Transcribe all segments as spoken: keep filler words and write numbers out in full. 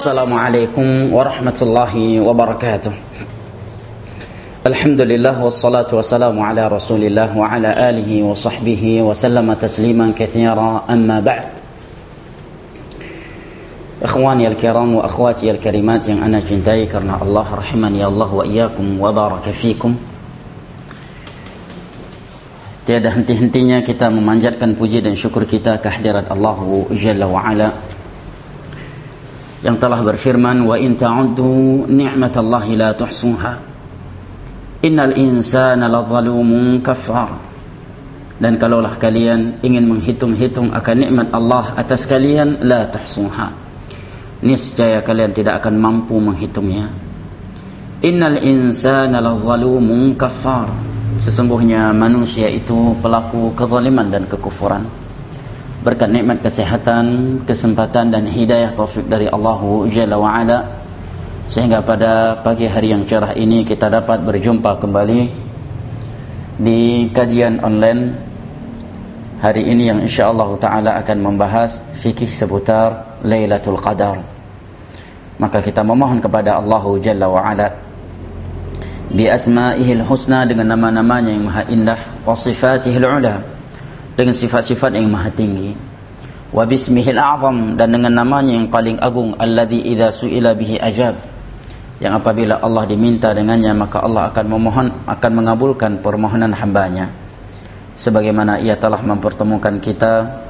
Assalamualaikum warahmatullahi wabarakatuh. Alhamdulillah wassalatu wassalamu ala Rasulillah wa ala alihi wa sahbihi wa sallama tasliman katsira, amma ba'd. Ikhwani al-kiram wa akhwati al-karimat yang ana cintai karena Allah, rahimani Allah wa iyyakum wa baraka fikum. Tiada henti-hentinya kita memanjatkan puji dan syukur kita kehadirat Allah Jalla wa Ala yang telah berfirman, wa in ta'uddu ni'matallahi la tuhsuha innal insana ladzalumun kafar. Dan kalaulah kalian ingin menghitung-hitung akan nikmat Allah atas kalian, la tuhsuha, niscaya kalian tidak akan mampu menghitungnya. Innal insana ladzalumun kafar, sesungguhnya manusia itu pelaku kezaliman dan kekufuran. Berkat nikmat kesehatan, kesempatan dan hidayah taufik dari Allah Jalla wa Ala, sehingga pada pagi hari yang cerah ini kita dapat berjumpa kembali di kajian online hari ini yang insyaallah ta'ala akan membahas fikih seputar Lailatul Qadar. Maka kita memohon kepada Allah Jalla wa Ala bi asma'ihil husna, dengan nama-namanya yang maha indah, wa sifatihil ula, dengan sifat-sifat yang maha tinggi, wa bismihil a'zam, dan dengan namanya yang paling agung, alladzi idza su'ila bihi ajab, yang apabila Allah diminta dengannya maka Allah akan memohon, akan mengabulkan permohonan hambanya. Sebagaimana ia telah mempertemukan kita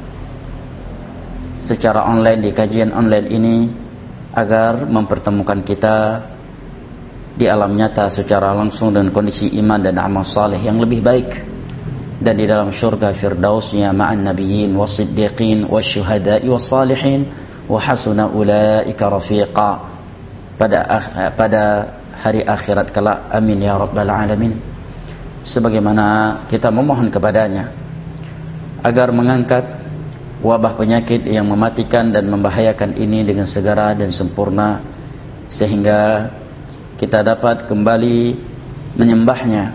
secara online di kajian online ini agar mempertemukan kita di alam nyata secara langsung dengan kondisi iman dan amal saleh yang lebih baik, dan di dalam syurga firdausnya ma'an nabiyyin was-siddiqin wasyuhada'i was-salihin wa hasuna ulaika rafiqa, pada pada hari akhirat kelak. Amin ya rabbal alamin. Sebagaimana kita memohon kepadanya agar mengangkat wabah penyakit yang mematikan dan membahayakan ini dengan segera dan sempurna, sehingga kita dapat kembali menyembahnya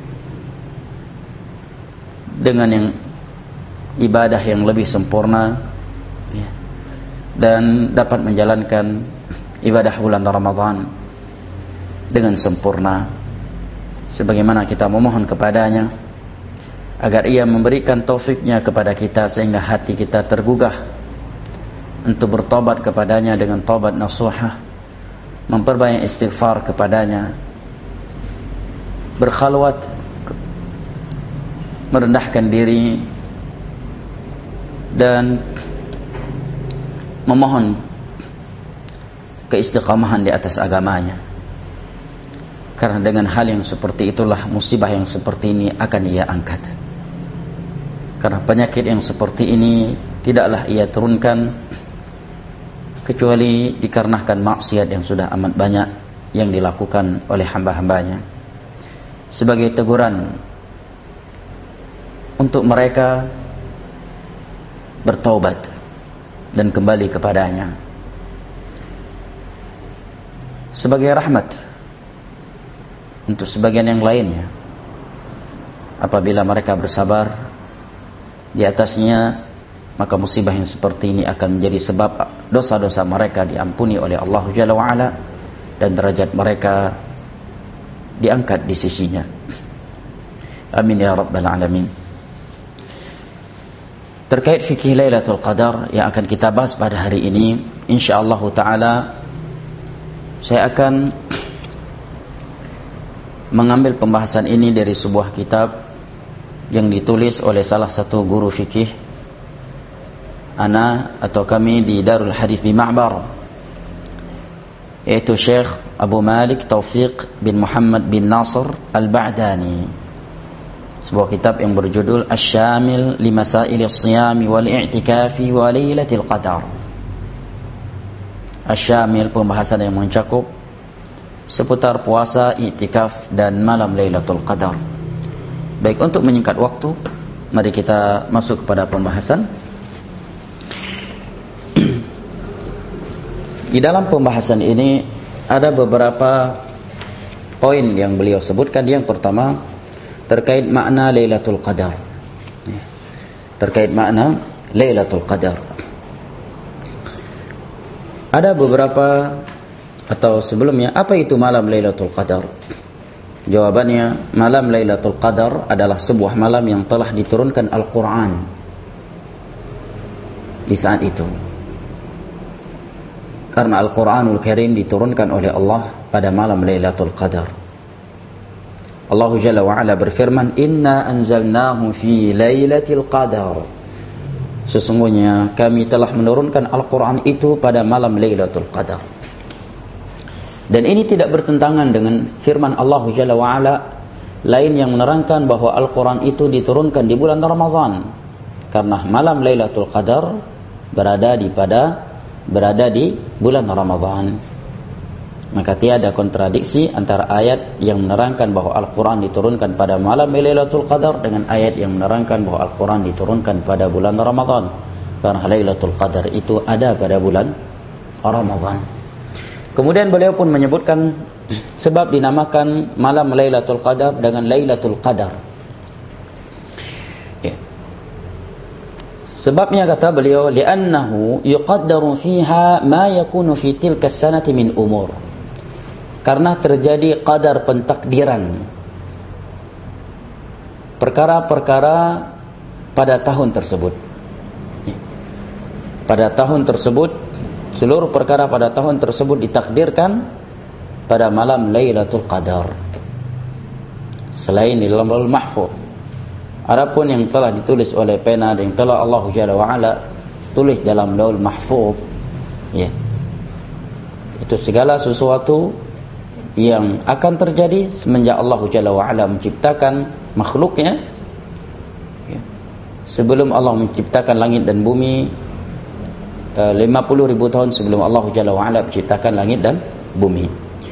dengan yang ibadah yang lebih sempurna, ya, dan dapat menjalankan ibadah bulan Ramadan dengan sempurna, sebagaimana kita memohon kepadanya agar ia memberikan taufiknya kepada kita sehingga hati kita tergugah untuk bertobat kepadanya dengan taubat nasuhah, memperbanyak istighfar kepadanya, berkhalwat, merendahkan diri, dan memohon keistiqamahan di atas agamanya. Karena dengan hal yang seperti itulah musibah yang seperti ini akan ia angkat. Karena penyakit yang seperti ini tidaklah ia turunkan kecuali dikarenakan maksiat yang sudah amat banyak yang dilakukan oleh hamba-hambanya. Sebagai teguran untuk mereka bertaubat dan kembali kepadanya, sebagai rahmat untuk sebagian yang lainnya apabila mereka bersabar di atasnya, maka musibah yang seperti ini akan menjadi sebab dosa-dosa mereka diampuni oleh Allah Jalla wa Ala dan derajat mereka diangkat di sisinya. Amin ya rabbal alamin. Terkait fikih Lailatul Qadar yang akan kita bahas pada hari ini, insyaallah ta'ala saya akan mengambil pembahasan ini dari sebuah kitab yang ditulis oleh salah satu guru fikih ana atau kami di Darul Hadis di Ma'bar, yaitu Syekh Abu Malik Taufiq bin Muhammad bin Nasr Al-Ba'dani, sebuah kitab yang berjudul Asy-Syamil li Masail As-Shiyam wal I'tikafi wa Lailatul Qadar. Asy-Syamil, pembahasan yang mencakup seputar puasa, i'tikaf dan malam Lailatul Qadar. Baik, untuk menyingkat waktu, mari kita masuk kepada pembahasan. Di dalam pembahasan ini ada beberapa poin yang beliau sebutkan. Yang pertama terkait makna Lailatul Qadar. Terkait makna Lailatul Qadar. Ada beberapa atau sebelumnya, apa itu malam Lailatul Qadar? Jawabannya, malam Lailatul Qadar adalah sebuah malam yang telah diturunkan Al-Quran di saat itu. Karena Al-Quranul Karim diturunkan oleh Allah pada malam Lailatul Qadar. Allah Jalla wa'ala berfirman, Inna anzalnahu fi Lailatul Qadar. Sesungguhnya kami telah menurunkan Al-Quran itu pada malam Lailatul Qadar. Dan ini tidak bertentangan dengan firman Allah Jalla wa'ala lain yang menerangkan bahwa Al-Quran itu diturunkan di bulan Ramadan. Karena malam Lailatul Qadar berada di pada berada di bulan Ramadan. Maka tiada kontradiksi antara ayat yang menerangkan bahwa Al-Quran diturunkan pada malam Lailatul Qadar dengan ayat yang menerangkan bahwa Al-Quran diturunkan pada bulan Ramadan. Karena Lailatul Qadar itu ada pada bulan Ramadan. Kemudian beliau pun menyebutkan sebab dinamakan malam Lailatul Qadar dengan Lailatul Qadar. Ya. Sebabnya kata beliau, li'annahu yuqaddaru fiha ma yakunu fi tilka sanati min umur. Karena terjadi qadar pentakdiran perkara-perkara pada tahun tersebut. Pada tahun tersebut, seluruh perkara pada tahun tersebut ditakdirkan pada malam Lailatul Qadar. Selain di dalam Lauhul Mahfuz. Adapun yang telah ditulis oleh pena dan yang telah Allah Jalla wa'ala tulis dalam Lauhul Mahfuz, ya, itu segala sesuatu yang akan terjadi semenjak Allah Jalla wa'ala menciptakan makhluknya, ya. Sebelum Allah menciptakan langit dan bumi, lima puluh ribu tahun sebelum Allah Jalla wa'ala menciptakan langit dan bumi.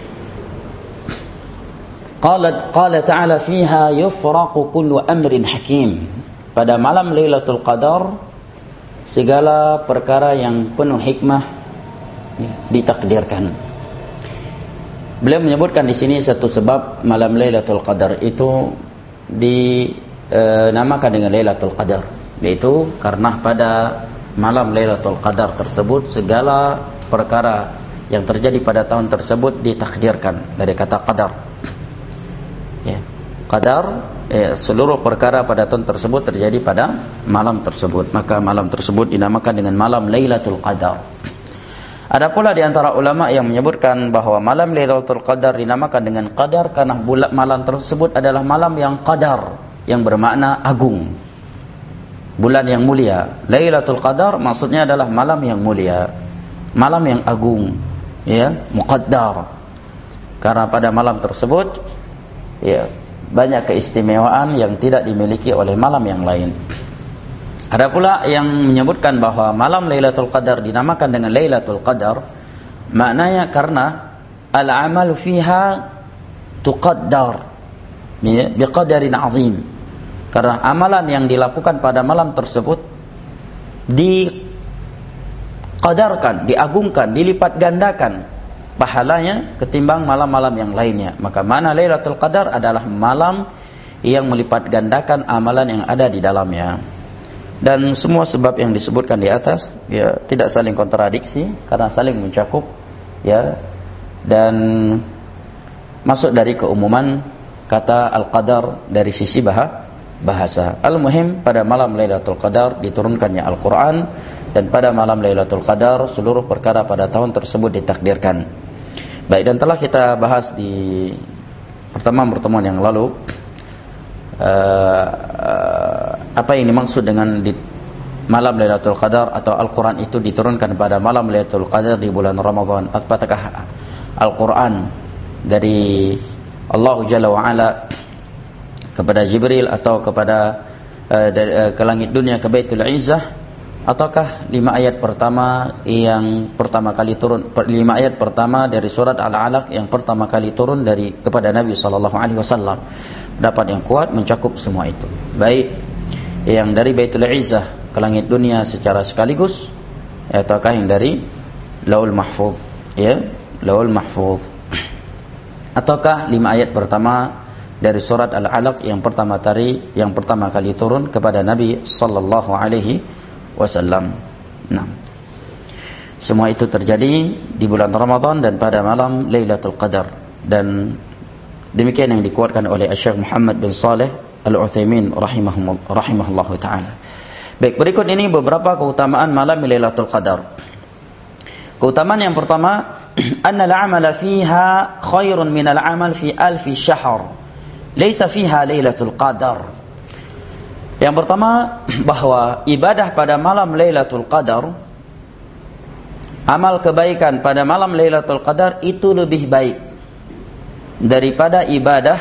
Qala qala ta'ala fiha yufraqu kullu amrin hakim. Pada malam Lailatul Qadar segala perkara yang penuh hikmah, ya, ditakdirkan. Beliau menyebutkan di sini satu sebab malam Lailatul Qadar itu dinamakan dengan Lailatul Qadar, yaitu karena pada malam Lailatul Qadar tersebut segala perkara yang terjadi pada tahun tersebut ditakdirkan. Dari kata qadar, ya, qadar, ya, seluruh perkara pada tahun tersebut terjadi pada malam tersebut. Maka malam tersebut dinamakan dengan malam Lailatul Qadar. Ada pula di antara ulama yang menyebutkan bahwa malam Lailatul Qadar dinamakan dengan qadar karena bulan malam tersebut adalah malam yang qadar, yang bermakna agung, bulan yang mulia. Lailatul Qadar maksudnya adalah malam yang mulia, malam yang agung, ya, muqaddar. Karena pada malam tersebut, ya, banyak keistimewaan yang tidak dimiliki oleh malam yang lain. Ada pula yang menyebutkan bahwa malam Lailatul Qadar dinamakan dengan Lailatul Qadar, maknanya karena al-amal fiha tuqaddar biqadarin azim. Karena amalan yang dilakukan pada malam tersebut diqadarkan, diagungkan, dilipat gandakan pahalanya ketimbang malam-malam yang lainnya. Maka mana Lailatul Qadar adalah malam yang melipat gandakan amalan yang ada di dalamnya. Dan semua sebab yang disebutkan di atas, ya, tidak saling kontradiksi karena saling mencakup, ya, dan masuk dari keumuman kata al-qadar dari sisi bahasa. Al-muhim, pada malam Lailatul Qadar diturunkannya Al-Quran, dan pada malam Lailatul Qadar seluruh perkara pada tahun tersebut ditakdirkan. Baik, dan telah kita bahas di pertemuan-pertemuan yang lalu Uh, uh, apa yang dimaksud dengan di malam Lailatul Qadar atau Al-Quran itu diturunkan pada malam Lailatul Qadar di bulan Ramadan. Apakah Al-Quran dari Allah Jalla wa'ala kepada Jibril atau kepada uh, dari, uh, ke langit dunia, ke Baitul Izzah, ataukah lima ayat pertama yang pertama kali turun, lima ayat pertama dari surat Al-Alaq yang pertama kali turun dari kepada Nabi sallallahu alaihi wasallam. Dapat yang kuat mencakup semua itu, baik yang dari Baitul Izzah ke langit dunia secara sekaligus, ataukah yang dari Lauhul Mahfuz, ya, Lauhul Mahfuz, ataukah lima ayat pertama dari surat Al-Alaq yang pertama tadi, yang pertama kali turun kepada Nabi sallallahu alaihi wasallam. Nah, Semua itu terjadi di bulan Ramadan dan pada malam Lailatul Qadar. Dan demikian yang dikuatkan oleh Syekh Muhammad bin Saleh Al-Utsaimin rahimahullah rahimahullahu taala. Baik, berikut ini beberapa keutamaan malam Lailatul Qadar. Keutamaan yang pertama, anna al-'amala fiha khairun min al-'amal fi alfi syahr. Laisa fiha Lailatul Qadar. Yang pertama, bahwa ibadah pada malam Lailatul Qadar, amal kebaikan pada malam Lailatul Qadar itu lebih baik daripada ibadah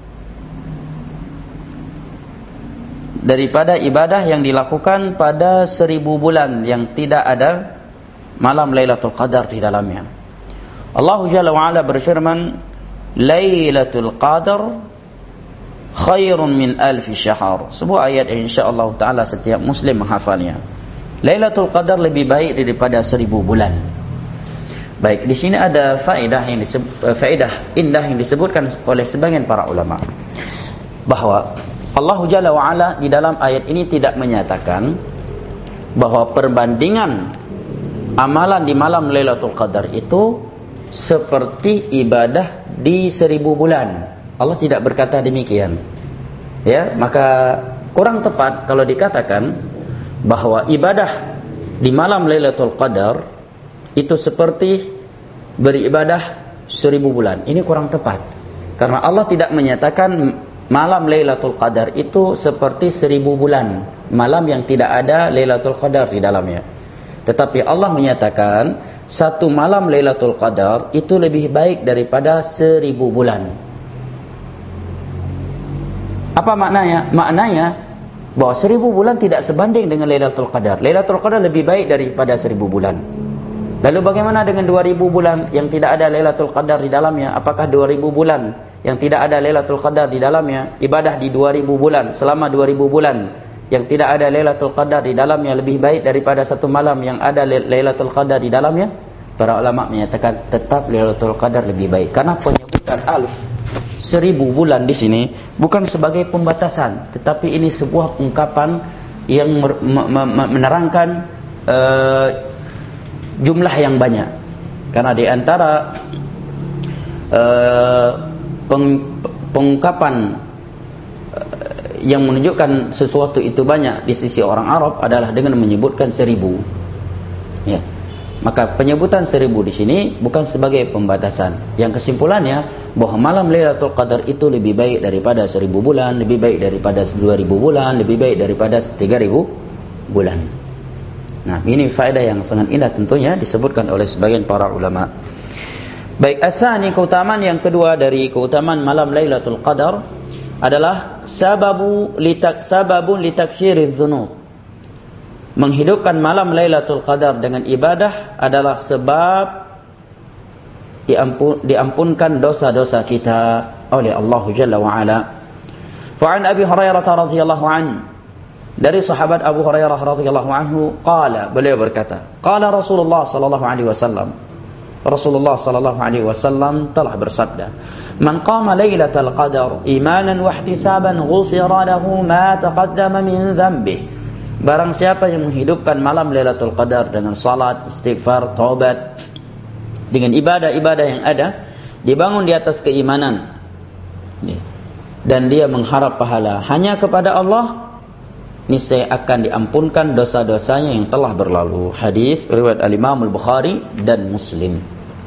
daripada ibadah yang dilakukan pada seribu bulan yang tidak ada malam Lailatul Qadar di dalamnya. Allah Jalla wa Ala berfirman, Lailatul Qadar khairun min alfi syahr. Sebuah ayat yang insyaallah taala setiap muslim menghafalnya. Lailatul Qadar lebih baik daripada seribu bulan. Baik, di sini ada faedah yang disebut, faedah indah yang disebutkan oleh sebagian para ulama, bahwa Allah Jalla wa Ala di dalam ayat ini tidak menyatakan bahwa perbandingan amalan di malam Lailatul Qadar itu seperti ibadah di seribu bulan. Allah tidak berkata demikian. Ya, maka kurang tepat kalau dikatakan bahwa ibadah di malam Lailatul Qadar itu seperti beribadah seribu bulan. Ini kurang tepat, karena Allah tidak menyatakan malam Lailatul Qadar itu seperti seribu bulan, malam yang tidak ada Lailatul Qadar di dalamnya. Tetapi Allah menyatakan satu malam Lailatul Qadar itu lebih baik daripada seribu bulan. Apa maknanya? Maknanya bahwa seribu bulan tidak sebanding dengan Lailatul Qadar. Lailatul Qadar lebih baik daripada seribu bulan. Lalu bagaimana dengan dua ribu bulan yang tidak ada Lailatul Qadar di dalamnya? Apakah dua ribu bulan yang tidak ada Lailatul Qadar di dalamnya, ibadah di dua ribu bulan, selama dua ribu bulan yang tidak ada Lailatul Qadar di dalamnya lebih baik daripada satu malam yang ada Lailatul Qadar di dalamnya? Para ulama menyatakan tetap Lailatul Qadar lebih baik. Karena penyebutan alf, seribu bulan di sini bukan sebagai pembatasan, tetapi ini sebuah ungkapan yang menerangkan uh, jumlah yang banyak. Karena di antara uh, peng, pengungkapan uh, yang menunjukkan sesuatu itu banyak di sisi orang Arab adalah dengan menyebutkan seribu. Ya. Maka penyebutan seribu di sini bukan sebagai pembatasan. Yang kesimpulannya bahwa malam Lailatul Qadar itu lebih baik daripada seribu bulan, lebih baik daripada dua ribu bulan, lebih baik daripada tiga ribu bulan. Nah, ini faedah yang sangat indah tentunya disebutkan oleh sebagian para ulama. Baik, atsani, keutamaan yang kedua dari keutamaan malam Lailatul Qadar adalah sababu litak sababun litakfiriz dzunub. Menghidupkan malam Lailatul Qadar dengan ibadah adalah sebab diampun, diampunkan dosa-dosa kita oleh Allah Jalla wa Ala. Fa'an Abi Hurairah radhiyallahu anhu, dari sahabat Abu Hurairah radhiyallahu anhu, qala, beliau berkata, qala Rasulullah sallallahu alaihi wasallam, Rasulullah sallallahu alaihi wasallam telah bersabda, man qama Lailatul Qadar imanan wa ihtisaban ghufira lahu ma taqaddama min dhanbihi. Barang siapa yang menghidupkan malam Lailatul Qadar dengan salat, istighfar, taubat, dengan ibadah-ibadah yang ada, dibangun di atas keimanan, dan dia mengharap pahala hanya kepada Allah, niscaya akan diampunkan dosa-dosanya yang telah berlalu. Hadis riwayat Al-Imam Al-Bukhari dan Muslim.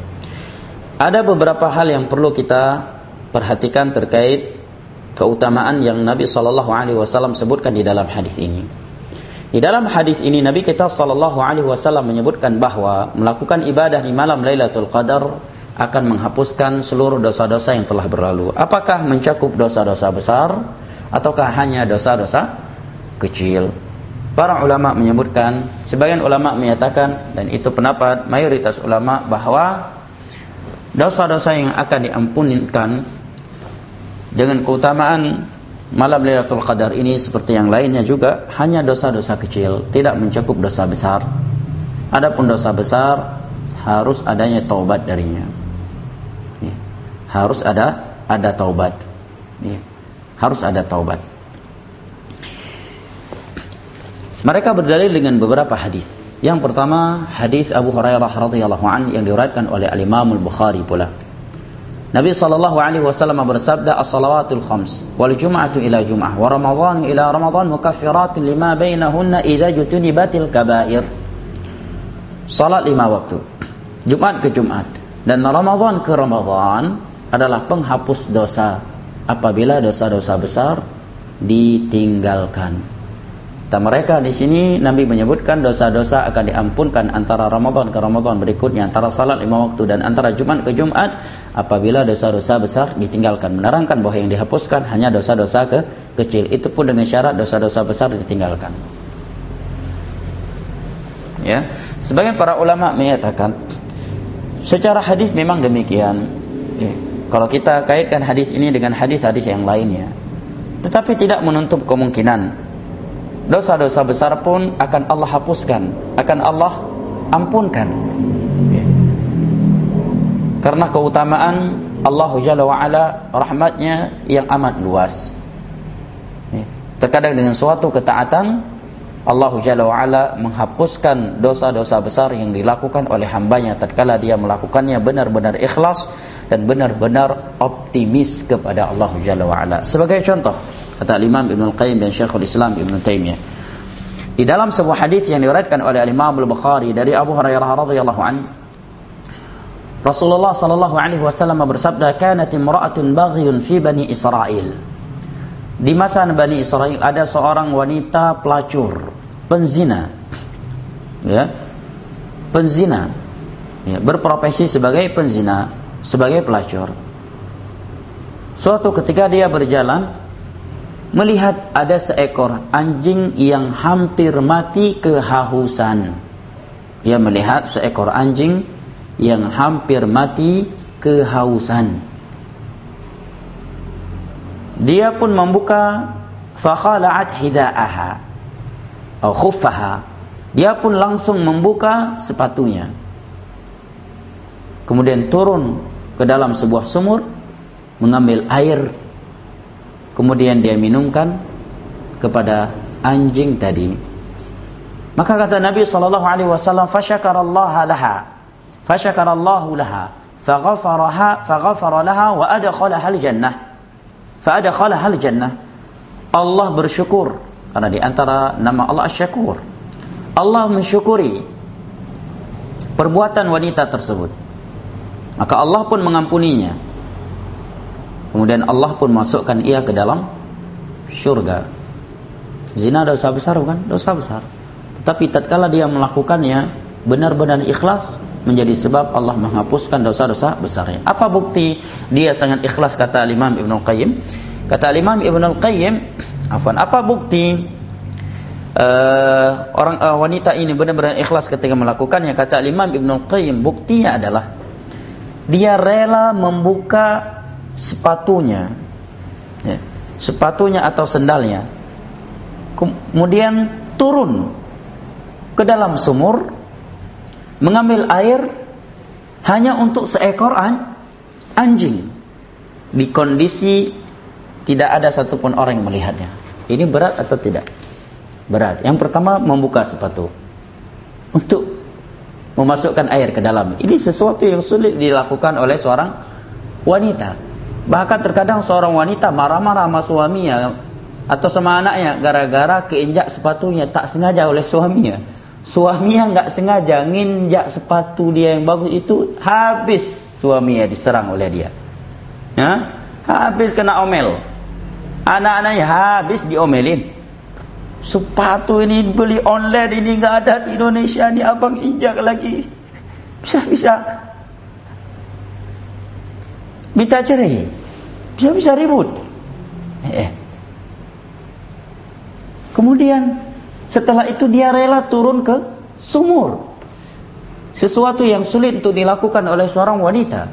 Ada beberapa hal yang perlu kita perhatikan terkait keutamaan yang Nabi sallallahu alaihi wasallam sebutkan di dalam hadis ini. Di dalam hadis ini Nabi kita sallallahu alaihi wasallam menyebutkan bahwa melakukan ibadah di malam Lailatul Qadar akan menghapuskan seluruh dosa-dosa yang telah berlalu. Apakah mencakup dosa-dosa besar ataukah hanya dosa-dosa kecil? Para ulama menyebutkan, sebagian ulama menyatakan, dan itu pendapat mayoritas ulama, bahwa dosa-dosa yang akan diampunkan dengan keutamaan malam Lailatul Qadar ini seperti yang lainnya juga hanya dosa-dosa kecil, tidak mencakup dosa besar. Adapun dosa besar harus adanya taubat darinya. Ya. Harus ada ada taubat. Ya. Harus ada taubat. Mereka berdalil dengan beberapa hadis. Yang pertama, hadis Abu Hurairah radhiyallahu an yang diriwayatkan oleh Al-Imam Al-Bukhari pula. Nabi sallallahu alaihi wasallam bersabda, "As-salawatul khams wal jum'atu ila jum'ah wa ramadhan ila ramadhan mukaffiratun lima bainahunna idza jutunibatil kaba'ir." Salat lima waktu, Jumat ke Jumat dan Ramadan ke Ramadan adalah penghapus dosa apabila dosa-dosa besar ditinggalkan. Dan mereka di sini Nabi menyebutkan dosa-dosa akan diampunkan antara Ramadan ke Ramadan berikutnya, antara salat lima waktu dan antara Jumat ke Jumat apabila dosa-dosa besar ditinggalkan. Menerangkan bahwa yang dihapuskan hanya dosa-dosa ke kecil. Itu pun dengan syarat dosa-dosa besar ditinggalkan. Ya, sebagian para ulama menyatakan secara hadis memang demikian. Ya, kalau kita kaitkan hadis ini dengan hadis-hadis yang lainnya, tetapi tidak menutup kemungkinan dosa-dosa besar pun akan Allah hapuskan, akan Allah ampunkan. Ya. Karena keutamaan Allah Jalla wa'ala, rahmatnya yang amat luas. Ya. Terkadang dengan suatu ketaatan Allah Jalla wa'ala menghapuskan dosa-dosa besar yang dilakukan oleh hambanya tatkala dia melakukannya benar-benar ikhlas dan benar-benar optimis kepada Allah Jalla wa'ala. Sebagai contoh, kata Imam Ibn Al-Qayyim dan Syekhul Islam Ibn Taimiyah, di dalam sebuah hadis yang diriwayatkan oleh Imam Al-Bukhari dari Abu Hurairah radhiyallahu anhu, Rasulullah sallallahu alaihi wasallam bersabda, "Kanat imra'atun baghiyun fi Bani Israil." Di masa Bani Israil ada seorang wanita pelacur, penzina. Ya. Penzina. Ya, berprofesi sebagai penzina, sebagai pelacur. Suatu ketika dia berjalan melihat ada seekor anjing yang hampir mati kehausan. Dia melihat seekor anjing yang hampir mati kehausan. Dia pun membuka fakhala'at hida'aha atau khuffaha. Dia pun langsung membuka sepatunya. Kemudian turun ke dalam sebuah sumur, mengambil air, kemudian dia minumkan kepada anjing tadi. Maka kata Nabi sallallahu alaihi wasallam, "Fasyakarallaha laha, fasyakarallahu laha, faghafaraha, faghafara laha wa adkhalaha al-jannah." Fa adkhalaha al-jannah. Allah bersyukur karena di antara nama Allah Asy-Syakur. Allah mensyukuri perbuatan wanita tersebut. Maka Allah pun mengampuninya. Kemudian Allah pun masukkan ia ke dalam syurga. Zina dosa besar bukan? Dosa besar. Tetapi tatkala dia melakukannya benar-benar ikhlas, menjadi sebab Allah menghapuskan dosa-dosa besarnya. Apa bukti dia sangat ikhlas, kata Imam Ibn Al-Qayyim? Kata Imam Ibn Al-Qayyim, afwan, apa bukti uh, orang uh, wanita ini benar-benar ikhlas ketika melakukannya? Kata Imam Ibn Al-Qayyim, buktinya adalah dia rela membuka sepatunya, ya, sepatunya atau sendalnya, kemudian turun ke dalam sumur, mengambil air hanya untuk seekor an, anjing, di kondisi tidak ada satupun orang yang melihatnya. Ini berat atau tidak? Berat. Yang pertama, membuka sepatu untuk memasukkan air ke dalam. Ini sesuatu yang sulit dilakukan oleh seorang wanita. Bahkan terkadang seorang wanita marah-marah sama suaminya atau sama anaknya gara-gara keinjak sepatunya tak sengaja oleh suaminya. Suaminya enggak sengaja nginjak sepatu dia yang bagus itu, habis suaminya diserang oleh dia. Ya? Habis kena omel. Anak-anaknya habis diomelin. Sepatu ini beli online ini enggak ada di Indonesia, ni abang injak lagi. Bisa-bisa minta cerai. Bisa-bisa ribut. Eh. Kemudian setelah itu dia rela turun ke sumur. Sesuatu yang sulit untuk dilakukan oleh seorang wanita.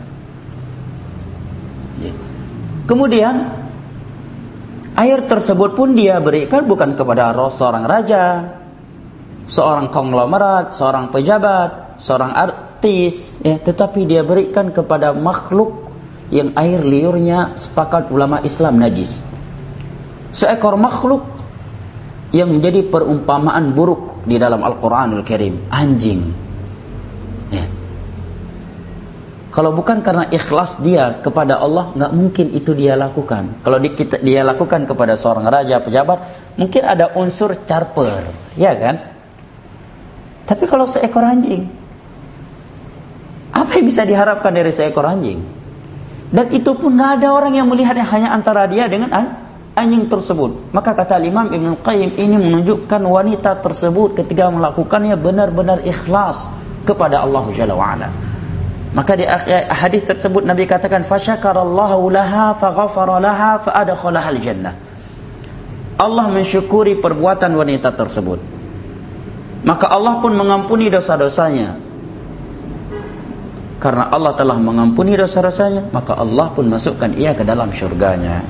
Kemudian air tersebut pun dia berikan bukan kepada seorang raja, seorang konglomerat, seorang pejabat, seorang artis, ya, tetapi dia berikan kepada makhluk yang air liurnya sepakat ulama Islam najis. Seekor makhluk yang menjadi perumpamaan buruk di dalam Al-Quranul Karim, anjing. Ya. Kalau bukan karena ikhlas dia kepada Allah, nggak mungkin itu dia lakukan. Kalau di, kita, dia lakukan kepada seorang raja, pejabat, mungkin ada unsur charper, ya kan? Tapi kalau seekor anjing, apa yang bisa diharapkan dari seekor anjing? Dan itu pun nggak ada orang yang melihatnya, hanya antara dia dengan anjing tersebut. Maka kata Imam Ibn Qayyim, ini menunjukkan wanita tersebut ketika melakukannya benar-benar ikhlas kepada Allah Jalla wa'ala. Maka di hadis tersebut Nabi katakan, fasyakarallahu laha faghafara laha faadkhalaha al-jannah. Allah mensyukuri perbuatan wanita tersebut, maka Allah pun mengampuni dosa-dosanya. Karena Allah telah mengampuni dosa-dosanya, maka Allah pun masukkan ia ke dalam syurganya.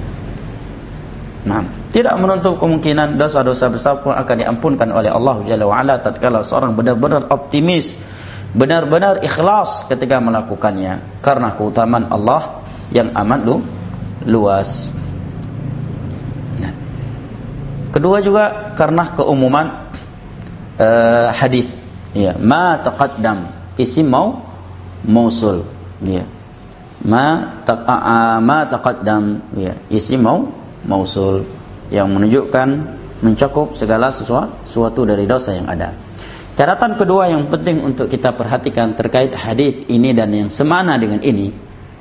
Nah, tidak menutup kemungkinan dosa-dosa besar pun akan diampunkan oleh Allah Jalla wa'ala tatkala seorang benar-benar optimis, benar-benar ikhlas ketika melakukannya, karena keutamaan Allah yang amat lu, luas. Nah, kedua juga karena keumuman uh, hadis, ya, ma taqaddam, isim mau mausul, ya, ma taq ma taqaddam, ya, isim mau mausul yang menunjukkan mencakup segala sesuatu, sesuatu dari dosa yang ada. Catatan kedua yang penting untuk kita perhatikan terkait hadis ini dan yang semana dengan ini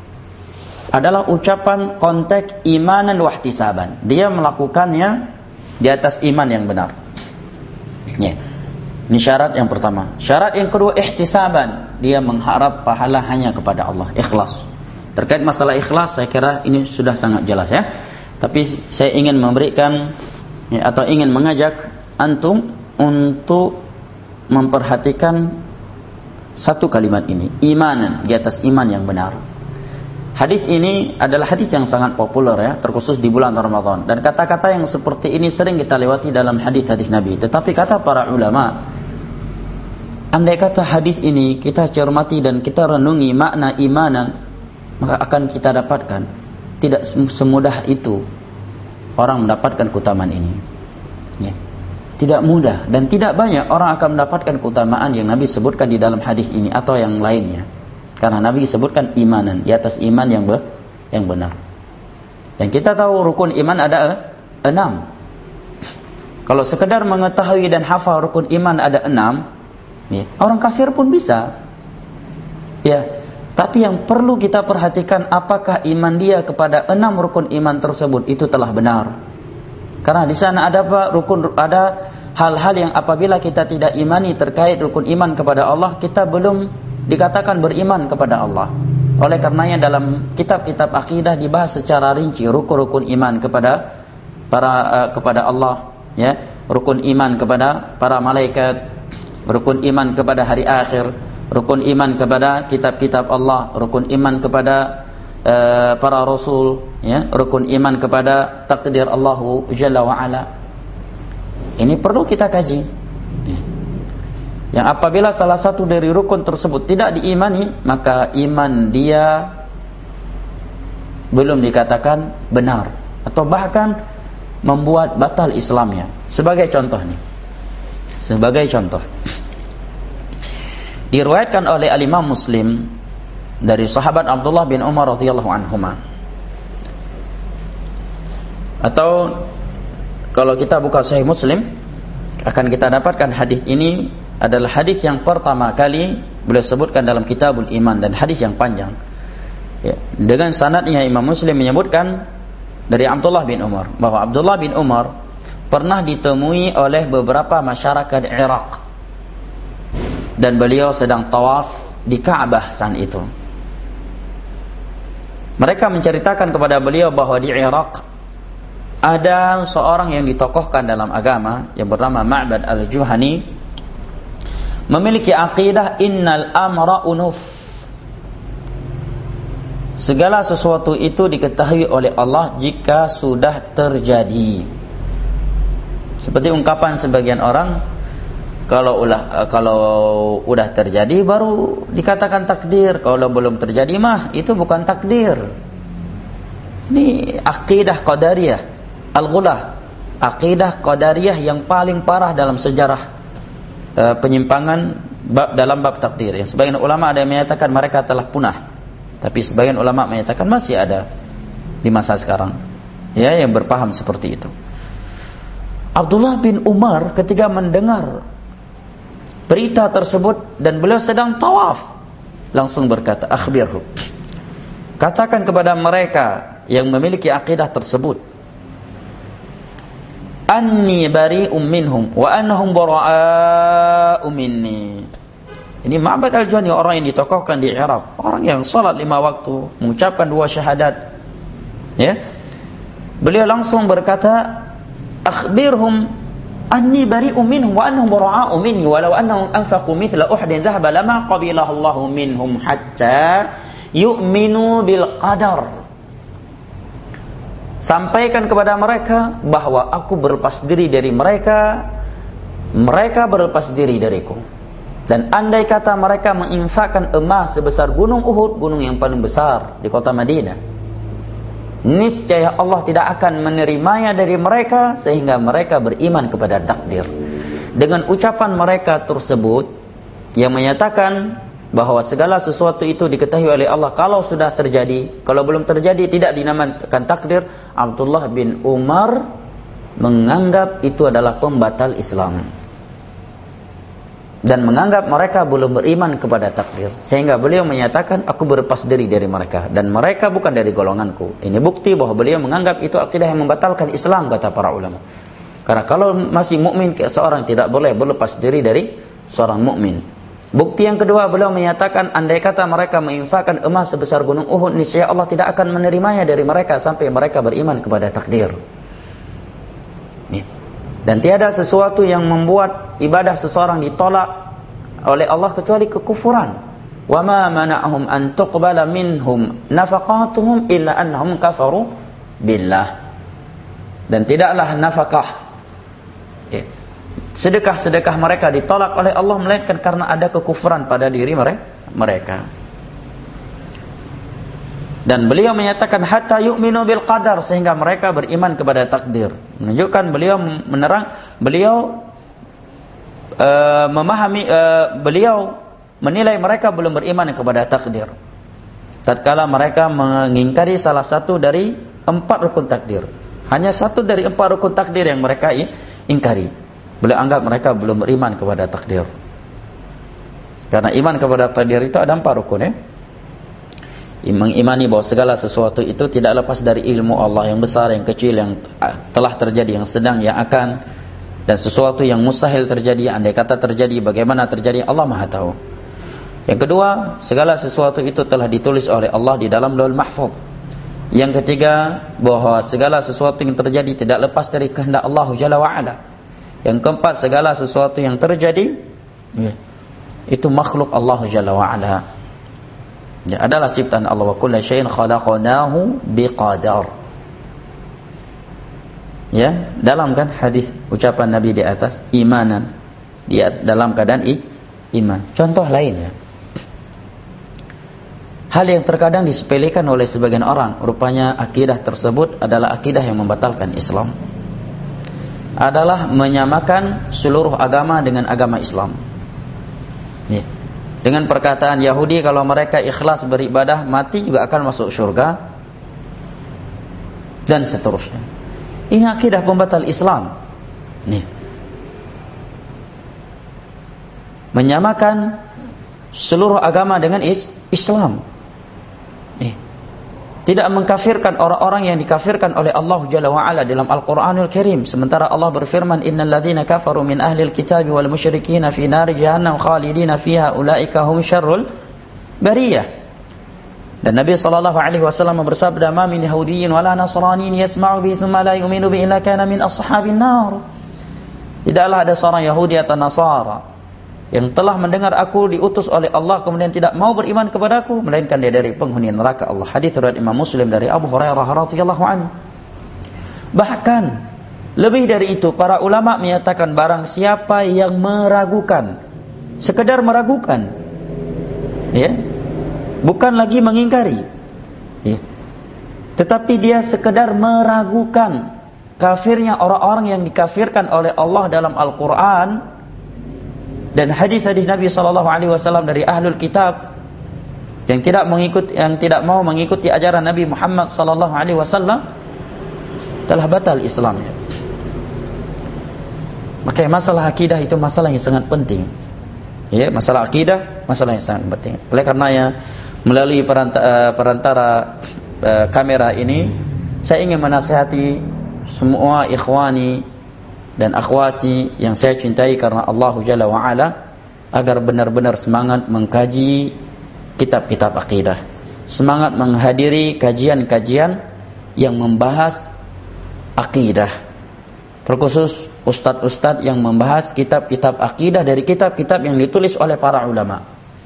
adalah ucapan konteks imanan wa ihtisaban. Dia melakukannya di atas iman yang benar. Ya. Ini syarat yang pertama. Syarat yang kedua ihtisaban. Dia mengharap pahala hanya kepada Allah, ikhlas. Terkait masalah ikhlas saya kira ini sudah sangat jelas, ya. Tapi saya ingin memberikan, ya, atau ingin mengajak antum untuk memperhatikan satu kalimat ini, imanan, di atas iman yang benar. Hadis ini adalah hadis yang sangat populer, ya, terkhusus di bulan Ramadan. Dan kata-kata yang seperti ini sering kita lewati dalam hadis-hadis Nabi. Tetapi kata para ulama, andai kata hadis ini kita cermati dan kita renungi makna imanan, maka akan kita dapatkan tidak semudah itu orang mendapatkan keutamaan ini, ya. Tidak mudah dan tidak banyak orang akan mendapatkan keutamaan yang Nabi sebutkan di dalam hadis ini atau yang lainnya. Karena Nabi sebutkan imanan, di atas iman yang be, yang benar. Dan kita tahu rukun iman ada enam. Kalau sekedar mengetahui dan hafal rukun iman ada enam, ya, orang kafir pun bisa. Ya, tapi yang perlu kita perhatikan, apakah iman dia kepada enam rukun iman tersebut itu telah benar. Karena di sana ada apa? Rukun, ada hal-hal yang apabila kita tidak imani terkait rukun iman kepada Allah, kita belum dikatakan beriman kepada Allah. Oleh karenanya dalam kitab-kitab akidah dibahas secara rinci rukun-rukun iman kepada para uh, kepada Allah, ya, rukun iman kepada para malaikat, rukun iman kepada hari akhir, rukun iman kepada kitab-kitab Allah, rukun iman kepada Uh, para rasul, ya, rukun iman kepada takdir Allah Jalla wa Ala. Ini perlu kita kaji, ya. Yang apabila salah satu dari rukun tersebut tidak diimani, maka iman dia belum dikatakan benar atau bahkan membuat batal Islamnya. Sebagai contoh nih, sebagai contoh, diriwayatkan oleh Al-Imam Muslim dari sahabat Abdullah bin Umar radhiyallahu anhuma. Atau kalau kita buka Sahih Muslim, akan kita dapatkan hadis ini adalah hadis yang pertama kali beliau sebutkan dalam Kitabul Iman, dan hadis yang panjang, ya, dengan sanadnya Imam Muslim menyebutkan dari Abdullah bin Umar bahwa Abdullah bin Umar pernah ditemui oleh beberapa masyarakat Irak dan beliau sedang tawaf di Ka'bah saat itu. Mereka menceritakan kepada beliau bahwa di Irak ada seorang yang ditokohkan dalam agama yang bernama Ma'bad al-Juhani, memiliki akidah innal amra unuf, segala sesuatu itu diketahui oleh Allah jika sudah terjadi. Seperti ungkapan sebagian orang, kalau ulah kalau udah terjadi baru dikatakan takdir, kalau belum terjadi mah itu bukan takdir. Ini akidah qadariyah al-ghulah, akidah qadariyah yang paling parah dalam sejarah uh, penyimpangan bab, dalam bab takdir. Yang sebagian ulama ada yang menyatakan mereka telah punah, tapi sebagian ulama menyatakan masih ada di masa sekarang, ya, yang berpaham seperti itu. Abdullah bin Umar ketika mendengar berita tersebut dan beliau sedang tawaf, langsung berkata, akhbirhu, katakan kepada mereka yang memiliki akidah tersebut, anni bari'um minhum wa annahum bara'a'u minni. Ini Ma'bad al-Juhani, orang yang ditokohkan di Iraq, orang yang salat lima waktu, mengucapkan dua syahadat, ya. Beliau langsung berkata, akhbirhum anni bari'um minhum wa annahum bara'a'u minni walau annahum anfaqu mithla Uhdin dhahaba lama qabilahu Allahu minhum hatta yu'minu bil qadar. Sampaikan kepada mereka bahwa aku berlepas diri dari mereka, mereka berlepas diri dariku. Dan andai kata mereka menginfakkan emas sebesar gunung Uhud, gunung yang paling besar di kota Madinah, niscaya Allah tidak akan menerimanya dari mereka sehingga mereka beriman kepada takdir. Dengan ucapan mereka tersebut yang menyatakan bahwa segala sesuatu itu diketahui oleh Allah kalau sudah terjadi, kalau belum terjadi tidak dinamakan takdir, Abdullah bin Umar menganggap itu adalah pembatal Islam dan menganggap mereka belum beriman kepada takdir, sehingga beliau menyatakan aku berlepas diri dari mereka dan mereka bukan dari golonganku. Ini bukti bahwa beliau menganggap itu akidah yang membatalkan Islam, kata para ulama. Karena kalau masih mukmin seorang tidak boleh berlepas diri dari seorang mukmin. Bukti yang kedua, beliau menyatakan andai kata mereka menginfakkan emas sebesar gunung Uhud, niscaya Allah tidak akan menerimanya dari mereka sampai mereka beriman kepada takdir. Nih. Dan tiada sesuatu yang membuat ibadah seseorang ditolak oleh Allah kecuali kekufuran. Wa ma mana'ahum an tuqbala minhum nafaqatuhum illa annahum kafaru billah. Dan tidaklah nafkah, ya, sedekah-sedekah mereka ditolak oleh Allah melainkan karena ada kekufuran pada diri mereka. Dan beliau menyatakan hatta yu'minu bil qadar, sehingga mereka beriman kepada takdir. Menunjukkan beliau menerang, beliau uh, memahami, uh, beliau menilai mereka belum beriman kepada takdir tatkala mereka mengingkari salah satu dari empat rukun takdir. Hanya satu dari empat rukun takdir yang mereka ingkari. Beliau anggap mereka belum beriman kepada takdir. Karena iman kepada takdir itu ada empat rukun, ya. Mengimani bahwa segala sesuatu itu tidak lepas dari ilmu Allah, yang besar, yang kecil, yang telah terjadi, yang sedang, yang akan, dan sesuatu yang mustahil terjadi, andai kata terjadi, bagaimana terjadi, Allah Maha tahu. Yang kedua, segala sesuatu itu telah ditulis oleh Allah di dalam Lauhul Mahfuz. Yang ketiga, bahwa segala sesuatu yang terjadi tidak lepas dari kehendak Allah Jalla wa Ala. Yang keempat, segala sesuatu yang terjadi, ya, itu makhluk Allah Jalla wa Ala, ya, adalah ciptaan Allah. Wa kullu syai'in khalaqnahu biqadar. Ya, dalam kan hadis ucapan Nabi di atas, imanan, dia dalam keadaan i, iman. Contoh lainnya, hal yang terkadang disepelekan oleh sebagian orang, rupanya akidah tersebut adalah akidah yang membatalkan Islam, adalah menyamakan seluruh agama dengan agama Islam. Ya. Dengan perkataan Yahudi, kalau mereka ikhlas beribadah, mati juga akan masuk surga, dan seterusnya. Ini akidah pembatal Islam. Nih. Menyamakan seluruh agama dengan is Islam. Nih. Tidak mengkafirkan orang-orang yang dikafirkan oleh Allah Jalla wa Ala dalam Al-Quranul Karim. Sementara Allah berfirman, innal ladzina kafaru min ahlil kitabi wal musyrikin fi nari jahannam khalidina fiha ulaika hum syarrul bariyah. Dan Nabi sallallahu alaihi wasallam bersabda, ma min yahudiyyin wala nasraniyin yasma'u bi thumma la yu'minu bi illa kana min ashabin nar. Tidaklah ada seorang Yahudi atau Nasara yang telah mendengar aku diutus oleh Allah kemudian tidak mau beriman kepadaku, melainkan dia dari penghuni neraka Allah. Hadis riwayat Imam Muslim dari Abu Hurairah radhiyallahu anhu. Bahkan lebih dari itu, para ulama menyatakan barang siapa yang meragukan, sekedar meragukan, ya, bukan lagi mengingkari, ya, tetapi dia sekedar meragukan kafirnya orang-orang yang dikafirkan oleh Allah dalam Al-Quran, Dan hadis-hadis Nabi sallallahu alaihi wasallam dari ahlul kitab yang tidak mengikut yang tidak mau mengikuti ajaran Nabi Muhammad sallallahu alaihi wasallam telah batal Islamnya. Maka masalah akidah itu masalah yang sangat penting. Ya, masalah akidah masalah yang sangat penting. Oleh karenanya melalui perantara, perantara uh, kamera ini saya ingin menasihati semua ikhwani dan akhwati yang saya cintai karena Allah Jalla wa Ala agar benar-benar semangat mengkaji kitab-kitab akidah, semangat menghadiri kajian-kajian yang membahas akidah, terkhusus ustadz-ustadz yang membahas kitab-kitab akidah dari kitab-kitab yang ditulis oleh para ulama.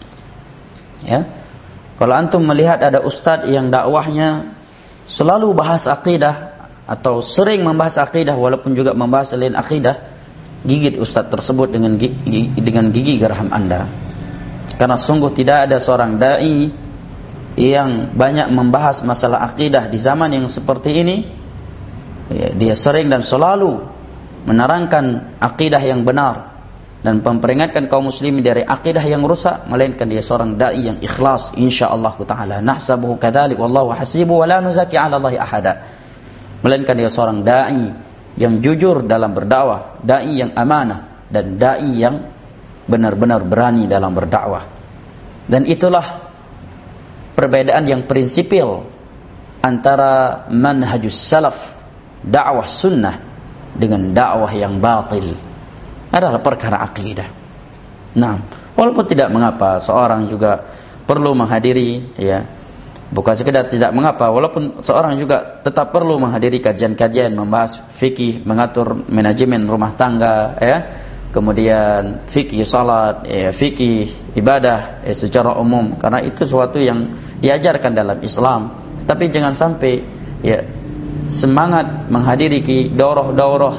Ya, kalau antum melihat ada ustadz yang dakwahnya selalu bahas akidah atau sering membahas akidah walaupun juga membahas selain akidah, gigit ustaz tersebut dengan gigi, dengan gigi geraham Anda. Karena sungguh tidak ada seorang dai yang banyak membahas masalah akidah di zaman yang seperti ini. Ya, dia sering dan selalu menerangkan akidah yang benar dan memperingatkan kaum muslimin dari akidah yang rusak, melainkan dia seorang dai yang ikhlas insyaallah taala. Nahsabuhu kadzalik wallahu hasibuhu wa la nuzaki 'ala Allahi ahada. Melainkan dia seorang dai yang jujur dalam berdakwah, dai yang amanah, dan dai yang benar-benar berani dalam berdakwah. Dan itulah perbedaan yang prinsipil antara manhajus salaf, dakwah sunnah, dengan dakwah yang batil, adalah perkara akidah. Nah, walaupun tidak mengapa seorang juga perlu menghadiri, ya, bukan sekedar tidak mengapa, walaupun seorang juga tetap perlu menghadiri kajian-kajian membahas fikih, mengatur manajemen rumah tangga, ya, kemudian fikih salat, ya, fikih ibadah, ya, secara umum, karena itu sesuatu yang diajarkan dalam Islam. Tapi jangan sampai, ya, semangat menghadiri ki daurah-daurah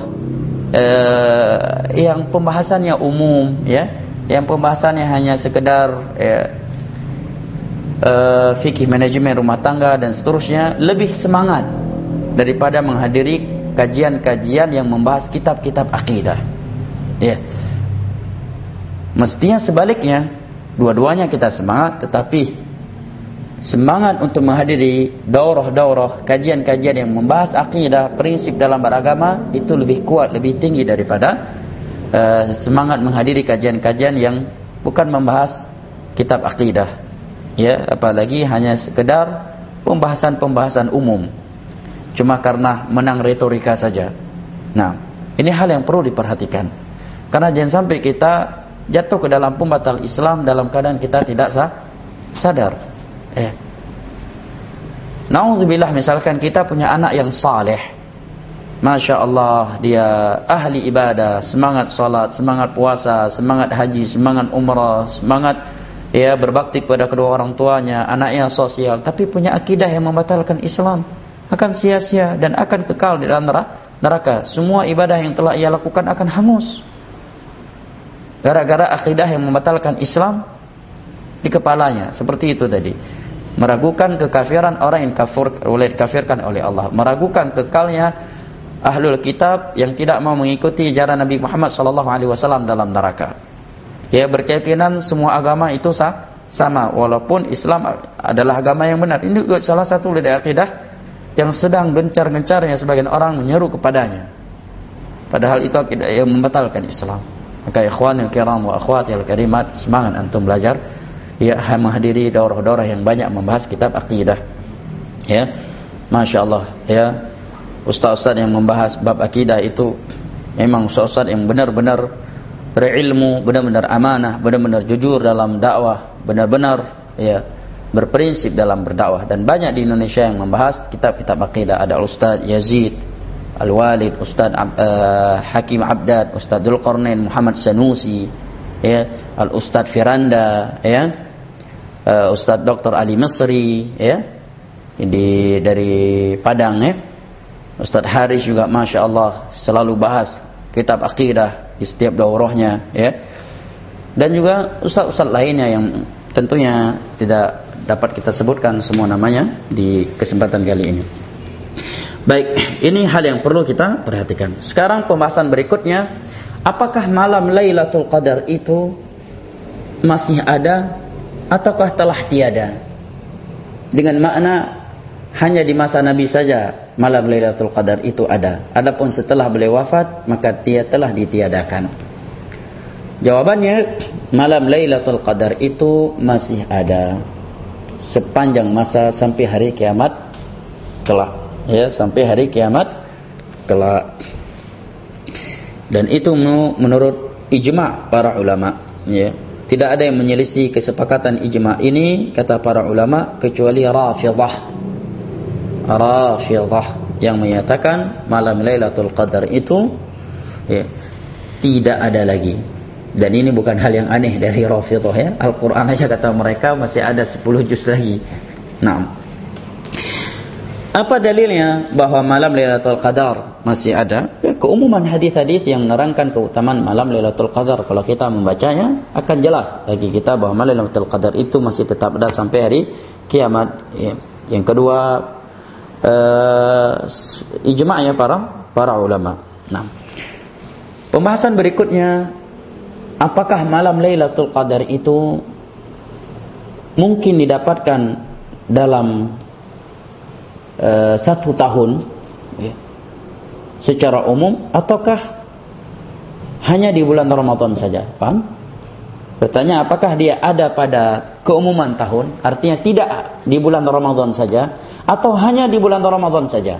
eh, yang pembahasannya umum, ya, yang pembahasannya hanya sekedar, ya, Uh, fikih manajemen rumah tangga dan seterusnya, lebih semangat daripada menghadiri kajian-kajian yang membahas kitab-kitab akidah. Ya, mestinya sebaliknya, dua-duanya kita semangat, tetapi semangat untuk menghadiri daurah-daurah kajian-kajian yang membahas akidah, prinsip dalam beragama, itu lebih kuat, lebih tinggi daripada uh, semangat menghadiri kajian-kajian yang bukan membahas kitab akidah. Ya, apalagi hanya sekedar pembahasan-pembahasan umum, cuma karena menang retorika saja. Nah, ini hal yang perlu diperhatikan, karena jangan sampai kita jatuh ke dalam pembatal Islam dalam keadaan kita tidak sah, sadar. Eh, Nauzubillah, misalkan kita punya anak yang saleh, Masya Allah, dia ahli ibadah, semangat salat, semangat puasa, semangat haji, semangat umrah, semangat, ya, berbakti kepada kedua orang tuanya, anaknya sosial, tapi punya akidah yang membatalkan Islam, akan sia-sia dan akan kekal di dalam neraka. Semua ibadah yang telah ia lakukan akan hangus gara-gara akidah yang membatalkan Islam di kepalanya. Seperti itu tadi, meragukan kekafiran orang yang kafir oleh dikafirkan oleh Allah, meragukan kekalnya ahlul kitab yang tidak mau mengikuti ajaran Nabi Muhammad sallallahu alaihi wasallam dalam neraka. Ya, berkeyakinan semua agama itu sah, sama, walaupun Islam adalah agama yang benar. Ini juga salah satu dari akidah yang sedang gencar-gencarnya sebagian orang menyeru kepadanya, padahal itu akidah yang membatalkan Islam. Maka ikhwanil kiram wa akhwatil karimat, semangat antum belajar, ya, menghadiri daurah-daurah yang banyak membahas kitab akidah. Ya, Masya Allah, ya, ustaz-ustaz yang membahas bab akidah itu memang ustaz-ustaz yang benar-benar berilmu, benar-benar amanah, benar-benar jujur dalam dakwah, benar-benar, ya, berprinsip dalam berdakwah. Dan banyak di Indonesia yang membahas kitab-kitab akidah. Ada Ustaz Yazid Al-Walid, Ustaz uh, Hakim Abdad, Ustaz Dzulqarnain Muhammad Sanusi, ya, Al-Ustaz Firanda, ya, uh, Ustaz Doktor Ali Misri, ya, ini dari Padang, ya. Ustaz Haris juga Masya Allah selalu bahas kitab akidah di setiap daurahnya, ya. Dan juga ustaz-ustaz lainnya yang tentunya tidak dapat kita sebutkan semua namanya di kesempatan kali ini. Baik, ini hal yang perlu kita perhatikan. Sekarang pembahasan berikutnya apakah malam Lailatul Qadar itu masih ada ataukah telah tiada? Dengan makna hanya di masa Nabi saja malam Lailatul Qadar itu ada. Adapun setelah beliau wafat, maka dia telah ditiadakan. Jawabannya, malam Lailatul Qadar itu masih ada sepanjang masa sampai hari kiamat kelak. Ya, sampai hari kiamat kelak. Dan itu menurut ijma' para ulama, ya. Tidak ada yang menyelisih kesepakatan ijma' ini, kata para ulama, kecuali Rafidhah. Rafidhah yang menyatakan malam Lailatul Qadar itu, ya, tidak ada lagi. Dan ini bukan hal yang aneh dari Rafidhah, ya. Al-Quran aja kata mereka masih ada sepuluh juz lagi. Nah, apa dalilnya bahwa malam Lailatul Qadar masih ada? Ya, keumuman hadis-hadis yang menerangkan keutamaan malam Lailatul Qadar, kalau kita membacanya akan jelas bagi kita bahwa malam Lailatul Qadar itu masih tetap ada sampai hari kiamat. Ya. Yang kedua, uh, ijma'nya para para ulama. Nah, pembahasan berikutnya, apakah malam Lailatul Qadar itu mungkin didapatkan dalam Uh, satu tahun, ya, secara umum, ataukah hanya di bulan Ramadan saja? Paham? Bertanya, apakah dia ada pada keumuman tahun, artinya tidak di bulan Ramadan saja, atau hanya di bulan Ramadan saja?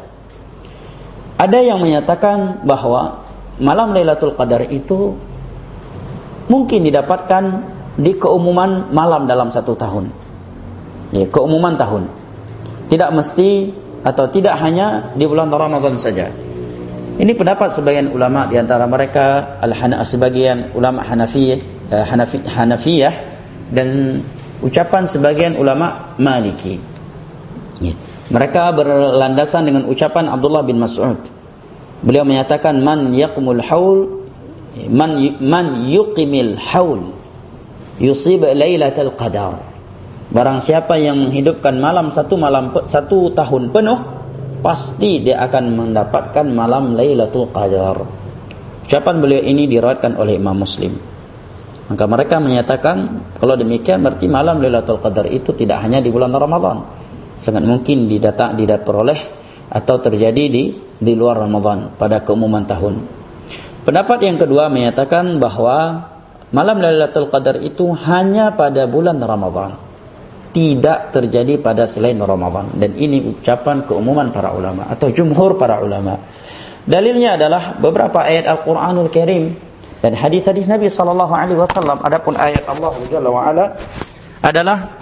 Ada yang menyatakan bahwa malam Lailatul Qadar itu mungkin didapatkan di keumuman malam dalam satu tahun, ya, keumuman tahun. Tidak mesti atau tidak hanya di bulan Ramadan saja. Ini pendapat sebagian ulama, di antara mereka al-Hana, sebagian ulama Hanafiyah, eh, Hanafi, Hanafiyah dan ucapan sebagian ulama Maliki. Ya. Mereka berlandasan dengan ucapan Abdullah bin Mas'ud. Beliau menyatakan man yaqmul haul man man yuqimil haul yusib lailatul qadar. Barang siapa yang menghidupkan malam satu malam satu tahun penuh, pasti dia akan mendapatkan malam Lailatul Qadar. Ucapan beliau ini diriwayatkan oleh Imam Muslim. Maka mereka menyatakan kalau demikian berarti malam Lailatul Qadar itu tidak hanya di bulan Ramadan. Sangat mungkin didatak diperoleh atau terjadi di di luar Ramadan pada keumuman tahun. Pendapat yang kedua menyatakan bahwa malam Lailatul Qadar itu hanya pada bulan Ramadan, tidak terjadi pada selain Ramadan. Dan ini ucapan keumuman para ulama atau jumhur para ulama. Dalilnya adalah beberapa ayat Al-Quranul Karim dan hadis-hadis Nabi sallallahu alaihi wasallam. Adapun ayat Allah Jalla wa Ala adalah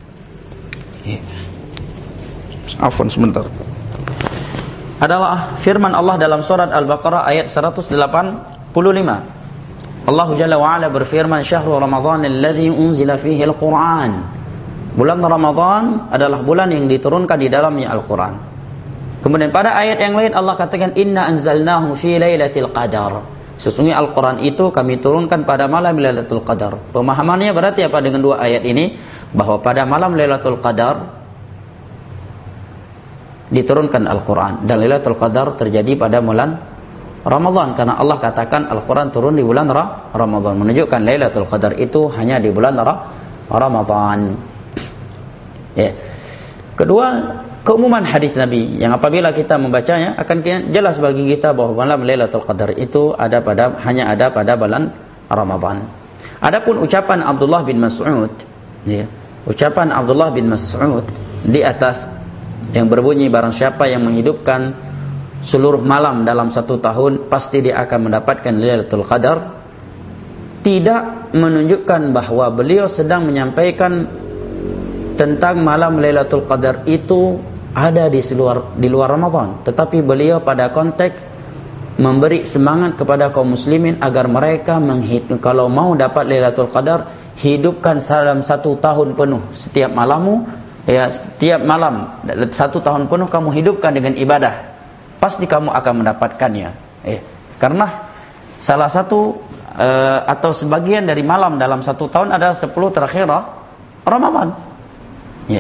Afwan sebentar. Adalah firman Allah dalam surat Al-Baqarah ayat seratus delapan puluh lima. Allah Jalla wa Ala berfirman, "Syahrul Ramadan alladzi unzila fihi al-Qur'an." Bulan Ramadan adalah bulan yang diturunkan di dalamnya Al-Quran. Kemudian pada ayat yang lain Allah katakan, "Inna anzalnahu fi lailatul qadar." Sesungguhnya Al-Quran itu kami turunkan pada malam Lailatul Qadar. Pemahamannya berarti apa dengan dua ayat ini? Bahwa pada malam Lailatul Qadar diturunkan Al-Quran, dan Lailatul Qadar terjadi pada bulan Ramadan, karena Allah katakan Al-Quran turun di bulan Ramadan, menunjukkan Lailatul Qadar itu hanya di bulan Ramadan. Ya. Kedua, keumuman hadis Nabi yang apabila kita membacanya akan jelas bagi kita bahwa malam Lailatul Qadar itu ada pada hanya ada pada bulan Ramadan. Adapun ucapan Abdullah bin Mas'ud, ya, ucapan Abdullah bin Mas'ud di atas yang berbunyi barang siapa yang menghidupkan seluruh malam dalam satu tahun pasti dia akan mendapatkan Lailatul Qadar, tidak menunjukkan bahwa beliau sedang menyampaikan tentang malam Lailatul Qadar itu ada di luar di luar Ramadan, tetapi beliau pada konteks memberi semangat kepada kaum muslimin agar mereka menghitung, kalau mau dapat Lailatul Qadar, hidupkan dalam satu tahun penuh setiap malammu, ya, setiap malam satu tahun penuh kamu hidupkan dengan ibadah, pasti kamu akan mendapatkannya. Ya. Karena salah satu uh, atau sebagian dari malam dalam satu tahun adalah sepuluh terakhir Ramadan. Ya.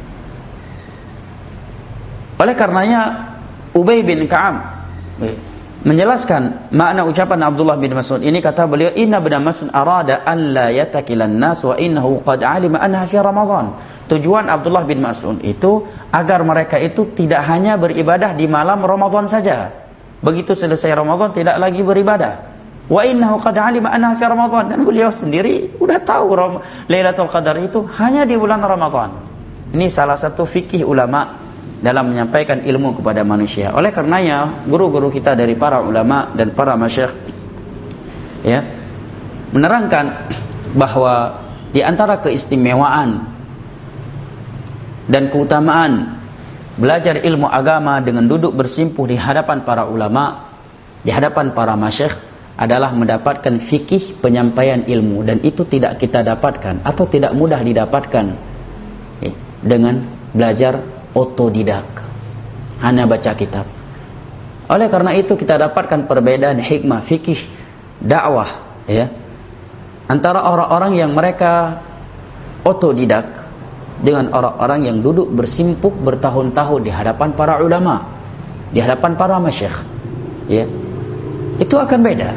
Oleh karenanya Ubay bin Ka'ab, ya, menjelaskan makna ucapan Abdullah bin Mas'ud ini, kata beliau, inna bin Mas'ud arada an la yatakilan nas wa innahu qad alima anha fi Ramadan. Tujuan Abdullah bin Mas'ud itu agar mereka itu tidak hanya beribadah di malam Ramadan saja. Begitu selesai Ramadan tidak lagi beribadah. Wa innahu qad alima anha fi Ramadan, dan beliau sendiri sudah tahu Lailatul Qadar itu hanya di bulan Ramadan. Ini salah satu fikih ulama dalam menyampaikan ilmu kepada manusia. Oleh karenanya guru-guru kita dari para ulama dan para masyayikh ya menerangkan bahwa di antara keistimewaan dan keutamaan belajar ilmu agama dengan duduk bersimpuh di hadapan para ulama, di hadapan para masyayikh, adalah mendapatkan fikih penyampaian ilmu, dan itu tidak kita dapatkan atau tidak mudah didapatkan ya, dengan belajar otodidak, hanya baca kitab. Oleh karena itu kita dapatkan perbedaan hikmah fikih dakwah ya antara orang-orang yang mereka otodidak dengan orang-orang yang duduk bersimpuh bertahun-tahun di hadapan para ulama, di hadapan para masyayikh ya. Itu akan beda.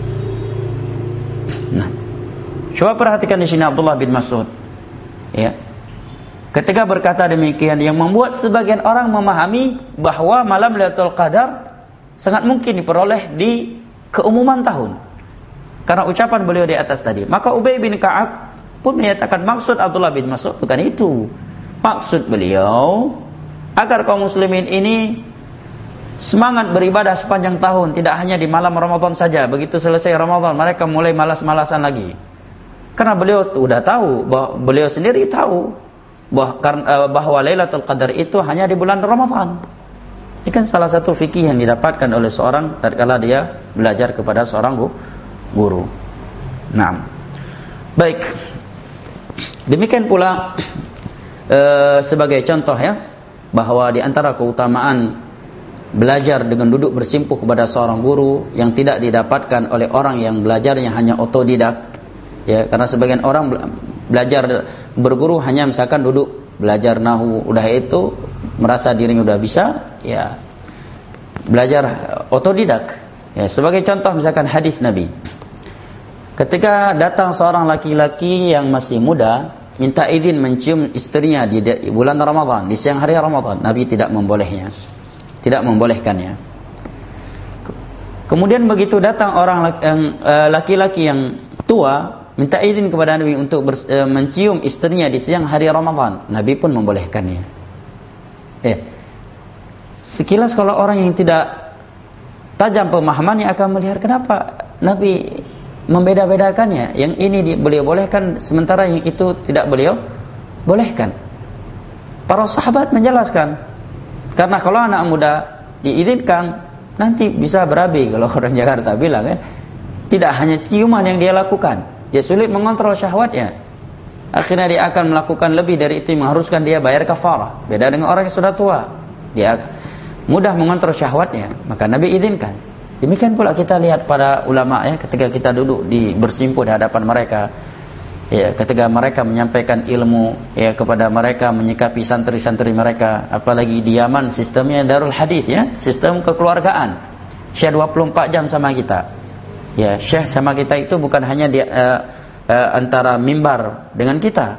Nah, coba perhatikan di sini Abdullah bin Mas'ud ya. Ketika berkata demikian, yang membuat sebagian orang memahami bahwa malam Lailatul Qadar sangat mungkin diperoleh di keumuman tahun. Karena ucapan beliau di atas tadi. Maka Ubay bin Ka'ab pun menyatakan maksud Abdullah bin Mas'ud bukan itu. Maksud beliau agar kaum muslimin ini semangat beribadah sepanjang tahun, tidak hanya di malam Ramadan saja. Begitu selesai Ramadan mereka mulai malas-malasan lagi. Karena beliau sudah tahu, bahwa beliau sendiri tahu bahwa Lailatul Qadar itu hanya di bulan Ramadan. Ini kan salah satu fikih yang didapatkan oleh seorang tatkala dia belajar kepada seorang guru. Nah, baik. Demikian pula e, sebagai contoh ya, bahwa di antara keutamaan belajar dengan duduk bersimpuh kepada seorang guru yang tidak didapatkan oleh orang yang belajarnya hanya otodidak. Ya, karena sebagian orang belajar berguru hanya misalkan duduk belajar nahu, udah itu merasa dirinya udah bisa, ya belajar otodidak. Ya, sebagai contoh misalkan hadis Nabi. Ketika datang seorang laki-laki yang masih muda minta izin mencium istrinya di bulan Ramadan, di siang hari Ramadan, Nabi tidak membolehnya. Tidak membolehkannya. Kemudian begitu datang orang laki-laki yang tua minta izin kepada Nabi untuk bers, e, mencium istrinya di siang hari Ramadan, Nabi pun membolehkannya. Eh, sekilas kalau orang yang tidak tajam pemahamannya akan melihat kenapa Nabi membeda-bedakannya. Yang ini di, beliau bolehkan, sementara yang itu tidak beliau bolehkan. Para sahabat menjelaskan, karena kalau anak muda diizinkan, nanti bisa berabi kalau orang Jakarta bilang ya. Tidak hanya ciuman yang dia lakukan, dia sulit mengontrol syahwatnya. Akhirnya dia akan melakukan lebih dari itu yang mengharuskan dia bayar kafarah. Beda dengan orang yang sudah tua, dia mudah mengontrol syahwatnya, maka Nabi izinkan. Demikian pula kita lihat pada ulama ya, ketika kita duduk di bersimpuh di hadapan mereka, ya, ketika mereka menyampaikan ilmu ya kepada mereka, menyikapi santri-santri mereka, apalagi di Yaman sistemnya Darul Hadis ya, sistem kekeluargaan. Syekh dua puluh empat jam sama kita. Ya, syekh sama kita itu bukan hanya di, uh, uh, antara mimbar dengan kita,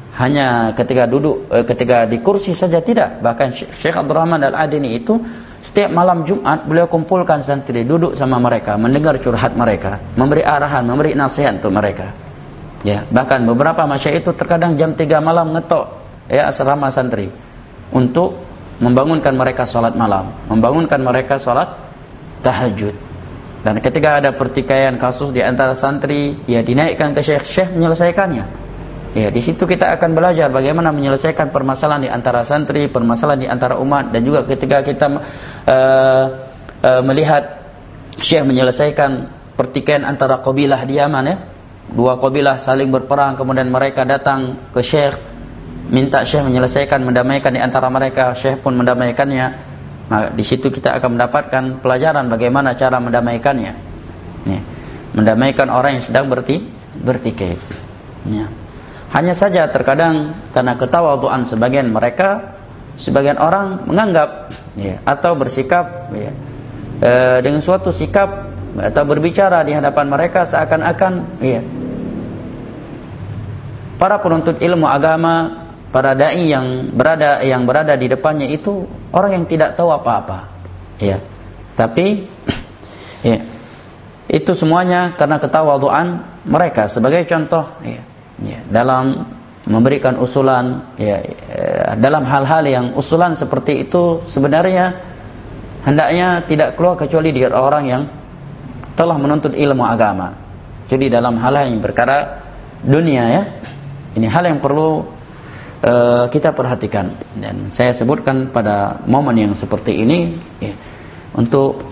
hanya ketika duduk, uh, ketika di kursi saja tidak. Bahkan Syekh Abdurrahman Al-Adini itu setiap malam Jumat beliau kumpulkan santri, duduk sama mereka, mendengar curhat mereka, memberi arahan, memberi nasihat untuk mereka. Ya, bahkan beberapa masyayikh itu terkadang jam tiga malam ngetok ya asrama santri untuk membangunkan mereka salat malam, membangunkan mereka salat tahajud. Dan ketika ada pertikaian kasus di antara santri, ya dinaikkan ke syekh-syekh menyelesaikannya. Ya, di situ kita akan belajar bagaimana menyelesaikan permasalahan di antara santri, permasalahan di antara umat, dan juga ketika kita uh, uh, melihat syekh menyelesaikan pertikaian antara kabilah di Yaman ya. Dua kabilah saling berperang, kemudian mereka datang ke syekh, minta syekh menyelesaikan, mendamaikan di antara mereka, syekh pun mendamaikannya. Nah, di situ kita akan mendapatkan pelajaran bagaimana cara mendamaikannya. Ya, mendamaikan orang yang sedang berti, bertikai. Ya. Hanya saja terkadang karena ketawadhuan sebagian mereka, sebagian orang menganggap ya, atau bersikap ya, uh, dengan suatu sikap atau berbicara di hadapan mereka seakan-akan ya, para penuntut ilmu agama, para dai yang berada yang berada di depannya itu orang yang tidak tahu apa-apa. Ya. Tapi ya, itu semuanya karena ketawadhuan mereka. Sebagai contoh ya, ya, dalam memberikan usulan ya, ya, dalam hal-hal yang usulan seperti itu sebenarnya hendaknya tidak keluar kecuali dari orang yang telah menuntut ilmu agama. Jadi dalam hal yang perkara dunia ya, ini hal yang perlu uh, kita perhatikan. Dan saya sebutkan pada momen yang seperti ini ya, untuk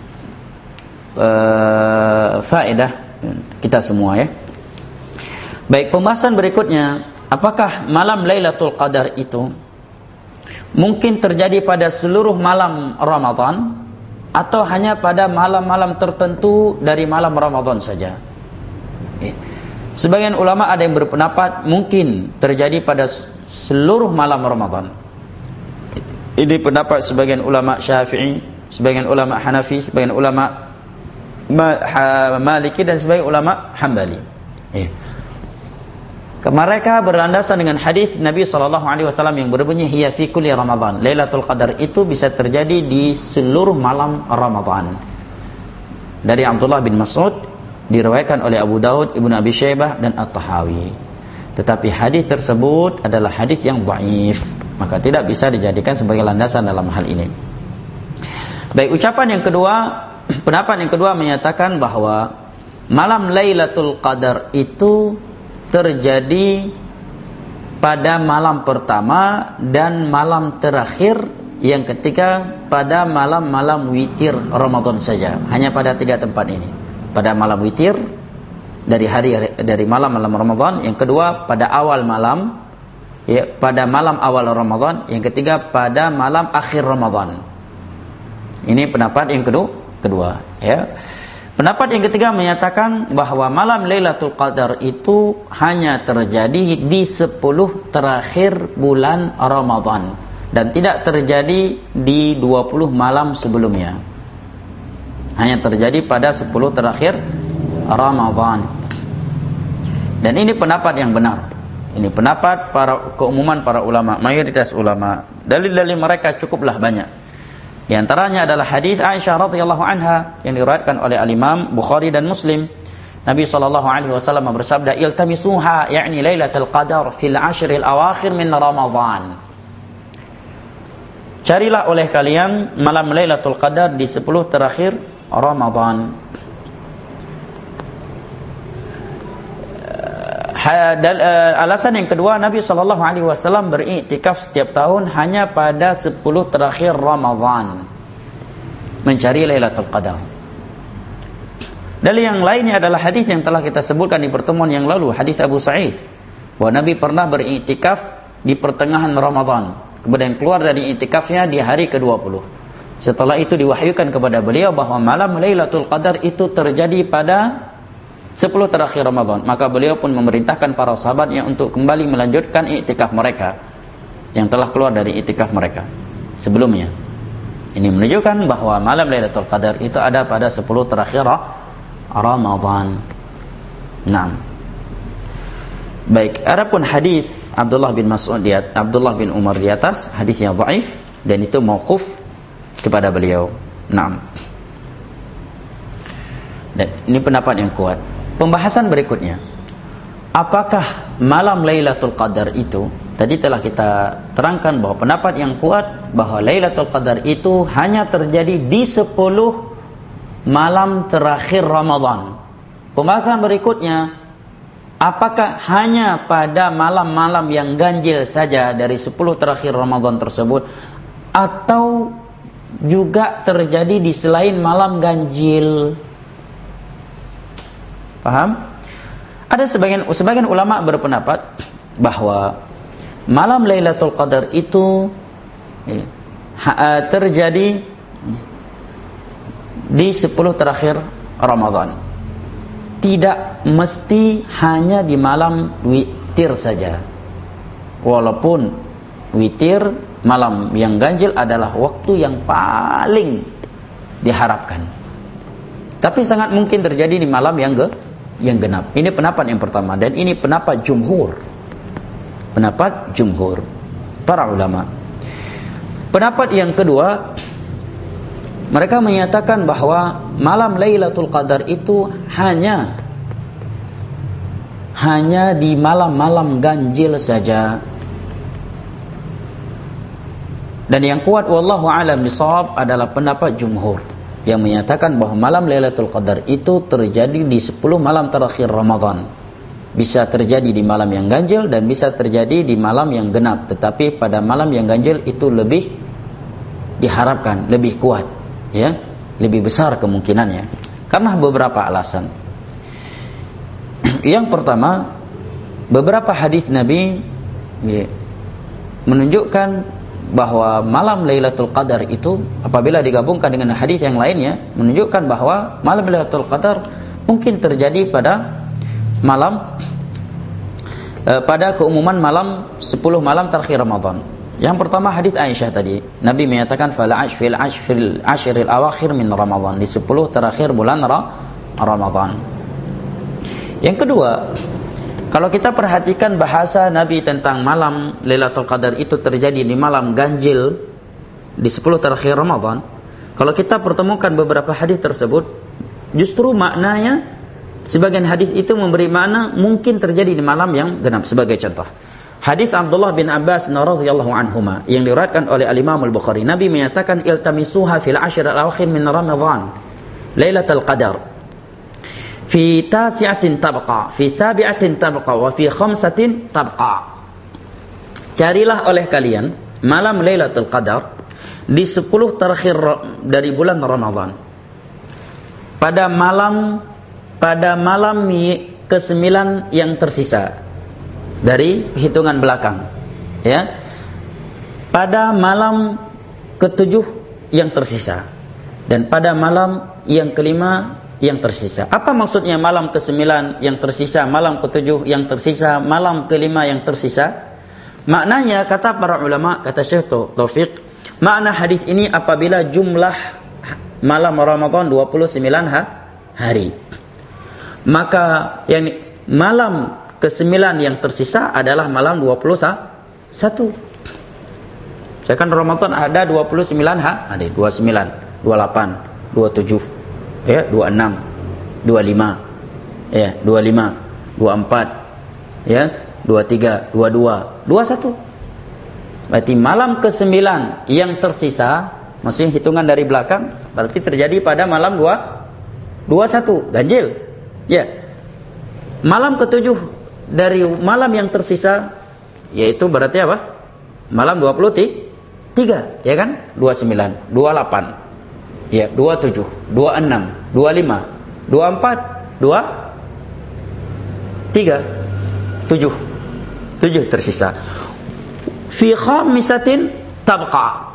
uh, faedah kita semua ya. Baik, pembahasan berikutnya, apakah malam Lailatul Qadar itu mungkin terjadi pada seluruh malam Ramadan atau hanya pada malam-malam tertentu dari malam Ramadan saja? Okay. Sebagian ulama ada yang berpendapat mungkin terjadi pada seluruh malam Ramadan. Ini pendapat sebagian ulama Syafi'i, sebagian ulama Hanafi, sebagian ulama Maliki dan sebagian ulama Hambali. Okay. Mereka berlandasan dengan hadis Nabi sallallahu alaihi wasallam yang berbunyi hiya fi kulli Ramadan. Lailatul Qadar itu bisa terjadi di seluruh malam Ramadan. Dari Abdullah bin Mas'ud, diriwayatkan oleh Abu Daud, Ibnu Abi Syaibah dan At-Tahawi. Tetapi hadis tersebut adalah hadis yang dhaif, maka tidak bisa dijadikan sebagai landasan dalam hal ini. Baik, ucapan yang kedua, pendapat yang kedua menyatakan bahwa malam Lailatul Qadar itu terjadi pada malam pertama dan malam terakhir, yang ketiga pada malam-malam witir Ramadan saja. Hanya pada tiga tempat ini. Pada malam witir dari hari dari malam-malam Ramadan, yang kedua pada awal malam ya, pada malam awal Ramadan, yang ketiga pada malam akhir Ramadan. Ini pendapat yang kedua, kedua ya. Pendapat yang ketiga menyatakan bahwa malam Lailatul Qadar itu hanya terjadi di sepuluh terakhir bulan Ramadan dan tidak terjadi di dua puluh malam sebelumnya. Hanya terjadi pada sepuluh terakhir Ramadan. Dan ini pendapat yang benar. Ini pendapat para keumuman para ulama, mayoritas ulama. Dalil-dalil mereka cukuplah banyak. Di antaranya adalah hadis Aisyah radhiyallahu anha yang diriwayatkan oleh al-Imam Bukhari dan Muslim. Nabi sallallahu alaihi wasallam bersabda, "Iltamisuha yakni Lailatul Qadar fil ashril awakhir min Ramadan." Carilah oleh kalian malam Lailatul Qadar di sepuluh terakhir Ramadan. Dan uh, alasan yang kedua, Nabi sallallahu alaihi wasallam beriktikaf setiap tahun hanya pada sepuluh terakhir Ramadan, mencari Lailatul Qadar. Dalil yang lainnya adalah hadis yang telah kita sebutkan di pertemuan yang lalu, hadis Abu Sa'id, bahwa Nabi pernah beriktikaf di pertengahan Ramadan, kemudian keluar dari iktikafnya di hari ke dua puluh. Setelah itu diwahyukan kepada beliau bahwa malam Lailatul Qadar itu terjadi pada sepuluh terakhir Ramadan. Maka beliau pun memerintahkan para sahabatnya untuk kembali melanjutkan iktikaf mereka yang telah keluar dari iktikaf mereka sebelumnya. Ini menunjukkan bahwa malam Lailatul Qadar itu ada pada sepuluh terakhir Ramadan. Naam. Baik, adapun hadis Abdullah bin Mas'ud di Abdullah bin Umar di atas, hadis yang dhaif dan itu mauquf kepada beliau. Naam. Dan ini pendapat yang kuat. Pembahasan berikutnya, apakah malam Lailatul Qadar itu, tadi telah kita terangkan bahwa pendapat yang kuat bahwa Lailatul Qadar itu hanya terjadi di sepuluh malam terakhir Ramadan. Pembahasan berikutnya, apakah hanya pada malam-malam yang ganjil saja dari sepuluh terakhir Ramadan tersebut, atau juga terjadi di selain malam ganjil? Paham? Ada sebagian sebagian ulama berpendapat bahwa malam Lailatul Qadar itu ya, ha, terjadi di sepuluh terakhir Ramadan. Tidak mesti hanya di malam witir saja. Walaupun witir, malam yang ganjil adalah waktu yang paling diharapkan. Tapi sangat mungkin terjadi di malam yang ge, yang genap. Ini pendapat yang pertama, dan ini pendapat jumhur. Pendapat jumhur para ulama. Pendapat yang kedua, mereka menyatakan bahwa malam Lailatul Qadar itu hanya hanya di malam-malam ganjil saja. Dan yang kuat wallahu a'lam bishawab adalah pendapat jumhur yang menyatakan bahwa malam Lailatul Qadar itu terjadi di sepuluh malam terakhir Ramadan. Bisa terjadi di malam yang ganjil dan bisa terjadi di malam yang genap. Tetapi pada malam yang ganjil itu lebih diharapkan, lebih kuat, ya, lebih besar kemungkinannya. Karena beberapa alasan. Yang pertama, beberapa hadis Nabi ya, menunjukkan bahwa malam Lailatul Qadar itu apabila digabungkan dengan hadis yang lainnya menunjukkan bahwa malam Lailatul Qadar mungkin terjadi pada malam eh, pada keumuman malam sepuluh malam terakhir Ramadan. Yang pertama hadis Aisyah tadi, Nabi menyatakan fal ash fil ash fil ashril awakhir min Ramadan, di sepuluh terakhir bulan Ramadan. Yang kedua, kalau kita perhatikan bahasa Nabi tentang malam Lailatul Qadar itu terjadi di malam ganjil di sepuluh terakhir Ramadan, kalau kita pertemukan beberapa hadis tersebut, justru maknanya sebagian hadis itu memberi makna mungkin terjadi di malam yang genap. Sebagai contoh, hadis Abdullah bin Abbas radhiyallahu anhuma yang diriwayatkan oleh Al-Imam Al-Bukhari, Nabi menyatakan iltamisuha fil ashr al-awakhir min Ramadan Lailatul Qadar fi tasi'atin tabqa, fi sabi'atin tabqa, wa fi khamsatin tabqa. Carilah oleh kalian malam Lailatul Qadar di sepuluh terakhir dari bulan Ramadan. Pada malam pada malam kesembilan yang tersisa dari hitungan belakang, ya. Pada malam ketujuh yang tersisa dan pada malam yang kelima yang tersisa. Apa maksudnya malam kesembilan yang tersisa, malam ketujuh yang tersisa, malam kelima yang tersisa? Maknanya kata para ulama, kata Syekh Taufik, makna hadis ini apabila jumlah malam Ramadan dua puluh sembilan hari, maka yang malam kesembilan yang tersisa adalah malam dua puluh satu. Sekarang Ramadan ada dua puluh sembilan hari, dua puluh sembilan, dua puluh delapan, dua puluh tujuh, ya, dua puluh enam, dua puluh lima, ya, dua puluh lima, dua puluh empat, ya, dua puluh tiga, dua puluh dua, dua puluh satu. Berarti malam kesembilan yang tersisa, maksudnya hitungan dari belakang, berarti terjadi pada malam dua puluh satu, ganjil. Ya. Malam ketujuh dari malam yang tersisa, yaitu berarti apa? Malam dua puluh tiga, ya kan? dua puluh sembilan, dua puluh delapan, ya, dua puluh tujuh, dua puluh enam, dua puluh lima, dua puluh empat, dua puluh tiga, tujuh. tujuh tersisa. Fi khamisatin tabqa.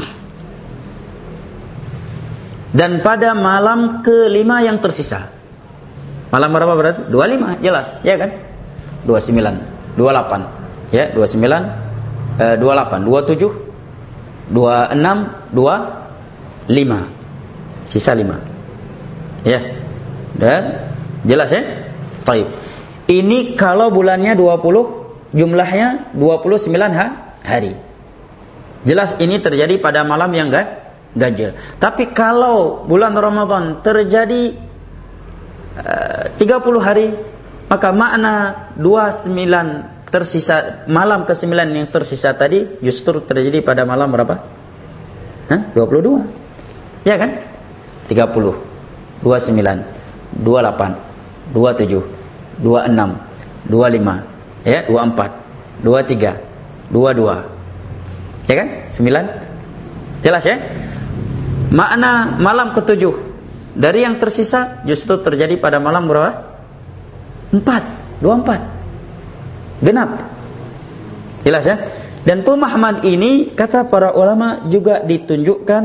Dan pada malam kelima yang tersisa. Malam berapa berarti? dua puluh lima, jelas, ya kan? dua puluh sembilan, dua puluh delapan, ya, dua puluh sembilan, eh, dua puluh delapan, dua puluh tujuh, dua puluh enam, dua puluh lima. Sisa lima. Ya. Dan jelas ya? Baik. Ini kalau bulannya dua puluh, jumlahnya dua puluh sembilan hari. Jelas ini terjadi pada malam yang ganjil. Tapi kalau bulan Ramadan terjadi uh, tiga puluh hari, maka makna dua puluh sembilan tersisa, malam kesembilan yang tersisa tadi justru terjadi pada malam berapa? Hah? dua puluh dua. Ya kan? tiga puluh, dua puluh sembilan, dua puluh delapan, dua puluh tujuh, dua puluh enam, dua puluh lima, ya, dua puluh empat, dua puluh tiga, dua puluh dua. Ya kan? sembilan. Jelas ya? Makna malam ketujuh dari yang tersisa justru terjadi pada malam berapa? empat, dua puluh empat. Genap. Jelas ya? Dan pemahaman ini kata para ulama juga ditunjukkan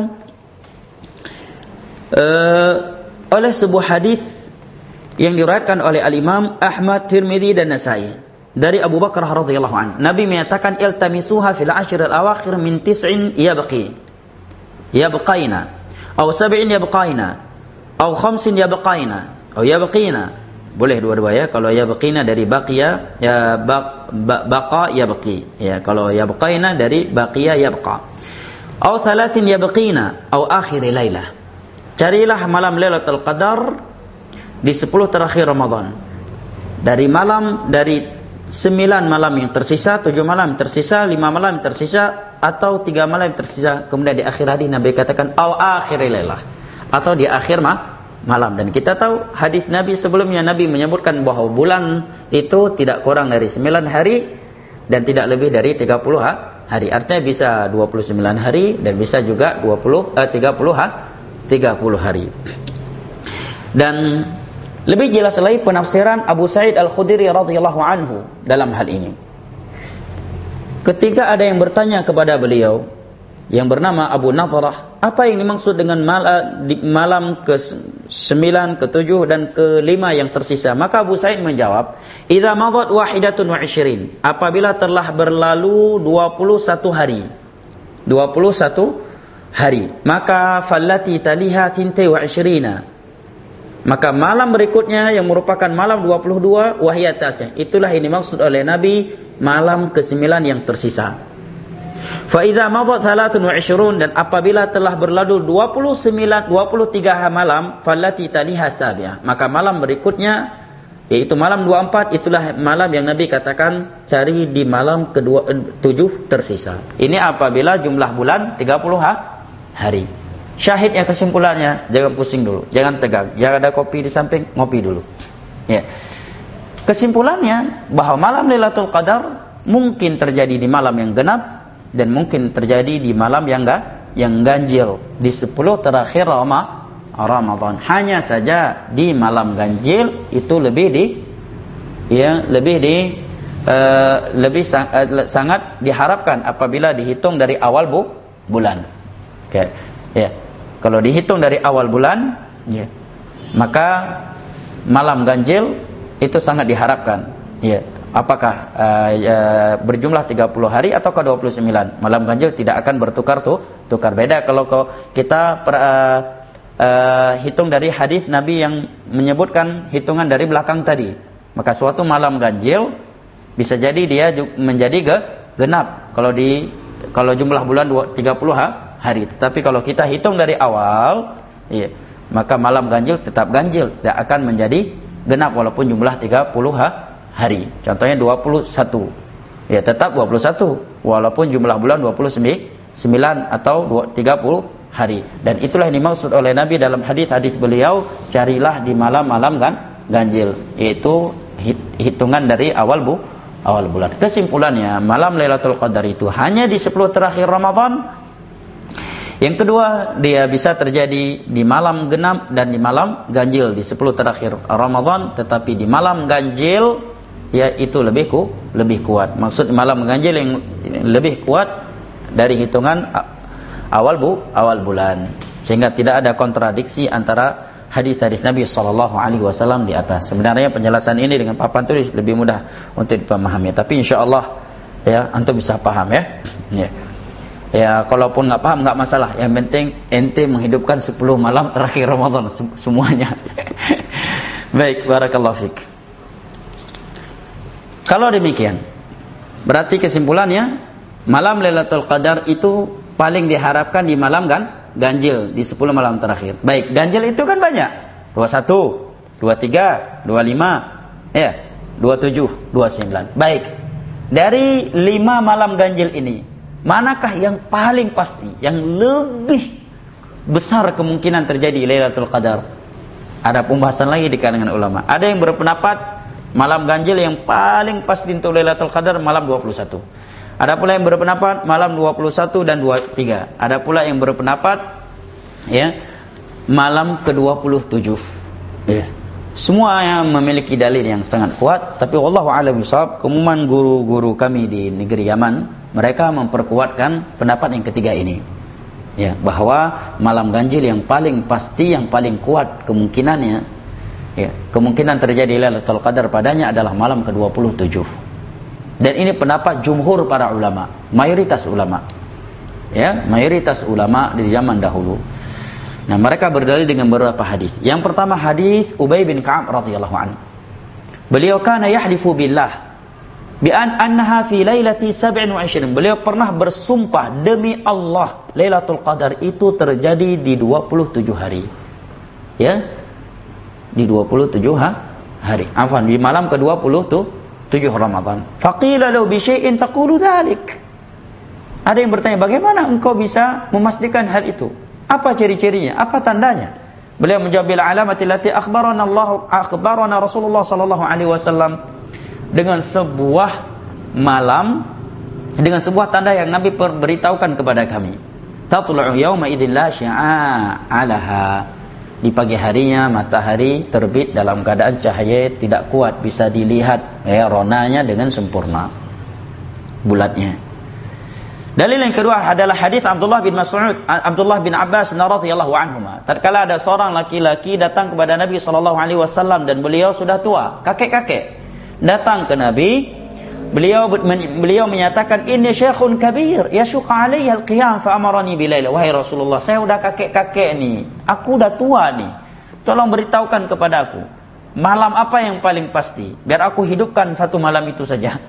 uh, oleh sebuah hadis yang diriwayatkan oleh Al-Imam Ahmad, Tirmidzi dan Nasa'i dari Abu Bakar radhiyallahu anhu. Nabi menyatakan iltamisuha fil ashr al-awakhir min tis'in yabqi. Yabqaina Aw sab'in yabqaina, aw khamsin yabqaina, aw yabqina. Boleh dua-dua ya. Kalau yabqina dari baqiya, ya baq, baqa yabqi. Ya, kalau yabqaina dari baqiya yabqa. Aw thalathin yabqina, aw akhir lailah. Carilah malam Lailatul Qadar di sepuluh terakhir Ramadan. Dari malam dari sembilan malam yang tersisa, tujuh malam yang tersisa, lima malam yang tersisa, atau tiga malam yang tersisa. Kemudian di akhir hari Nabi katakan au akhir lailah, atau di akhir ma malam. Dan kita tahu hadis Nabi sebelumnya, Nabi menyebutkan bahwa bulan itu tidak kurang dari sembilan hari dan tidak lebih dari tiga puluh hari. Artinya bisa dua puluh sembilan hari dan bisa juga dua puluh eh, tiga puluh hari. Dan lebih jelas lagi penafsiran Abu Sa'id Al-Khudri radhiyallahu anhu dalam hal ini. Ketika ada yang bertanya kepada beliau yang bernama Abu Nadrah, apa yang dimaksud dengan mal, di, malam ke sembilan, ke tujuh dan ke lima yang tersisa? Maka Abu Sa'id menjawab, "Idza madat wahidatun wa ishirin." Apabila telah berlalu dua puluh satu hari. dua puluh satu hari. Maka fallati taliha thintai wa ishirina. Maka malam berikutnya yang merupakan malam dua puluh dua wahiyatasnya. Itulah yang dimaksud oleh Nabi malam kesembilan yang tersisa. Fa idza madat thalathun wa ishrun, dan apabila telah berlalu dua puluh sembilan dua puluh tiga malam, fallati taliha sabi'ah. Maka malam berikutnya yaitu malam dua puluh empat, itulah malam yang Nabi katakan cari di malam kedua tujuh tersisa. Ini apabila jumlah bulan tiga puluh hari. Syahidnya kesimpulannya, jangan pusing dulu, jangan tegang, jangan ada kopi di samping, ngopi dulu. Ya. Kesimpulannya bahwa malam Lailatul Qadar mungkin terjadi di malam yang genap dan mungkin terjadi di malam yang enggak, yang ganjil di sepuluh terakhir Ramadan. Hanya saja di malam ganjil itu lebih di ya lebih di uh, lebih sang, uh, sangat diharapkan apabila dihitung dari awal bu, bulan. Oke. Okay. Ya. Kalau dihitung dari awal bulan, ya, maka malam ganjil itu sangat diharapkan. Ya. Apakah uh, uh, berjumlah tiga puluh hari atau ke dua puluh sembilan? Malam ganjil tidak akan bertukar tuh, tukar beda kalau kita per, uh, uh, hitung dari hadis Nabi yang menyebutkan hitungan dari belakang tadi. Maka suatu malam ganjil bisa jadi dia menjadi ge, genap kalau di kalau jumlah bulan tiga puluh hari. Tetapi kalau kita hitung dari awal, iya, maka malam ganjil tetap ganjil, tidak akan menjadi genap walaupun jumlah tiga puluh hari. Contohnya dua puluh satu. Ya, tetap dua puluh satu walaupun jumlah bulan dua puluh sembilan atau tiga puluh hari. Dan itulah yang dimaksud oleh Nabi dalam hadis-hadis beliau, carilah di malam-malam kan ganjil, yaitu hitungan dari awal bu awal bulan. Kesimpulannya, malam Lailatul Qadar itu hanya di sepuluh terakhir Ramadan. Yang kedua, dia bisa terjadi di malam genap dan di malam ganjil di sepuluh terakhir Ramadan, tetapi di malam ganjil ya itu lebih ku, lebih kuat. Maksud malam ganjil yang lebih kuat dari hitungan awal bu awal bulan, sehingga tidak ada kontradiksi antara hadis-hadis Nabi sallallahu alaihi wasallam di atas. Sebenarnya penjelasan ini dengan papan tulis lebih mudah untuk dipahami, tapi insyaallah ya antum bisa paham ya. Ya. Ya, kalaupun nggak paham nggak masalah. Yang penting ente menghidupkan sepuluh malam terakhir Ramadan semuanya. Baik, barakallahu fik. Kalau demikian, berarti kesimpulannya malam Lailatul Qadar itu paling diharapkan di malam kan ganjil di sepuluh malam terakhir. Baik, ganjil itu kan banyak. dua puluh satu, dua puluh tiga, dua puluh lima, ya, dua puluh tujuh, dua puluh sembilan. Baik. Dari lima malam ganjil ini, manakah yang paling pasti, yang lebih besar kemungkinan terjadi Lailatul Qadar? Ada pembahasan lagi di kalangan ulama. Ada yang berpendapat malam ganjil yang paling pasti untuk Lailatul Qadar malam dua puluh satu. Ada pula yang berpendapat malam dua puluh satu dan dua puluh tiga. Ada pula yang berpendapat ya malam ke dua puluh tujuh. Ya. Semua yang memiliki dalil yang sangat kuat, tapi wallahu a'lam bishawab, keumuman guru-guru kami di negeri Yaman, mereka memperkuatkan pendapat yang ketiga ini. Ya, bahwa malam ganjil yang paling pasti, yang paling kuat kemungkinannya, ya, kemungkinan terjadi Lailatul Qadar padanya adalah malam ke dua puluh tujuh. Dan ini pendapat jumhur para ulama, mayoritas ulama. Ya, mayoritas ulama di zaman dahulu. Nah, mereka berdalil dengan beberapa hadis. Yang pertama hadis Ubay bin Ka'ab radhiyallahu anhu. Beliau kana yahlifu billah bi an annaha fi lailati sab'in wa ishrin. Beliau pernah bersumpah demi Allah, Lailatul Qadar itu terjadi di dua puluh tujuh hari. Ya. Di dua puluh tujuh hari. Afwan, di malam ke dua puluh tujuh Ramadan. Faqila lahu bi syai'in taqulu dzalik. Ada yang bertanya, bagaimana engkau bisa memastikan hal itu? Apa ciri-cirinya? Apa tandanya? Beliau menjawab, bil alamati allati akhbarana Allah akhbarana Rasulullah sallallahu alaihi wasallam, dengan sebuah malam, dengan sebuah tanda yang Nabi beritahukan kepada kami. Tatlu'u yauma idzin la sya'a 'alaha. Di pagi harinya matahari terbit dalam keadaan cahaya tidak kuat, bisa dilihat ya ronanya dengan sempurna, bulatnya. Dalil yang kedua adalah hadis Abdullah bin Mas'ud, Abdullah bin Abbas radhiyallahu anhuma. Tatkala ada seorang laki-laki datang kepada Nabi sallallahu alaihi wasallam dan beliau sudah tua, kakek-kakek. Datang ke Nabi, beliau beliau menyatakan, "Inni syekhun kabir, yashuq alayya al-qiyam fa amarani bilail." Wahai Rasulullah, saya udah kakek-kakek nih. Aku udah tua nih. Tolong beritahukan kepada aku, malam apa yang paling pasti biar aku hidupkan satu malam itu saja.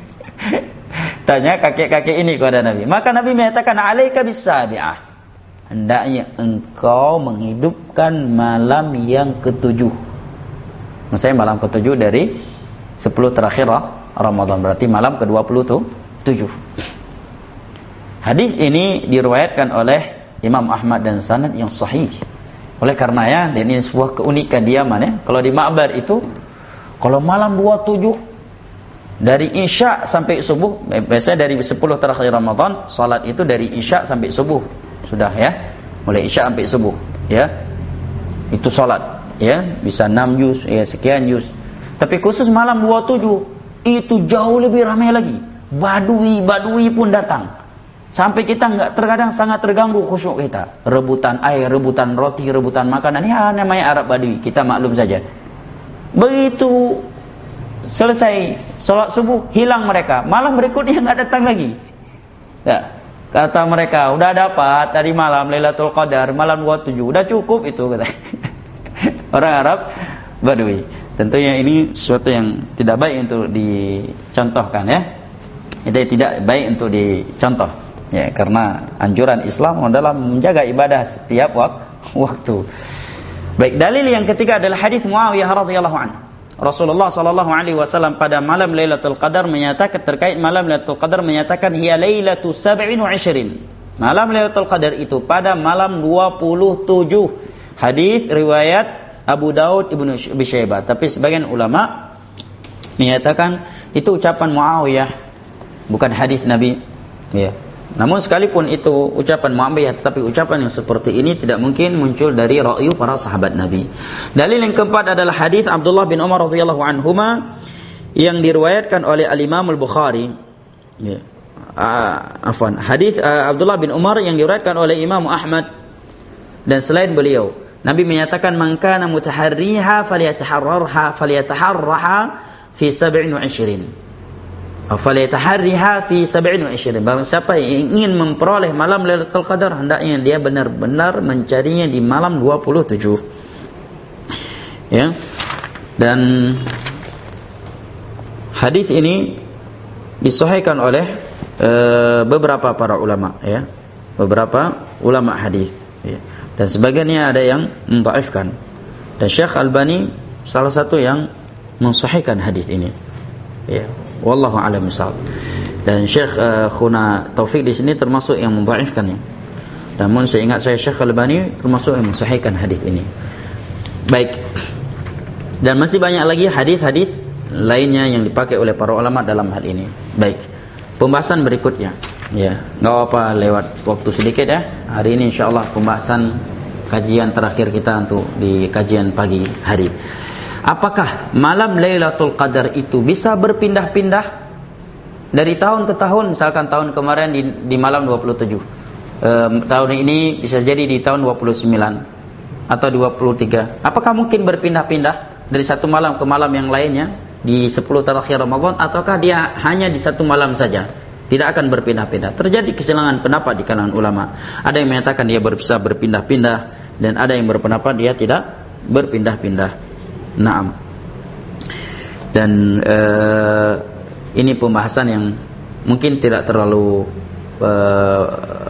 Tanya kakek-kakek ini kepada Nabi. Maka Nabi menyatakan, "Alaika bis-sabi'ah." Hendaknya engkau menghidupkan malam yang ketujuh. Maksudnya malam ketujuh dari sepuluh terakhir Ramadan, berarti malam ke dua puluh tujuh. Hadis ini diriwayatkan oleh Imam Ahmad dan sanad yang sahih. Oleh karenanya, dan ini sebuah keunikan diaman ya. Kalau di Ma'bar itu, kalau malam dua puluh tujuh dari Isya sampai subuh, biasanya dari sepuluh terakhir Ramadan, salat itu dari Isya sampai subuh. Sudah ya. Mulai Isya sampai subuh, ya. Itu salat, ya. Bisa enam juz, ya sekian juz. Tapi khusus malam dua puluh tujuh itu jauh lebih ramai lagi. Badui-badui pun datang. Sampai kita enggak terkadang sangat terganggu khusyuk kita. Rebutan air, rebutan roti, rebutan makanan. Ya namanya Arab Badui, kita maklum saja. Begitu selesai salat subuh, hilang mereka. Malam berikutnya enggak datang lagi. Ya, kata mereka, udah dapat dari malam Lailatul Qadar, malam dua puluh tujuh, udah cukup itu kata. Orang Arab Badui. Tentunya ini sesuatu yang tidak baik untuk dicontohkan ya. Itu tidak baik untuk dicontoh. Ya, karena anjuran Islam adalah menjaga ibadah setiap waktu. Baik, dalil yang ketiga adalah hadis Muawiyah radhiyallahu anhu. Rasulullah sallallahu alaihi wasallam pada malam Lailatul Qadar menyatakan, terkait malam Lailatul Qadar menyatakan, hiya lailatu sab'in wa ishrin. Malam Lailatul Qadar itu pada malam dua puluh tujuh. Hadis riwayat Abu Daud Ibnu Syaibah. Tapi sebagian ulama menyatakan itu ucapan Muawiyah, bukan hadis Nabi. Ya. Namun sekalipun itu ucapan Muawiyah, tetapi ucapan yang seperti ini tidak mungkin muncul dari ra'yu para sahabat Nabi. Dalil yang keempat adalah hadis Abdullah bin Umar radhiyallahu anhuma yang diriwayatkan oleh Al-Imam Al-Bukhari. Ya. Uh, afwan, hadis uh, Abdullah bin Umar yang diriwayatkan oleh Imam Ahmad dan selain beliau. Nabi menyatakan, "Man kana mutaharriha falyataharrarha falyataharraha fi sab'in wa ishrin." Falyataharriha fi sab'in wa ishrin. Barang siapa yang ingin memperoleh malam Lailatul Qadar, hendaknya dia benar-benar mencarinya di malam dua puluh tujuh. Ya. Dan hadis ini disahihkan oleh e, beberapa para ulama ya. Beberapa ulama hadis ya. Dan sebagiannya ada yang mendhaifkan. Dan Syekh Albani salah satu yang mensahihkan hadis ini. Ya. Wallahu a'lam bishawab. Dan Syekh uh, Khuna Taufik di sini termasuk yang mendhaifkannya. Namun saya ingat saya Syekh Albani termasuk yang mensahihkan hadis ini. Baik. Dan masih banyak lagi hadis-hadis lainnya yang dipakai oleh para ulama dalam hal ini. Baik. Pembahasan berikutnya. Ya, enggak apa lewat waktu sedikit ya. Hari ini insyaallah pembahasan kajian terakhir kita untuk di kajian pagi hari. Apakah malam Lailatul Qadar itu bisa berpindah-pindah dari tahun ke tahun? Misalkan tahun kemarin di, di malam dua puluh tujuh, e, tahun ini bisa jadi di tahun dua puluh sembilan atau dua puluh tiga. Apakah mungkin berpindah-pindah dari satu malam ke malam yang lainnya di sepuluh terakhir Ramadan, ataukah dia hanya di satu malam saja, tidak akan berpindah-pindah? Terjadi kesilangan pendapat di kalangan ulama. Ada yang menyatakan dia bisa berpindah-pindah dan ada yang berpendapat dia tidak berpindah-pindah. Naam. Dan uh, ini pembahasan yang mungkin tidak terlalu uh,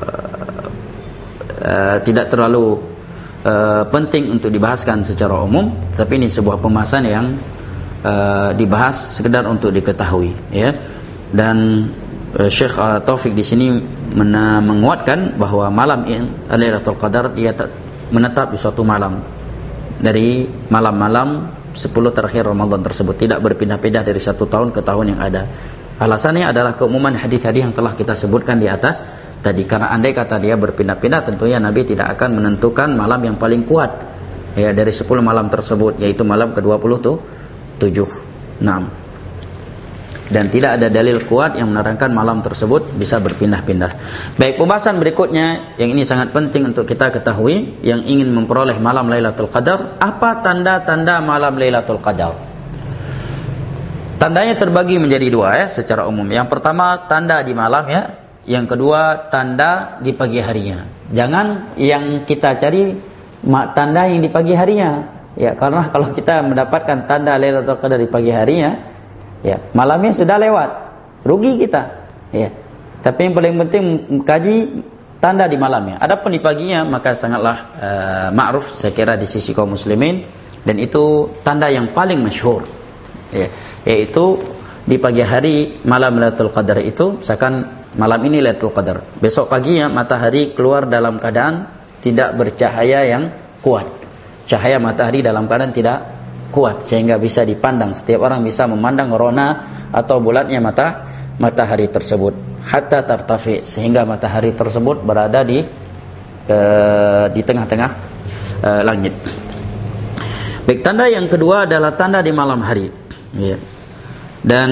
uh, tidak terlalu uh, penting untuk dibahaskan secara umum, tapi ini sebuah pembahasan yang uh, dibahas sekedar untuk diketahui, ya. Dan uh, Syekh uh, Taufik di sini mena- menguatkan bahwa malam yang Lailatul Qadar dia menetap di suatu malam dari malam-malam sepuluh terakhir Ramadan tersebut, tidak berpindah-pindah dari satu tahun ke tahun yang ada. Alasannya adalah keumuman hadis-hadis yang telah kita sebutkan di atas tadi. Karena andai kata dia berpindah-pindah, tentunya Nabi tidak akan menentukan malam yang paling kuat, ya, dari sepuluh malam tersebut, yaitu malam ke dua puluh tujuh. Naam. Dan tidak ada dalil kuat yang menerangkan malam tersebut bisa berpindah-pindah. Baik, pembahasan berikutnya yang ini sangat penting untuk kita ketahui, yang ingin memperoleh malam Lailatul Qadar, apa tanda-tanda malam Lailatul Qadar? Tandanya terbagi menjadi dua, ya, secara umum. Yang pertama tanda di malam, ya. Yang kedua tanda di pagi harinya. Jangan yang kita cari tanda yang di pagi harinya, ya, karena kalau kita mendapatkan tanda Lailatul Qadar di pagi harinya, ya, malamnya sudah lewat, rugi kita, ya. Tapi yang paling penting kaji tanda di malamnya. Adapun di paginya maka sangatlah uh, ma'ruf saya kira di sisi kaum muslimin, dan itu tanda yang paling masyhur, ya, yaitu di pagi hari malam Lailatul Qadar itu, misalkan malam ini Lailatul Qadar, besok paginya matahari keluar dalam keadaan tidak bercahaya yang kuat, cahaya matahari dalam keadaan tidak kuat sehingga bisa dipandang, setiap orang bisa memandang rona atau bulatnya mata matahari tersebut, hatta tartafi, sehingga matahari tersebut berada di uh, di tengah-tengah uh, langit. Baik, tanda yang kedua adalah tanda di malam hari, ya. Dan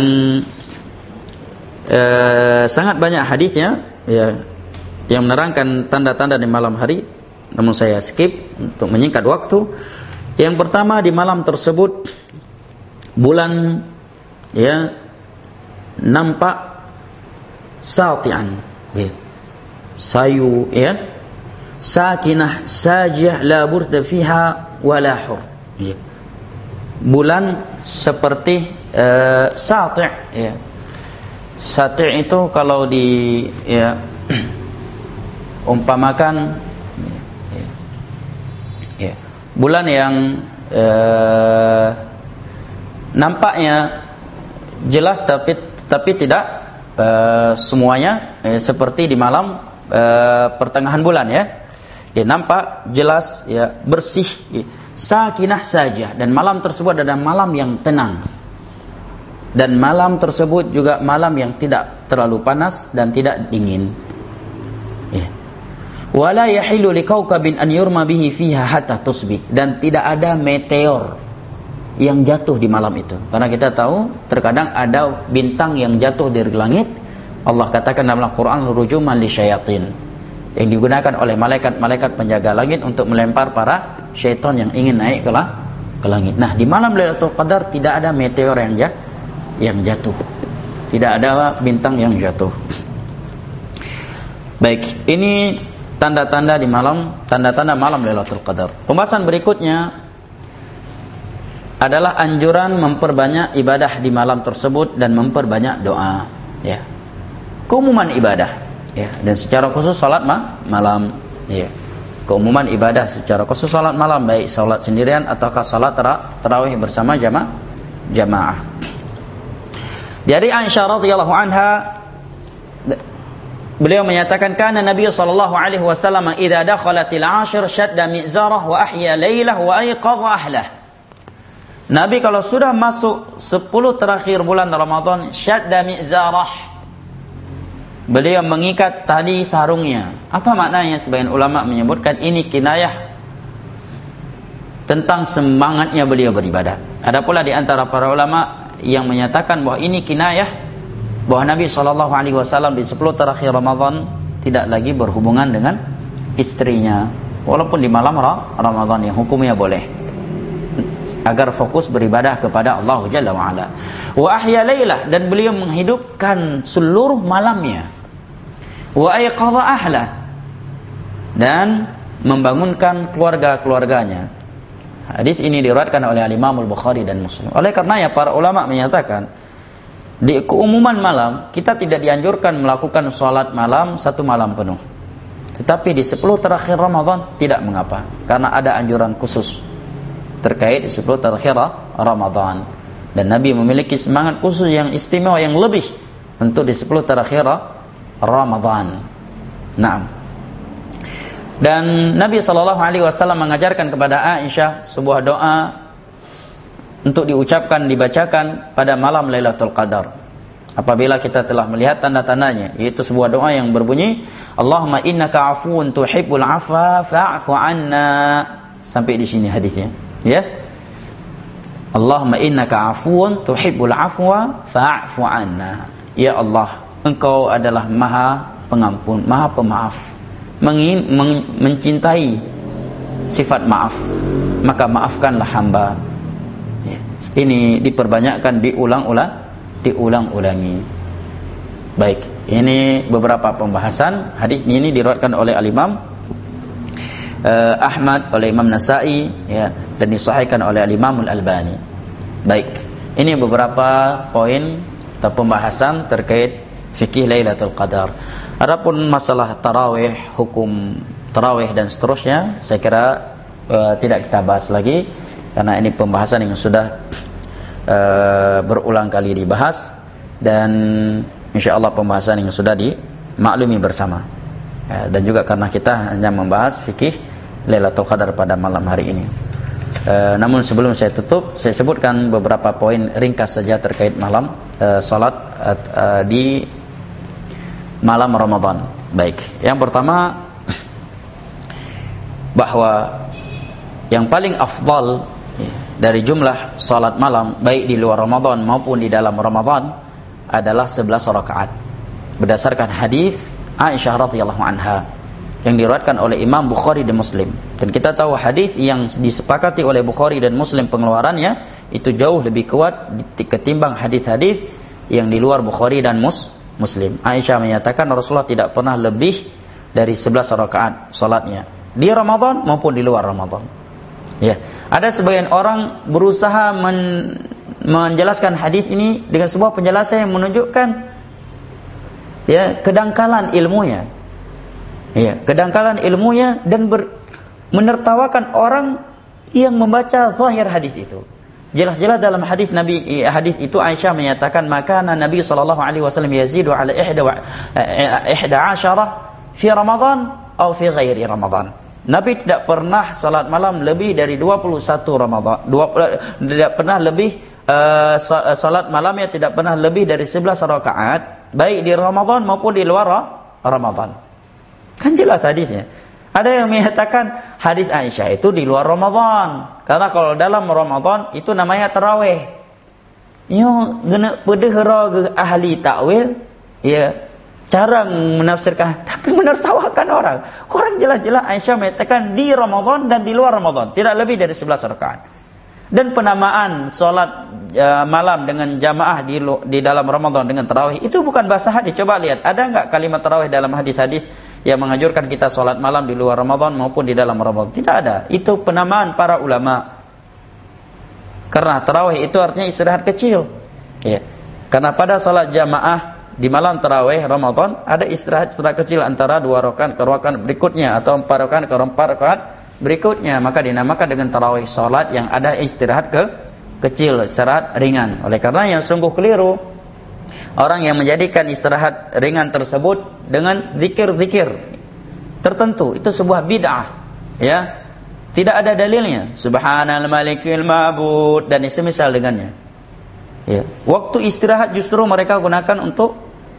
uh, sangat banyak hadisnya, ya, yang menerangkan tanda-tanda di malam hari, namun saya skip untuk menyingkat waktu. Yang pertama, di malam tersebut bulan, ya, nampak sati'an, ya, sayu, ya, sakinah sajih la burda fiha wala hur, ya. Bulan seperti uh, sati', ya. Sati' itu kalau di, ya, umpamakan, ya, ya, bulan yang eh, nampaknya jelas tapi tapi tidak eh, semuanya eh, seperti di malam eh, pertengahan bulan, ya. Dia nampak jelas, ya, bersih, ya, sakinah saja, dan malam tersebut adalah malam yang tenang. Dan malam tersebut juga malam yang tidak terlalu panas dan tidak dingin, ya. Wala yahilu liqaukabin an yurma bihi fiha hatta tusbih, dan tidak ada meteor yang jatuh di malam itu. Karena kita tahu terkadang ada bintang yang jatuh dari langit. Allah katakan dalam Al-Qur'an rujuman lisyayatin, yang digunakan oleh malaikat-malaikat penjaga langit untuk melempar para syaitan yang ingin naik ke, ke langit. Nah, di malam Lailatul Qadar tidak ada meteor yang ja, yang jatuh. Tidak ada bintang yang jatuh. Baik, ini tanda-tanda di malam, tanda-tanda malam Lailatul Qadar. Pembahasan berikutnya adalah anjuran memperbanyak ibadah di malam tersebut dan memperbanyak doa, ya. Keumuman ibadah, ya, dan secara khusus salat ma- malam, ya. Keumuman ibadah secara khusus salat malam, baik salat sendirian ataukah salat tara- tarawih bersama jama- jamaah. Dari Aisyah radhiyallahu anha, beliau menyatakan, kana Nabi sallallahu alaihi wasallam idza dakhalatil ashir shadda mizarah wa ahya lailah wa ayqadha ahlah. Nabi kalau sudah masuk sepuluh terakhir bulan Ramadan, shadda mizarah, beliau mengikat tali sarungnya. Apa maknanya? Sebagian ulama menyebutkan ini kinayah tentang semangatnya beliau beribadah. Ada pula di antara para ulama yang menyatakan bahwa ini kinayah bahwa Nabi shallallahu alaihi wasallam di sepuluh terakhir Ramadan tidak lagi berhubungan dengan istrinya, walaupun di malam Ramadan yang hukumnya boleh, agar fokus beribadah kepada Allah Jalla wa'ala. Wa ahya lailah, dan beliau menghidupkan seluruh malamnya. Wa ayqadha ahla, dan membangunkan keluarga-keluarganya. Hadis ini diriwayatkan oleh Imam Al-Bukhari dan Muslim. Oleh karenanya para ulama menyatakan di keumuman malam kita tidak dianjurkan melakukan salat malam satu malam penuh. Tetapi di sepuluh terakhir Ramadan tidak mengapa, karena ada anjuran khusus terkait di sepuluh terakhir Ramadan. Dan Nabi memiliki semangat khusus yang istimewa yang lebih untuk di sepuluh terakhir Ramadan. Naam. Dan Nabi sallallahu alaihi wasallam mengajarkan kepada Aisyah sebuah doa untuk diucapkan, dibacakan pada malam Lailatul Qadar. Apabila kita telah melihat tanda-tandanya, yaitu sebuah doa yang berbunyi, Allahumma innaka afuwun tuhibbul afwa fa'fu anna. Sampai di sini hadisnya, ya. Allahumma innaka afuwun tuhibbul afwa fa'fu anna. Ya Allah, Engkau adalah Maha Pengampun, Maha Pemaaf, Mengin, men, mencintai sifat maaf, maka maafkanlah hamba. Ya. Ini diperbanyakkan, diulang-ulang, diulang-ulangi. Baik, ini beberapa pembahasan. Hadis ini diriwayatkan oleh Al-Imam uh, Ahmad, oleh Imam Nasa'i, ya, dan disahihkan oleh Al-Imam Al-Albani. Baik, ini beberapa poin atau pembahasan terkait fikih Lailatul Qadar. Adapun masalah tarawih, hukum tarawih dan seterusnya, saya kira uh, tidak kita bahas lagi karena ini pembahasan yang sudah uh, berulang kali dibahas, dan insyaallah pembahasan yang sudah dimaklumi bersama. Uh, dan juga karena kita hanya membahas fikih Lailatul Qadar pada malam hari ini. Uh, namun sebelum saya tutup, saya sebutkan beberapa poin ringkas saja terkait malam uh, salat uh, uh, di malam Ramadan. Baik, yang pertama, bahwa yang paling afdal dari jumlah salat malam baik di luar Ramadan maupun di dalam Ramadan adalah sebelas rakaat, berdasarkan hadis Aisyah radhiyallahu anha yang diriwayatkan oleh Imam Bukhari dan Muslim. Dan kita tahu hadis yang disepakati oleh Bukhari dan Muslim pengeluarannya itu jauh lebih kuat ketimbang hadis-hadis yang di luar Bukhari dan Muslim. Muslim. Aisyah menyatakan Rasulullah tidak pernah lebih dari sebelas rakaat salatnya di Ramadan maupun di luar Ramadan. Ya, ada sebagian orang berusaha men menjelaskan hadis ini dengan sebuah penjelasan yang menunjukkan ya kedangkalan ilmunya. Ya, kedangkalan ilmunya dan ber, menertawakan orang yang membaca zahir hadis itu. Jelas-jelas dalam hadis Nabi, hadis itu Aisyah menyatakan maka Nabi sallallahu alaihi wasallam yazidu ala ihda asyara fi Ramadan atau fi ghairi Ramadan. Nabi tidak pernah salat malam lebih dari dua puluh satu Ramadan. Dua, tidak pernah lebih uh, salat malamnya tidak pernah lebih dari sebelas rakaat baik di Ramadan maupun di luar Ramadan. Kan jelas hadisnya. Ada yang menyatakan hadis Aisyah itu di luar Ramadan. Karena kalau dalam Ramadan itu namanya tarawih. Yo gena pedehera ahli takwil ya cara menafsirkan tapi menertawakan orang. Orang jelas-jelas Aisyah menyatakan di Ramadan dan di luar Ramadan, tidak lebih dari sebelas rakaat. Dan penamaan salat uh, malam dengan jamaah di di dalam Ramadan dengan tarawih itu bukan bahasa hadis. Coba lihat, ada enggak kalimat tarawih dalam hadis-hadis yang menganjurkan kita salat malam di luar Ramadan maupun di dalam Ramadan? Tidak ada. Itu penamaan para ulama. Karena tarawih itu artinya istirahat kecil. Ya. Karena pada salat jamaah di malam tarawih Ramadan ada istirahat-istirahat kecil antara dua rakaat ke rakaat berikutnya atau empat rakaat ke empat rakaat berikutnya, maka dinamakan dengan tarawih, salat yang ada istirahat ke kecil, istirahat ringan. Oleh karena yang sungguh keliru orang yang menjadikan istirahat ringan tersebut dengan zikir-zikir tertentu, itu sebuah bid'ah, ya. Tidak ada dalilnya. Subhanal malikil ma'bud dan semisal dengannya. Ya. Waktu istirahat justru mereka gunakan untuk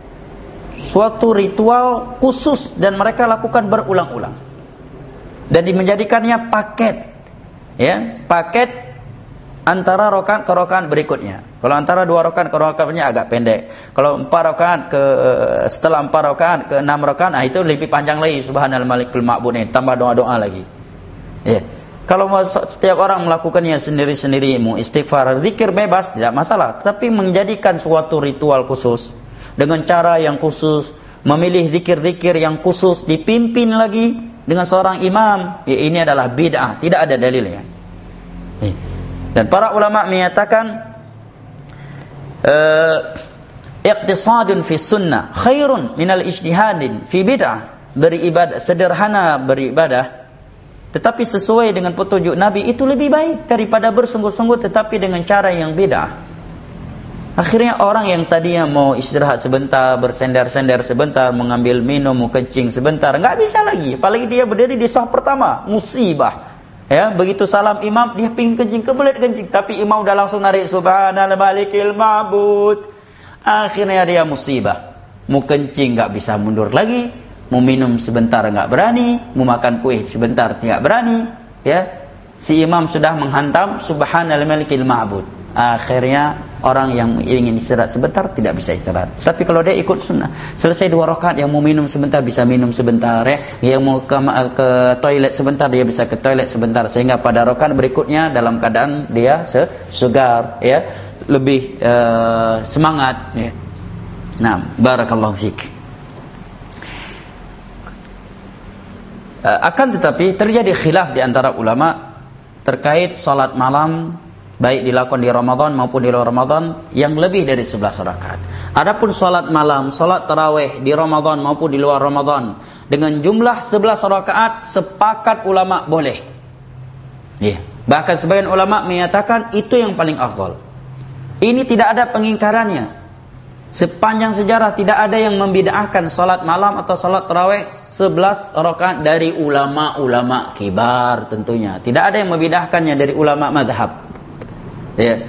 suatu ritual khusus dan mereka lakukan berulang-ulang. Dan menjadikannya paket, ya, paket antara rakaat ke rakaat berikutnya. Kalau antara dua rakaat ke rakaatnya agak pendek. Kalau empat rakaat ke setelah empat rakaat ke enam rakaat, nah itu lebih panjang lagi. Subhanal malikul ma'bud, tambah doa-doa lagi. Ya. Kalau setiap orang melakukannya sendiri-sendiri, mau istighfar, zikir bebas, tidak masalah. Tapi menjadikan suatu ritual khusus dengan cara yang khusus, memilih zikir-zikir yang khusus, dipimpin lagi dengan seorang imam, ya ini adalah bid'ah, tidak ada dalilnya. Dan para ulama menyatakan iqtisadun fi sunnah khairun minal ijtihadin fi bid'ah. Beribadah sederhana, beribadah tetapi sesuai dengan petunjuk Nabi itu lebih baik daripada bersungguh-sungguh tetapi dengan cara yang bid'ah. Akhirnya orang yang tadinya mau istirahat sebentar, bersender-sender sebentar, mengambil minum, mau kencing sebentar, enggak bisa lagi. Apalagi dia berdiri di saf pertama, musibah. Ya, begitu salam imam, dia pingin kencing, kebelet kencing, tapi imam udah langsung narik subhanal malikil ma'bud. Akhirnya dia musibah. Mau kencing enggak bisa mundur lagi, mau minum sebentar enggak berani, mau makan kue sebentar tidak berani, ya. Si imam sudah menghantam subhanal malikil ma'bud. Akhirnya orang yang ingin istirahat sebentar tidak bisa istirahat. Tapi kalau dia ikut sunnah, selesai dua rakaat, yang mau minum sebentar bisa minum sebentar, ya. Yang mau ke, ke toilet sebentar dia bisa ke toilet sebentar, sehingga pada rakaat berikutnya dalam keadaan dia segar, ya, lebih uh, semangat, ya. Nah, barakallahu fiik. Uh, akan tetapi terjadi khilaf di antara ulama terkait salat malam, baik dilakukan di Ramadan maupun di luar Ramadan, yang lebih dari sebelas rakaat. Adapun salat malam, salat tarawih di Ramadan maupun di luar Ramadan dengan jumlah sebelas rakaat, sepakat ulama boleh. Ya. Bahkan sebagian ulama menyatakan itu yang paling afdal. Ini tidak ada pengingkarannya. Sepanjang sejarah tidak ada yang membid'ahkan salat malam atau salat tarawih sebelas rakaat dari ulama-ulama kibar tentunya. Tidak ada yang membid'ahkannya dari ulama mazhab. Ya.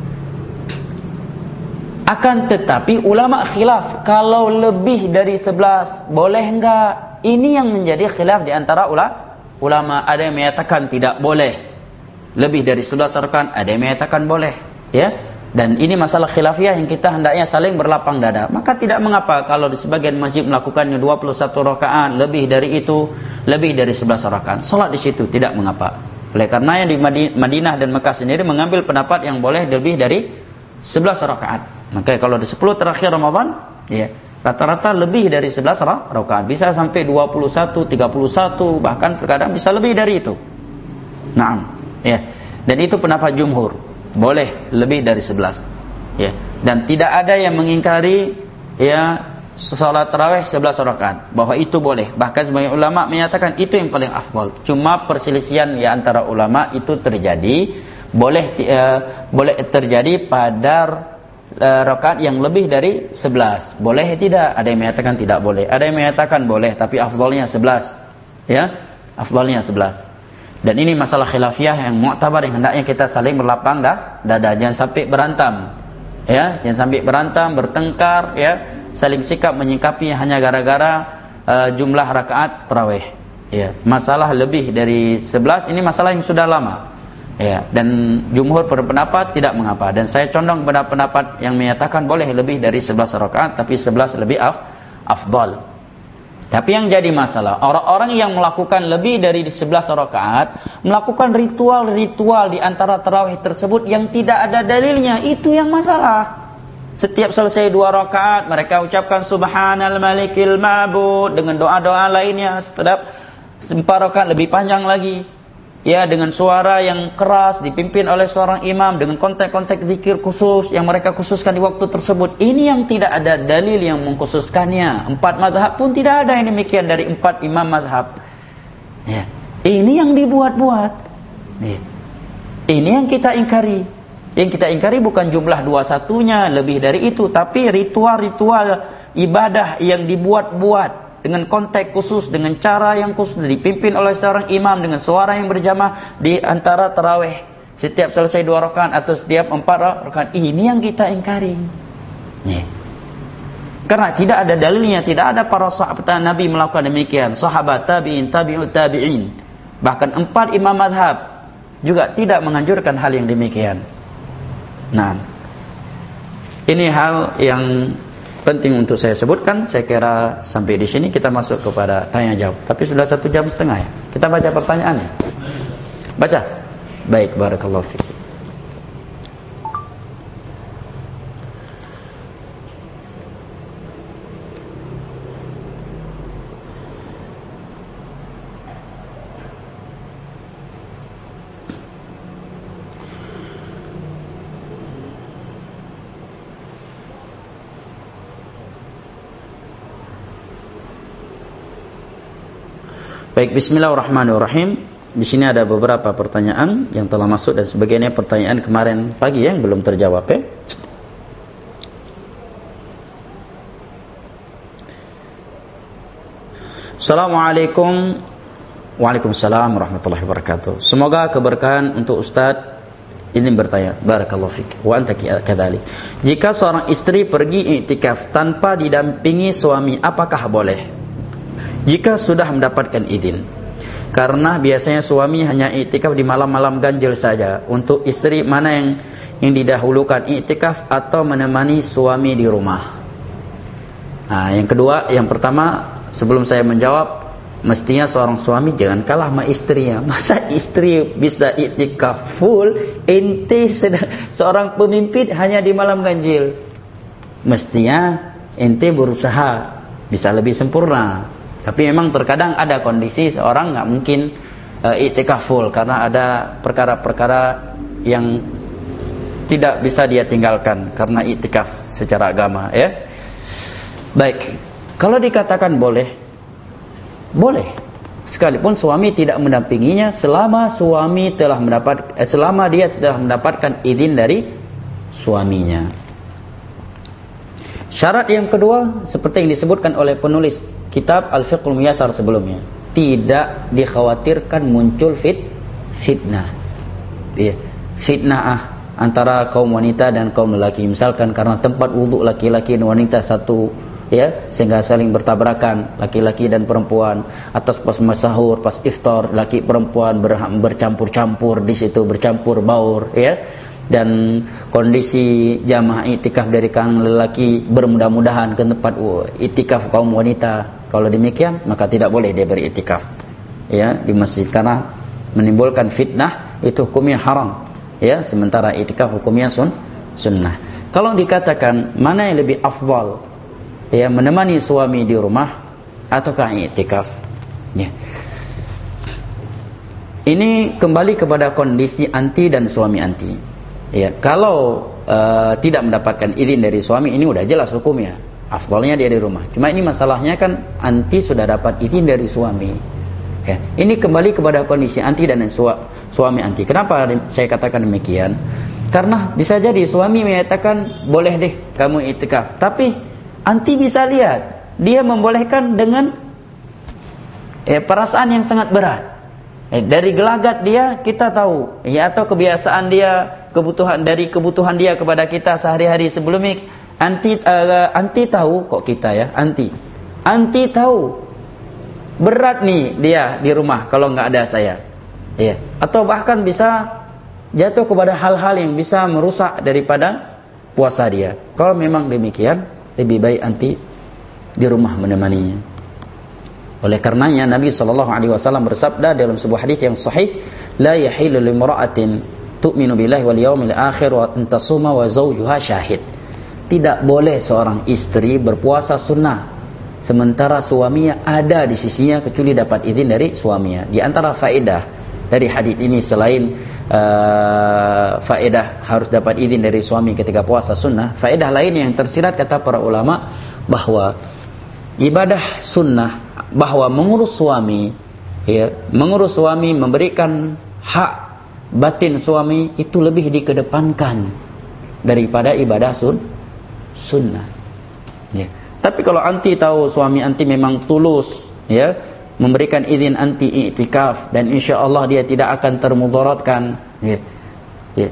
Akan tetapi ulama khilaf, kalau lebih dari sebelas boleh enggak? Ini yang menjadi khilaf di antara ulama. Ada yang menyatakan tidak boleh lebih dari sebelas rakaat, ada yang menyatakan boleh, ya. Dan ini masalah khilafiyah yang kita hendaknya saling berlapang dada. Maka tidak mengapa kalau di sebagian masjid melakukannya dua puluh satu rakaat, lebih dari itu, lebih dari sebelas rakaat. Salat di situ tidak mengapa. Oleh karenanya di Madinah dan Mekah sendiri mengambil pendapat yang boleh lebih dari sebelas rakaat. Maka kalau di sepuluh terakhir Ramadan, ya, rata-rata lebih dari sebelas rakaat. Bisa sampai dua puluh satu, tiga puluh satu, bahkan terkadang bisa lebih dari itu. Naam, ya. Dan itu pendapat jumhur, boleh lebih dari sebelas. Ya. Dan tidak ada yang mengingkari, ya, salat tarawih sebelas rakaat, bahwa itu boleh. Bahkan sebagian ulama menyatakan itu yang paling afdal. Cuma perselisihan ya antara ulama itu terjadi, boleh uh, boleh terjadi pada uh, rakaat yang lebih dari sebelas. Boleh tidak? Ada yang menyatakan tidak boleh. Ada yang menyatakan boleh, tapi afdalnya sebelas. Ya, afdalnya sebelas. Dan ini masalah khilafiyah yang mu'tabar, yang hendaknya kita saling berlapang dah, dada, jangan sampai berantem. Ya, jangan sampai berantem, bertengkar, ya, saling sikap menyikapi hanya gara-gara uh, jumlah rakaat tarawih. Ya, masalah lebih dari sebelas ini masalah yang sudah lama. Ya, dan jumhur berpendapat tidak mengapa, dan saya condong pada pendapat yang menyatakan boleh lebih dari sebelas rakaat, tapi sebelas lebih af, afdal. Tapi yang jadi masalah, orang-orang yang melakukan lebih dari sebelas rakaat melakukan ritual-ritual di antara tarawih tersebut yang tidak ada dalilnya, itu yang masalah. Setiap selesai dua rakaat mereka ucapkan subhanal malikil ma'bud dengan doa-doa lainnya. Setiap empat rakaat lebih panjang lagi, ya, dengan suara yang keras dipimpin oleh seorang imam dengan konteks-konteks zikir khusus yang mereka khususkan di waktu tersebut. Ini yang tidak ada dalil yang mengkhususkannya. Empat mazhab pun tidak ada yang demikian dari empat imam mazhab. Ya. Ini yang dibuat-buat. Ya. Ini yang kita ingkari. Yang kita ingkari bukan jumlah dua satunya, lebih dari itu, tapi ritual-ritual ibadah yang dibuat-buat dengan konteks khusus, dengan cara yang khusus, dipimpin oleh seorang imam dengan suara yang berjamaah di antara tarawih setiap selesai dua rakaat atau setiap empat rakaat. Ini yang kita ingkari. Ya. Karena tidak ada dalilnya, tidak ada para sahabat Nabi melakukan demikian, sahabat tabi'in, tabi'ut tabi'in, bahkan empat imam mazhab juga tidak menganjurkan hal yang demikian. Nah, ini hal yang penting untuk saya sebutkan. Saya kira sampai di sini kita masuk kepada tanya jawab. Tapi sudah satu jam setengah ya. Kita baca pertanyaannya. Baca. Baik, barakallahu fiik. Baik, bismillahirrahmanirrahim. Di sini ada beberapa pertanyaan yang telah masuk dan sebagainya pertanyaan kemarin pagi yang belum terjawab ya. Assalamualaikum. Waalaikumsalam warahmatullahi wabarakatuh. Semoga keberkahan untuk Ustaz. Ini bertanya, barakallahu fik. Wa anta kadzalik. Jika seorang istri pergi iktikaf tanpa didampingi suami, apakah boleh? Jika sudah mendapatkan izin. Karena biasanya suami hanya iktikaf di malam-malam ganjil saja. Untuk istri mana yang yang didahulukan, iktikaf atau menemani suami di rumah? Nah, yang kedua, yang pertama, sebelum saya menjawab, mestinya seorang suami jangan kalah sama istrinya. Masa istri bisa iktikaf full, ente seorang pemimpin hanya di malam ganjil? Mestinya ente berusaha bisa lebih sempurna. Tapi memang terkadang ada kondisi seorang nggak mungkin uh, iktikaf full karena ada perkara-perkara yang tidak bisa dia tinggalkan karena iktikaf secara agama ya. Baik, kalau dikatakan boleh, boleh. Sekalipun suami tidak mendampinginya selama suami telah mendapat eh, selama dia sudah mendapatkan izin dari suaminya. Syarat yang kedua seperti yang disebutkan oleh penulis kitab Al-Fiqhul Muyassar sebelumnya, tidak dikhawatirkan muncul fit fitnah. Ya, fitnah ah, antara kaum wanita dan kaum lelaki. Misalkan karena tempat wudhu laki-laki dan wanita satu, ya, sehingga saling bertabrakan laki-laki dan perempuan, atas pas sahur, pas iftar, laki perempuan ber, bercampur-campur di situ, bercampur baur, ya. Dan kondisi jamaah iktikaf dari kalangan lelaki bermudah-mudahan ke tempat uh, iktikaf kaum wanita. Kalau demikian maka tidak boleh dia beriktikaf ya di masjid karena menimbulkan fitnah, itu hukumnya haram ya, sementara iktikaf hukumnya sun sunnah. Kalau dikatakan mana yang lebih afdal ya, menemani suami di rumah ataukah iktikaf ya, ini kembali kepada kondisi anti dan suami anti. Ya, kalau uh, tidak mendapatkan izin dari suami, ini udah jelas hukumnya, afdalnya dia di rumah. Cuma ini masalahnya kan anti sudah dapat izin dari suami. Ya, ini kembali kepada kondisi anti dan su suami anti. Kenapa saya katakan demikian? Karena bisa jadi suami menyatakan boleh deh kamu iktikaf, tapi anti bisa lihat dia membolehkan dengan eh, perasaan yang sangat berat. Eh, dari gelagat dia kita tahu, ya, atau kebiasaan dia, kebutuhan dari kebutuhan dia kepada kita sehari-hari sebelumnya, anti uh, anti tahu kok kita ya, anti anti tahu berat nih dia di rumah kalau nggak ada saya, ya, atau bahkan bisa jatuh kepada hal-hal yang bisa merusak daripada puasa dia. Kalau memang demikian, lebih baik anti di rumah menemaninya. Oleh karenanya Nabi sallallahu alaihi wasallam bersabda dalam sebuah hadis yang sahih, la yahilu limra'atin tu'minu billahi wal yawmil akhir wa antasuma wa zawjuha syahid. Tidak boleh seorang istri berpuasa sunnah sementara suaminya ada di sisinya kecuali dapat izin dari suaminya. Di antara faedah dari hadis ini selain uh, faedah harus dapat izin dari suami ketika puasa sunnah, faedah lain yang tersirat kata para ulama bahwa ibadah sunnah, bahwa mengurus suami, ya, mengurus suami, memberikan hak batin suami itu lebih dikedepankan daripada ibadah sun sunnah. Ya. Tapi kalau anti tahu suami anti memang tulus, ya, memberikan izin anti iktikaf dan insya Allah dia tidak akan termudaratkan, ya, ya,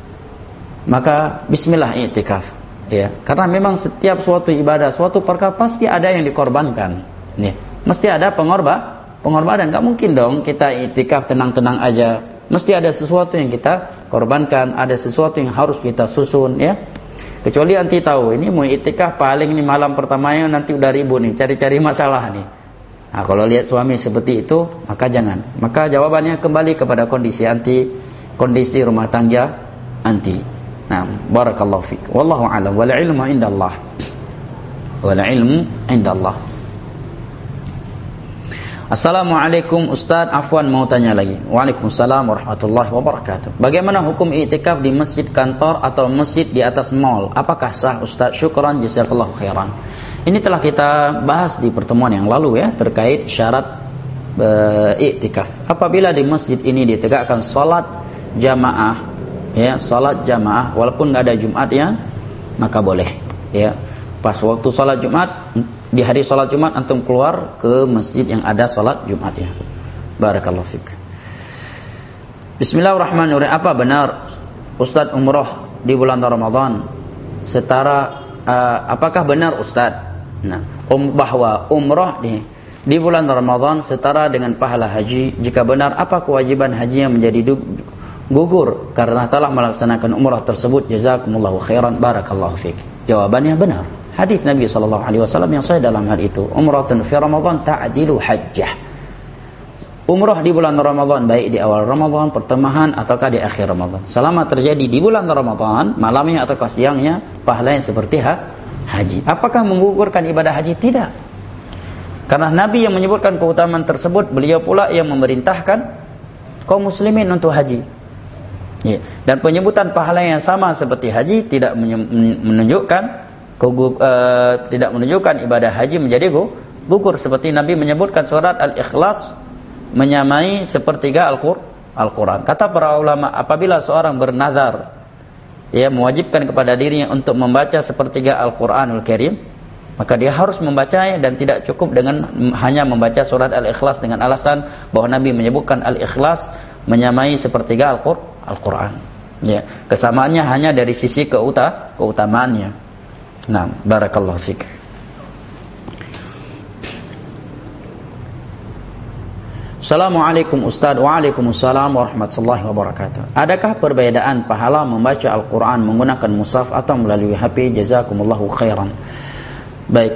maka Bismillah iktikaf, ya, karena memang setiap suatu ibadah, suatu perkara pasti ada yang dikorbankan, ya. Mesti ada pengorban, pengorbanan. Gak mungkin dong kita iktikaf tenang-tenang aja. Mesti ada sesuatu yang kita korbankan, ada sesuatu yang harus kita susun, ya. Kecuali anti tahu ini mau iktikaf paling ini malam pertamanya nanti udah ribut nih, cari-cari masalah nih. Nah, kalau lihat suami seperti itu, maka jangan. Maka jawabannya kembali kepada kondisi anti, kondisi rumah tangga anti. Nah, barakallahu fiik. Wallahu a'lam. Wal ilmu indallah. Wal ilmu indallah. Assalamualaikum Ustaz, afwan mau tanya lagi. Waalaikumsalam warahmatullahi wabarakatuh. Bagaimana hukum i'tikaf di masjid kantor atau masjid di atas mall? Apakah sah Ustaz? Syukran jazakallahu khairan. Ini telah kita bahas di pertemuan yang lalu ya, terkait syarat beriktikaf. Apabila di masjid ini ditegakkan salat jamaah, ya, salat jamaah walaupun enggak ada Jumatnya, maka boleh, ya. Pas waktu salat Jumat, di hari salat Jumat antum keluar ke masjid yang ada salat Jumatnya. Barakallahu fik. Bismillahirrahmanirrahim. Apa benar Ustaz umrah di bulan Ramadan setara uh, apakah benar Ustaz? Nah, um, bahwa umrah di di bulan Ramadan setara dengan pahala haji? Jika benar, apa kewajiban haji yang menjadi gugur karena telah melaksanakan umrah tersebut? Jazakumullahu khairan, barakallahu fik. Jawabannya benar. Hadis Nabi sallallahu alaihi wasallam yang sahih dalam hal itu, umratun fi Ramadan ta'dilu hajjah. Umrah di bulan Ramadan, baik di awal Ramadan, pertengahan ataukah di akhir Ramadan, selama terjadi di bulan Ramadan, malamnya ataukah siangnya, pahalanya seperti ha, haji. Apakah menggugurkan ibadah haji? Tidak. Karena Nabi yang menyebutkan keutamaan tersebut, beliau pula yang memerintahkan kaum muslimin untuk haji. Ya. Dan penyebutan pahala yang sama seperti haji tidak menunjukkan uh, tidak menunjukkan ibadah haji menjadi gugur, seperti Nabi menyebutkan surat Al-Ikhlas menyamai sepertiga Al-Quran. Kata para ulama, apabila seorang bernazar, ya, mewajibkan kepada dirinya untuk membaca sepertiga Al-Quranul Karim, maka dia harus membacanya dan tidak cukup dengan hanya membaca surat Al-Ikhlas dengan alasan bahwa Nabi menyebutkan Al-Ikhlas menyamai sepertiga Al-Quran. Ya, kesamaannya hanya dari sisi keuta, keutamaannya. Nah, barakallahu fik. Assalamualaikum Ustaz. Waalaikumsalam warahmatullahi wabarakatuh. Adakah perbedaan pahala membaca Al-Quran menggunakan mushaf atau melalui H P? Jazakumullahu khairan. Baik,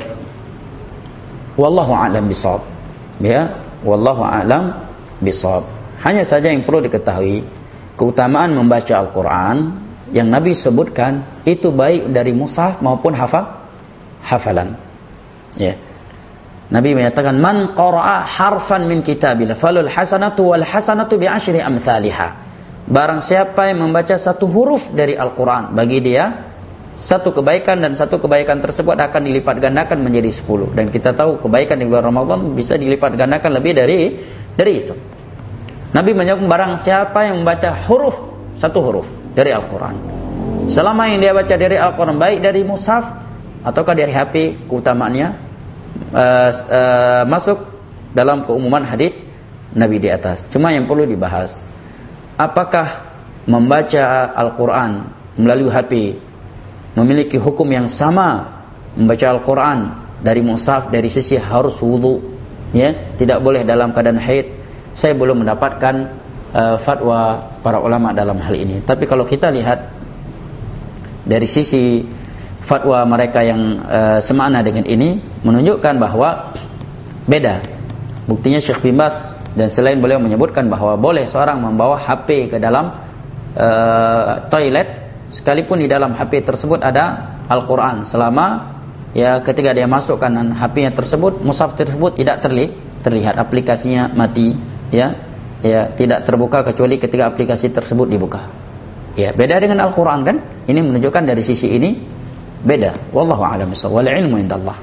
wallahu a'lam bishawab. Ya, wallahu a'lam bishawab. Hanya saja yang perlu diketahui, keutamaan membaca Al-Quran yang Nabi sebutkan itu baik dari mushaf maupun hafal hafalan. Ya. Nabi menyatakan, man qara'a harfan min kitabillah falul hasanatu wal hasanatu bi asyri amsalihha. Barang siapa yang membaca satu huruf dari Al-Quran, bagi dia satu kebaikan, dan satu kebaikan tersebut akan dilipat gandakan menjadi sepuluh. Dan kita tahu kebaikan di bulan Ramadan bisa dilipat gandakan lebih dari dari itu. Nabi menyebut barang siapa yang membaca huruf, satu huruf dari Al-Quran, selama yang dia baca dari Al-Quran baik dari mushaf ataukah dari H P, keutamaannya uh, uh, masuk dalam keumuman hadis Nabi di atas. Cuma yang perlu dibahas, apakah membaca Al-Quran melalui H P memiliki hukum yang sama membaca Al-Quran dari mushaf dari sisi harus wudu, ya, tidak boleh dalam keadaan haid? Saya belum mendapatkan uh, fatwa para ulama dalam hal ini. Tapi kalau kita lihat dari sisi fatwa mereka yang uh, semakna dengan ini, menunjukkan bahwa beda. Buktinya Syekh bin Baz dan selain beliau menyebutkan bahwa boleh seorang membawa H P ke dalam uh, toilet, sekalipun di dalam H P tersebut ada Al-Quran, selama ya ketika dia masukkan H P-nya tersebut, mushaf tersebut tidak terli, terlihat, aplikasinya mati, ya, ya tidak terbuka kecuali ketika aplikasi tersebut dibuka. Ya, beda dengan Al-Quran kan? Ini menunjukkan dari sisi ini beda. Wallahu a'lam bishawab. Wal ilmu indallah.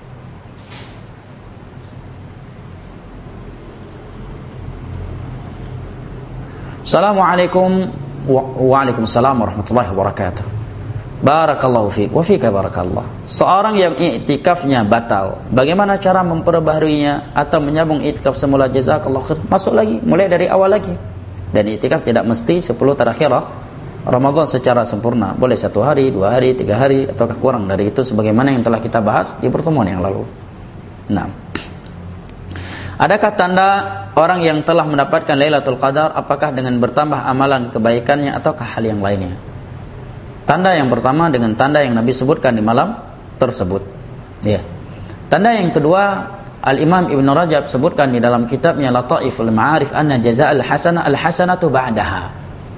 Assalamualaikum. Waalaikumsalam warahmatullahi wabarakatuh. Barakallahu fiik wa fika barakallah. Seorang yang i'tikafnya batal, bagaimana cara memperbaharinya atau menyambung i'tikaf semula? Jazakallahu khair. Masuk lagi, mulai dari awal lagi. Dan i'tikaf tidak mesti sepuluh terakhir Ramadan secara sempurna. Boleh satu hari, dua hari, tiga hari, atau kurang dari itu sebagaimana yang telah kita bahas di pertemuan yang lalu. Nah, adakah tanda orang yang telah mendapatkan Lailatul Qadar, apakah dengan bertambah amalan kebaikannya ataukah hal yang lainnya? Tanda yang pertama dengan tanda yang Nabi sebutkan di malam tersebut. Ya. Tanda yang kedua, Al-Imam Ibn Rajab sebutkan di dalam kitabnya Lataiful Ma'arif, anna jaza'al hasanah al-hasanatu ba'daha.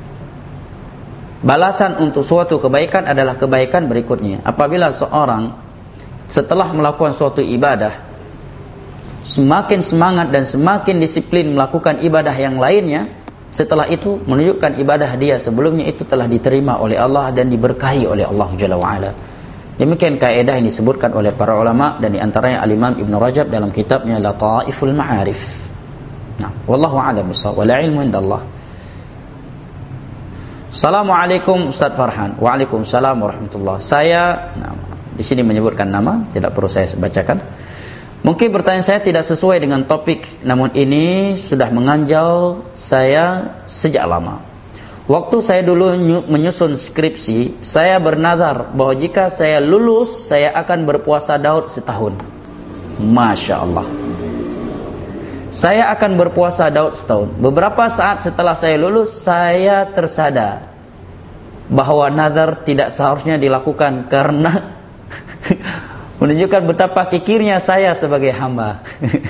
Balasan untuk suatu kebaikan adalah kebaikan berikutnya. Apabila seorang setelah melakukan suatu ibadah semakin semangat dan semakin disiplin melakukan ibadah yang lainnya, setelah itu menunjukkan ibadah dia sebelumnya itu telah diterima oleh Allah dan diberkahi oleh Allah Jalla wa'ala. Demikian kaidah yang disebutkan oleh para ulama, dan diantaranya Al-Imam Ibn Rajab dalam kitabnya Lataiful Ma'arif. Nah, wallahu a'lam bishawab. Wal ilmu indallah. Assalamualaikum Ustaz Farhan. Waalaikumsalam warahmatullah. Saya, nah, di sini menyebutkan nama, tidak perlu saya bacakan. Mungkin pertanyaan saya tidak sesuai dengan topik, namun ini sudah menganjal saya sejak lama. Waktu saya dulu menyusun skripsi, saya bernazar bahwa jika saya lulus, saya akan berpuasa Daud setahun. Masya Allah. Saya akan berpuasa Daud setahun. Beberapa saat setelah saya lulus, saya tersadar bahwa nazar tidak seharusnya dilakukan karena menunjukkan betapa kikirnya saya sebagai hamba.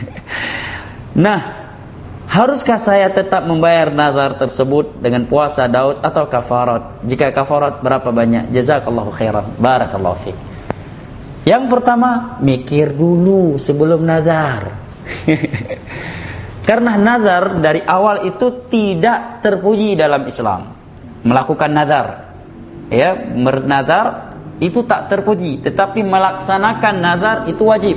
Nah, haruskah saya tetap membayar nazar tersebut dengan puasa Daud atau kafarat? Jika kafarat, berapa banyak? Jazakallahu khairan. Barakallahu fiik. Yang pertama, mikir dulu sebelum nazar. Karena nazar dari awal itu tidak terpuji dalam Islam. Melakukan nazar, ya, bernazar itu tak terpuji, tetapi melaksanakan nazar itu wajib.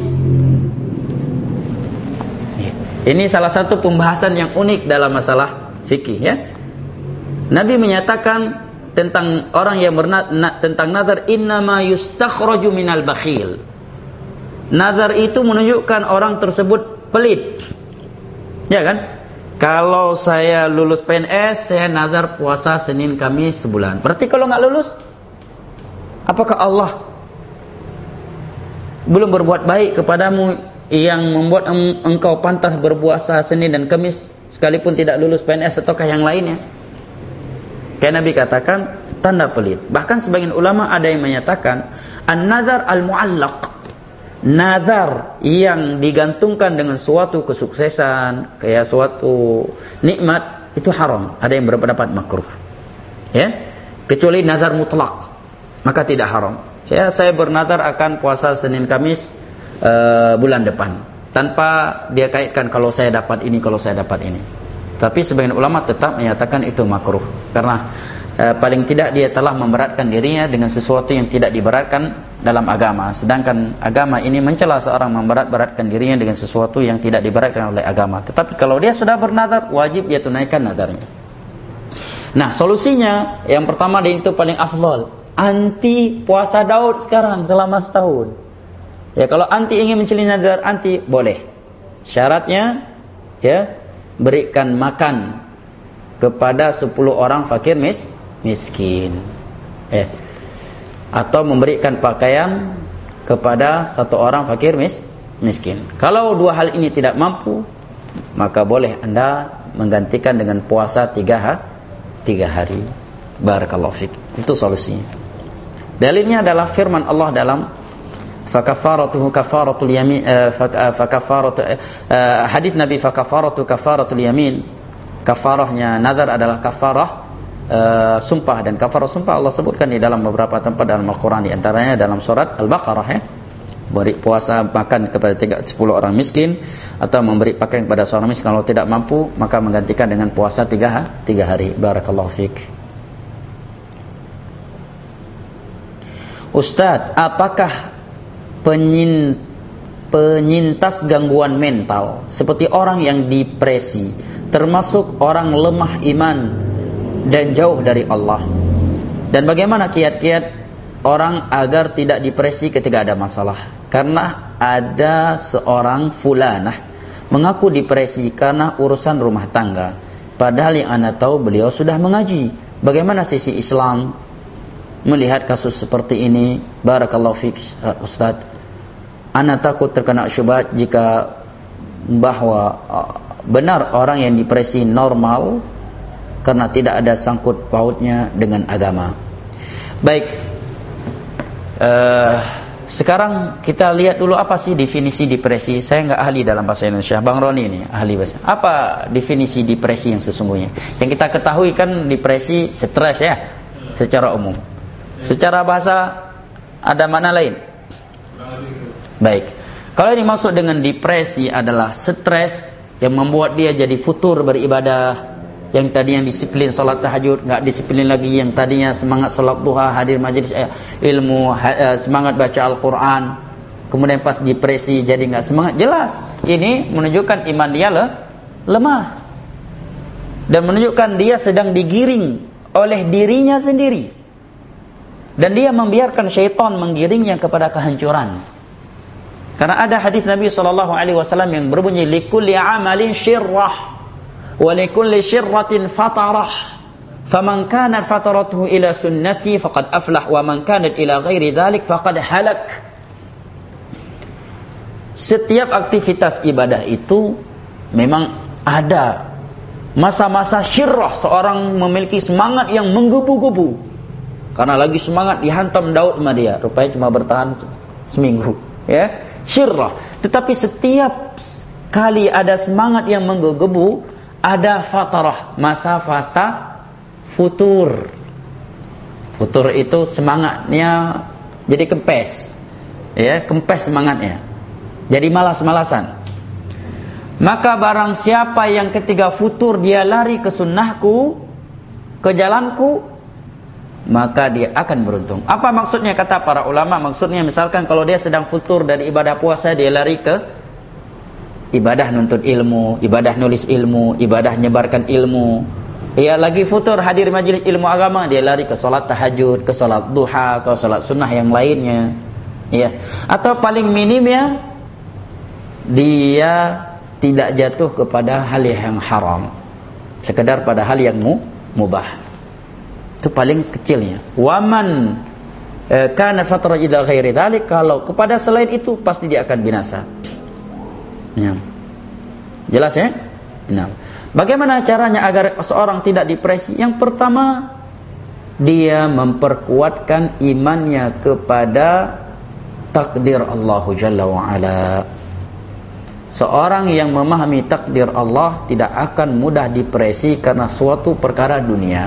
Ini salah satu pembahasan yang unik dalam masalah fikih, ya. Nabi menyatakan tentang orang yang bernazar, tentang nazar, innama yustakhraju minal bakhil. Nazar itu menunjukkan orang tersebut pelit. Ya kan? Kalau saya lulus P N S, saya nazar puasa Senin Kamis sebulan. Berarti kalau nggak lulus, apakah Allah belum berbuat baik kepadamu yang membuat engkau pantas berpuasa Senin dan Kamis sekalipun tidak lulus P N S ataukah yang lainnya? Kayak Nabi katakan tanda pelit. Bahkan sebagian ulama ada yang menyatakan an-nazar al-mu'allaq, nazar yang digantungkan dengan suatu kesuksesan, kayak suatu nikmat, itu haram. Ada yang berpendapat makruh, ya, kecuali nazar mutlak, maka tidak haram. Ya, saya bernazar akan puasa Senin Kamis uh, bulan depan, tanpa dia kaitkan kalau saya dapat ini, kalau saya dapat ini. Tapi sebagian ulama tetap menyatakan itu makruh, karena uh, paling tidak dia telah memberatkan dirinya dengan sesuatu yang tidak diberatkan dalam agama. Sedangkan agama ini mencela seorang memberat-beratkan dirinya dengan sesuatu yang tidak diberatkan oleh agama. Tetapi kalau dia sudah bernazar, wajib dia tunaikan nazarnya. Nah, solusinya yang pertama, dan itu paling afdal, anti puasa Daud sekarang selama setahun. Ya, kalau anti ingin menceli nazar, anti boleh. Syaratnya, ya, berikan makan kepada sepuluh orang fakir mis, miskin. Eh, atau memberikan pakaian kepada satu orang fakir mis, miskin. Kalau dua hal ini tidak mampu, maka boleh Anda menggantikan dengan puasa tiga, ha, tiga hari. Barakallahu fik. Itu solusinya. Dalilnya adalah firman Allah dalam fakafaratuhu kafaratul yamin, uh, fakafaratu uh, hadis Nabi, fakafaratu kafaratul yamin. Kafarahnya nazar adalah kafarah Uh, sumpah, dan kafarah sumpah Allah sebutkan di dalam beberapa tempat dalam Al-Quran, di antaranya dalam surat Al-Baqarah, ya. Beri puasa makan kepada tiga, sepuluh orang miskin, atau memberi pakaian kepada seorang miskin. Kalau tidak mampu, maka menggantikan dengan puasa tiga, tiga hari. Barakallahu fiik. Ustadz, apakah penyin, penyintas gangguan mental seperti orang yang depresi termasuk orang lemah iman dan jauh dari Allah? Dan bagaimana kiat-kiat orang agar tidak depresi ketika ada masalah? Karena ada seorang fulanah mengaku depresi karena urusan rumah tangga, padahal yang ana tahu beliau sudah mengaji. Bagaimana sisi Islam melihat kasus seperti ini? Barakallahu fiik Ustaz. Ana takut terkena syubhat jika bahwa benar orang yang depresi normal karena tidak ada sangkut pautnya dengan agama. Baik, uh, sekarang kita lihat dulu apa sih definisi depresi. Saya nggak ahli dalam bahasa Indonesia, Bang Roni ini ahli bahasa. Apa definisi depresi yang sesungguhnya? Yang kita ketahui kan depresi stres, ya, secara umum. Secara bahasa ada makna lain. Baik, kalau yang dimaksud dengan depresi adalah stres yang membuat dia jadi futur beribadah. Yang tadinya disiplin salat tahajud, enggak disiplin lagi. Yang tadinya semangat salat duha, hadir majlis eh, ilmu, ha, eh, semangat baca Al-Quran, kemudian pas depresi jadi enggak semangat. Jelas ini menunjukkan iman dia le, lemah dan menunjukkan dia sedang digiring oleh dirinya sendiri, dan dia membiarkan syaitan menggiringnya kepada kehancuran. Karena ada hadis Nabi sallallahu alaihi wasallam yang berbunyi, likulli amalin syirrah wa likulli syirratin fatarah, faman kanat fataratuhu ila sunnati faqad aflah wa man kanat ila ghairi dhalik faqad halak. Setiap aktivitas ibadah itu memang ada masa-masa syirrah, seorang memiliki semangat yang menggebu-gebu. Karena lagi semangat dihantam Daud sama dia, rupanya cuma bertahan seminggu, ya. Syirrah. Tetapi setiap kali ada semangat yang menggebu, ada fatarah, masa-fasa futur. Futur itu semangatnya jadi kempes, ya, kempes semangatnya, jadi malas-malasan. Maka barang siapa yang ketika futur dia lari ke sunnahku, ke jalanku, maka dia akan beruntung. Apa maksudnya kata para ulama? Maksudnya misalkan kalau dia sedang futur dari ibadah puasa, dia lari ke ibadah nuntut ilmu, ibadah nulis ilmu, ibadah nyebarkan ilmu. Ia lagi futur hadir majelis ilmu agama, dia lari ke salat tahajud, ke salat duha, ke salat sunnah yang lainnya. Ya. Atau paling minimnya dia tidak jatuh kepada hal yang haram, sekedar pada hal yang mu, mubah. Itu paling kecilnya. Waman e, kana fatra ila ghairi dzalik, kalau kepada selain itu pasti dia akan binasa. Ya. Jelas ya? Nah, bagaimana caranya agar seorang tidak depresi? Yang pertama, dia memperkuatkan imannya kepada takdir Allah Jalla wa Ala. Seorang yang memahami takdir Allah tidak akan mudah depresi karena suatu perkara dunia.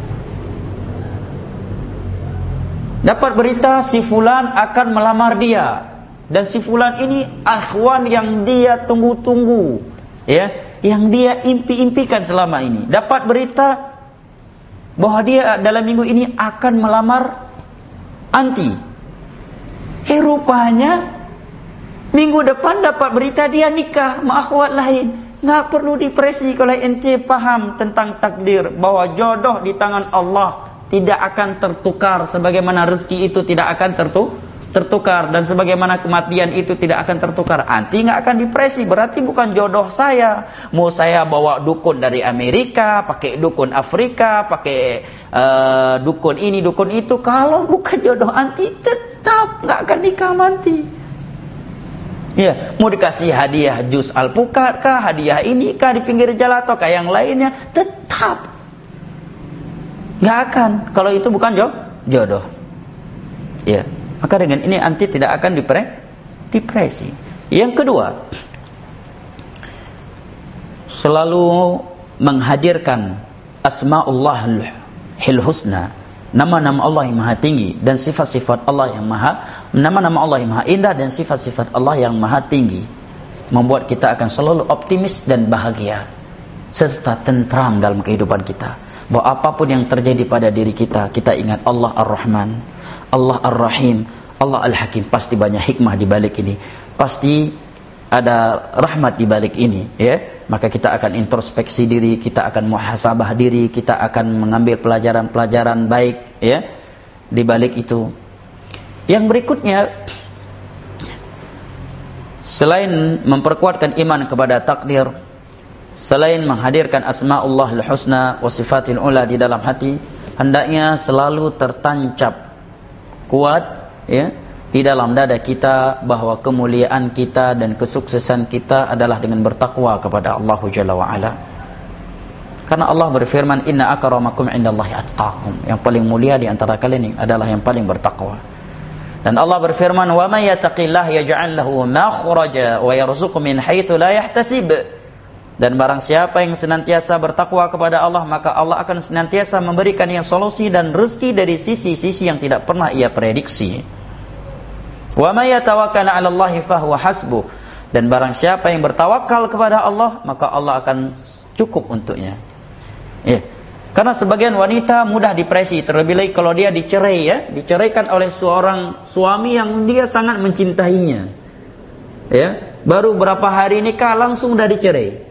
Dapat berita si fulan akan melamar dia, dan si fulan ini akhwan yang dia tunggu-tunggu, ya, yang dia impi-impikan selama ini. Dapat berita bahwa dia dalam minggu ini akan melamar anti. Eh rupanya minggu depan dapat berita dia nikah sama akhwat lain. Nggak perlu depresi kalau ente paham tentang takdir, bahwa jodoh di tangan Allah tidak akan tertukar, sebagaimana rezeki itu tidak akan tertu, tertukar, dan sebagaimana kematian itu tidak akan tertukar. Anti nggak akan depresi, berarti bukan jodoh saya. Mau saya bawa dukun dari Amerika, pakai dukun Afrika, pakai uh, dukun ini, dukun itu, kalau bukan jodoh anti, tetap nggak akan nikah anti. Ya, mau dikasih hadiah jus alpukat kah, hadiah ini kah di pinggir jalan atau kah yang lainnya, tetap nggak akan, kalau itu bukan jodoh. Ya, maka dengan ini anti tidak akan dipre, depresi. Yang kedua, selalu menghadirkan asma'ullahil husna, nama-nama Allah yang maha tinggi dan sifat-sifat Allah yang maha, nama-nama Allah yang maha indah dan sifat-sifat Allah yang maha tinggi, membuat kita akan selalu optimis dan bahagia serta tentram dalam kehidupan kita. Bahwa apapun yang terjadi pada diri kita, kita ingat Allah Ar-Rahman, Allah Ar-Rahim, Allah Al-Hakim. Pasti banyak hikmah di balik ini, pasti ada rahmat di balik ini, ya. Maka kita akan introspeksi diri, kita akan muhasabah diri, kita akan mengambil pelajaran-pelajaran baik, ya, di balik itu. Yang berikutnya, selain memperkuatkan iman kepada takdir, selain menghadirkan asma'ullahil husna wa sifatil ula di dalam hati, hendaknya selalu tertancap kuat, ya, di dalam dada kita bahwa kemuliaan kita dan kesuksesan kita adalah dengan bertakwa kepada Allah Jalla wa Ala. Karena Allah berfirman, inna akramakum indallahi atqakum, yang paling mulia di antara kalian adalah yang paling bertakwa. Dan Allah berfirman, wa may yattaqillaha yaj'al lahu makhraja wa yarzuqhu min haitsu la yahtasib. Dan barang siapa yang senantiasa bertakwa kepada Allah, maka Allah akan senantiasa memberikan yang solusi dan rezeki dari sisi-sisi yang tidak pernah ia prediksi. Wa may yatawakkal 'ala Allahi fahuwa hasbuh. Dan barang siapa yang bertawakal kepada Allah, maka Allah akan cukup untuknya. Ya. Karena sebagian wanita mudah depresi, terlebih lagi kalau dia dicerai, ya, diceraikan oleh seorang suami yang dia sangat mencintainya. Ya, baru berapa hari nikah langsung dah dicerai.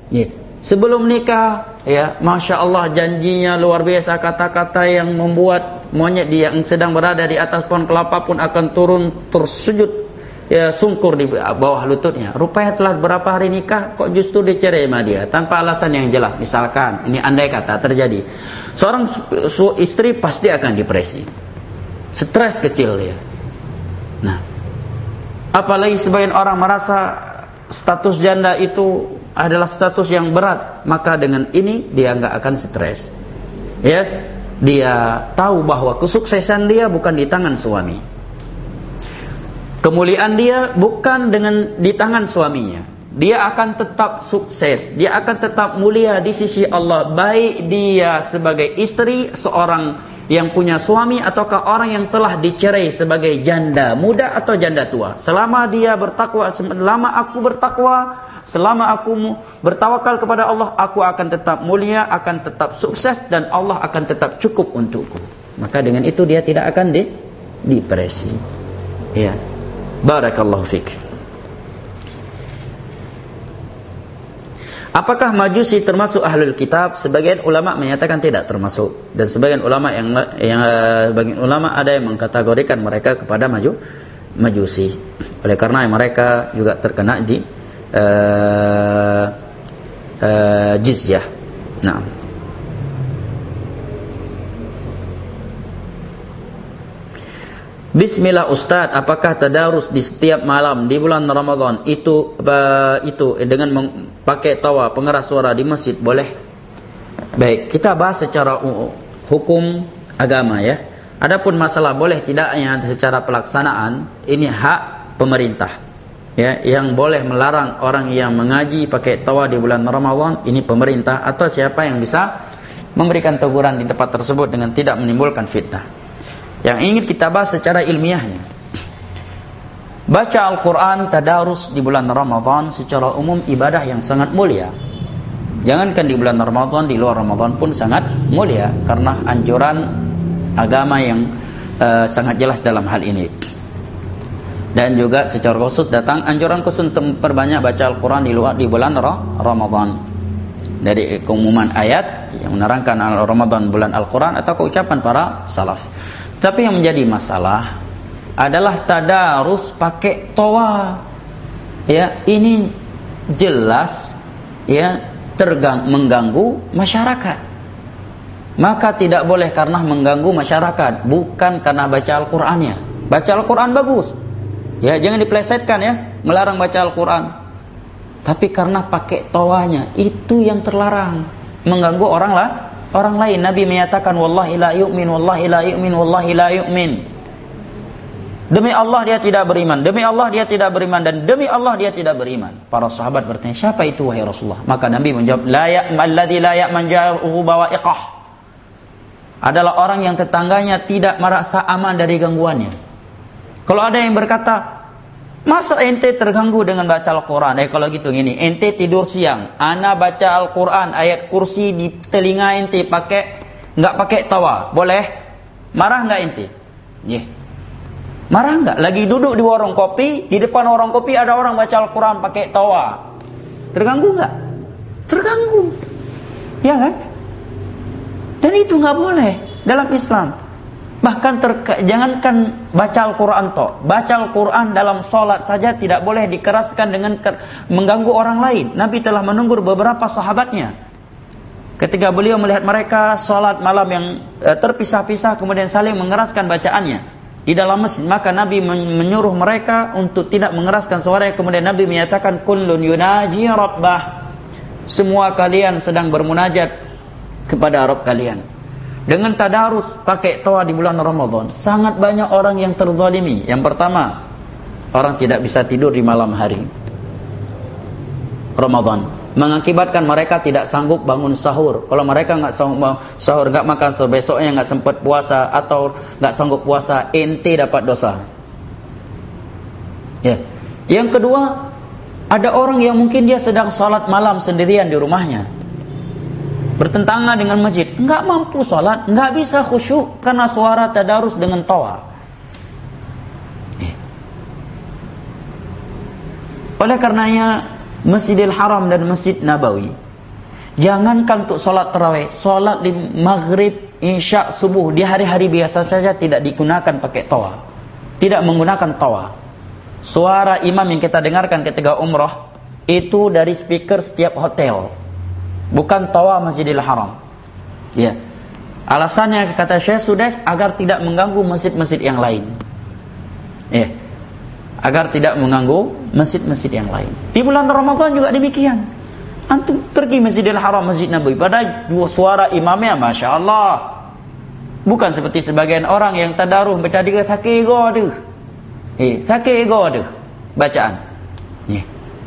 Ya. Sebelum nikah, ya, Masya Allah janjinya luar biasa, kata-kata yang membuat monyet dia yang sedang berada di atas pohon kelapa pun akan turun tersujud, ya, sungkur di bawah lututnya. Rupanya telah berapa hari nikah, kok justru dicerai sama dia tanpa alasan yang jelas. Misalkan, ini andai kata terjadi, seorang istri pasti akan depresi, stres kecil dia. Nah, apalagi sebagian orang merasa status janda itu adalah status yang berat, maka dengan ini dia nggak akan stres. Ya, dia tahu bahwa kesuksesan dia bukan di tangan suami, kemuliaan dia bukan dengan di tangan suaminya. Dia akan tetap sukses, dia akan tetap mulia di sisi Allah, baik dia sebagai istri, seorang yang punya suami, ataukah orang yang telah dicerai sebagai janda muda atau janda tua. Selama dia bertakwa, selama aku bertakwa, selama aku bertawakal kepada Allah, aku akan tetap mulia, akan tetap sukses, dan Allah akan tetap cukup untukku. Maka dengan itu dia tidak akan di depresi. Ya. Barakallahu fik. Apakah Majusi termasuk ahlul kitab? Sebagian ulama menyatakan tidak termasuk, dan sebagian ulama yang yang sebagian ulama ada yang mengkategorikan mereka kepada maju Majusi. Oleh karena mereka juga terkena di uh, uh, jizyah. Nah. Bismillah Ustaz, apakah tadarus di setiap malam di bulan Ramadan itu uh, itu dengan pakai tawa pengeras suara di masjid boleh? Baik, kita bahas secara uh, hukum agama ya. Adapun masalah boleh tidaknya secara pelaksanaan, ini hak pemerintah. Ya, yang boleh melarang orang yang mengaji pakai tawa di bulan Ramadan ini pemerintah atau siapa yang bisa memberikan teguran di tempat tersebut dengan tidak menimbulkan fitnah. Yang ingin kita bahas secara ilmiahnya, baca Al-Quran tadarus di bulan Ramadan secara umum ibadah yang sangat mulia. Jangankan di bulan Ramadan, di luar Ramadan pun sangat mulia, karena anjuran agama yang uh, sangat jelas dalam hal ini. Dan juga secara khusus datang anjuran khusus untuk perbanyak baca Al-Quran di luar di bulan Ramadan. Dari keumuman ayat yang menerangkan Ramadan bulan Al-Quran atau keucapan para salaf. Tapi yang menjadi masalah adalah tadarus pakai tawa. Ya, ini jelas ya tergang mengganggu masyarakat. Maka tidak boleh karena mengganggu masyarakat, bukan karena baca Al-Qur'annya. Baca Al-Qur'an bagus. Ya, jangan diplesetkan ya, melarang baca Al-Qur'an. Tapi karena pakai tawanya, itu yang terlarang, mengganggu orang lah. Orang lain. Nabi menyatakan wallahi la yu'min, wallahi la yu'min, wallahi la yu'min. Demi Allah dia tidak beriman, demi Allah dia tidak beriman, dan demi Allah dia tidak beriman. Para sahabat bertanya, siapa itu wahai Rasulullah? Maka Nabi menjawab, la ya'man alladzi la ya'man jaruhu bawa'iqah. Adalah orang yang tetangganya tidak merasa aman dari gangguannya. Kalau ada yang berkata, masa ente terganggu dengan baca Al-Quran? Eh kalau gitu gini, ente tidur siang, ana baca Al-Quran, ayat kursi di telinga ente pakai, nggak pakai tawa, boleh? Marah nggak ente? Yeah. Marah nggak? Lagi duduk di warung kopi, di depan warung kopi ada orang baca Al-Quran pakai tawa, terganggu nggak? Terganggu, ya kan? Dan itu nggak boleh dalam Islam. Bahkan terka, jangankan baca Al-Quran toh, baca Al-Quran dalam sholat saja tidak boleh dikeraskan dengan ker, mengganggu orang lain. Nabi telah menunggu beberapa sahabatnya ketika beliau melihat mereka sholat malam yang e, terpisah-pisah, kemudian saling mengeraskan bacaannya di dalam masjid. Maka Nabi menyuruh mereka untuk tidak mengeraskan suaranya. Kemudian Nabi menyatakan, kullun yunaji rabbah, semua kalian sedang bermunajat kepada Rabb kalian. Dengan tadarus pakai tawa di bulan Ramadan, sangat banyak orang yang terzalimi. Yang pertama, orang tidak bisa tidur di malam hari Ramadan, mengakibatkan mereka tidak sanggup bangun sahur. Kalau mereka nggak sanggup sahur, nggak makan sahur, besoknya nggak sempat puasa atau nggak sanggup puasa, ente dapat dosa. Ya. Yang kedua, ada orang yang mungkin dia sedang salat malam sendirian di rumahnya, bertentangan dengan masjid, nggak mampu sholat, nggak bisa khusyuk karena suara tadarus dengan tawa. Eh. Oleh karenanya Masjidil Haram dan Masjid Nabawi, jangankan untuk solat tarawih, solat di maghrib, isya, subuh, di hari-hari biasa saja tidak digunakan pakai toa, tidak menggunakan toa. Suara imam yang kita dengarkan ketika umrah itu dari speaker setiap hotel, bukan toa Masjidil Haram. Ya. Alasannya kata Syekh Sudais agar tidak mengganggu masjid-masjid yang lain. Ya. Agar tidak mengganggu masjid-masjid yang lain. Di bulan Ramadan juga demikian. Antum pergi Masjidil Haram, Masjid Nabawi, pada suara imamnya Masya Allah, bukan seperti sebagian orang yang tadarus baca dia sakit ego tu. Eh, sakit ego tu bacaan. Ya.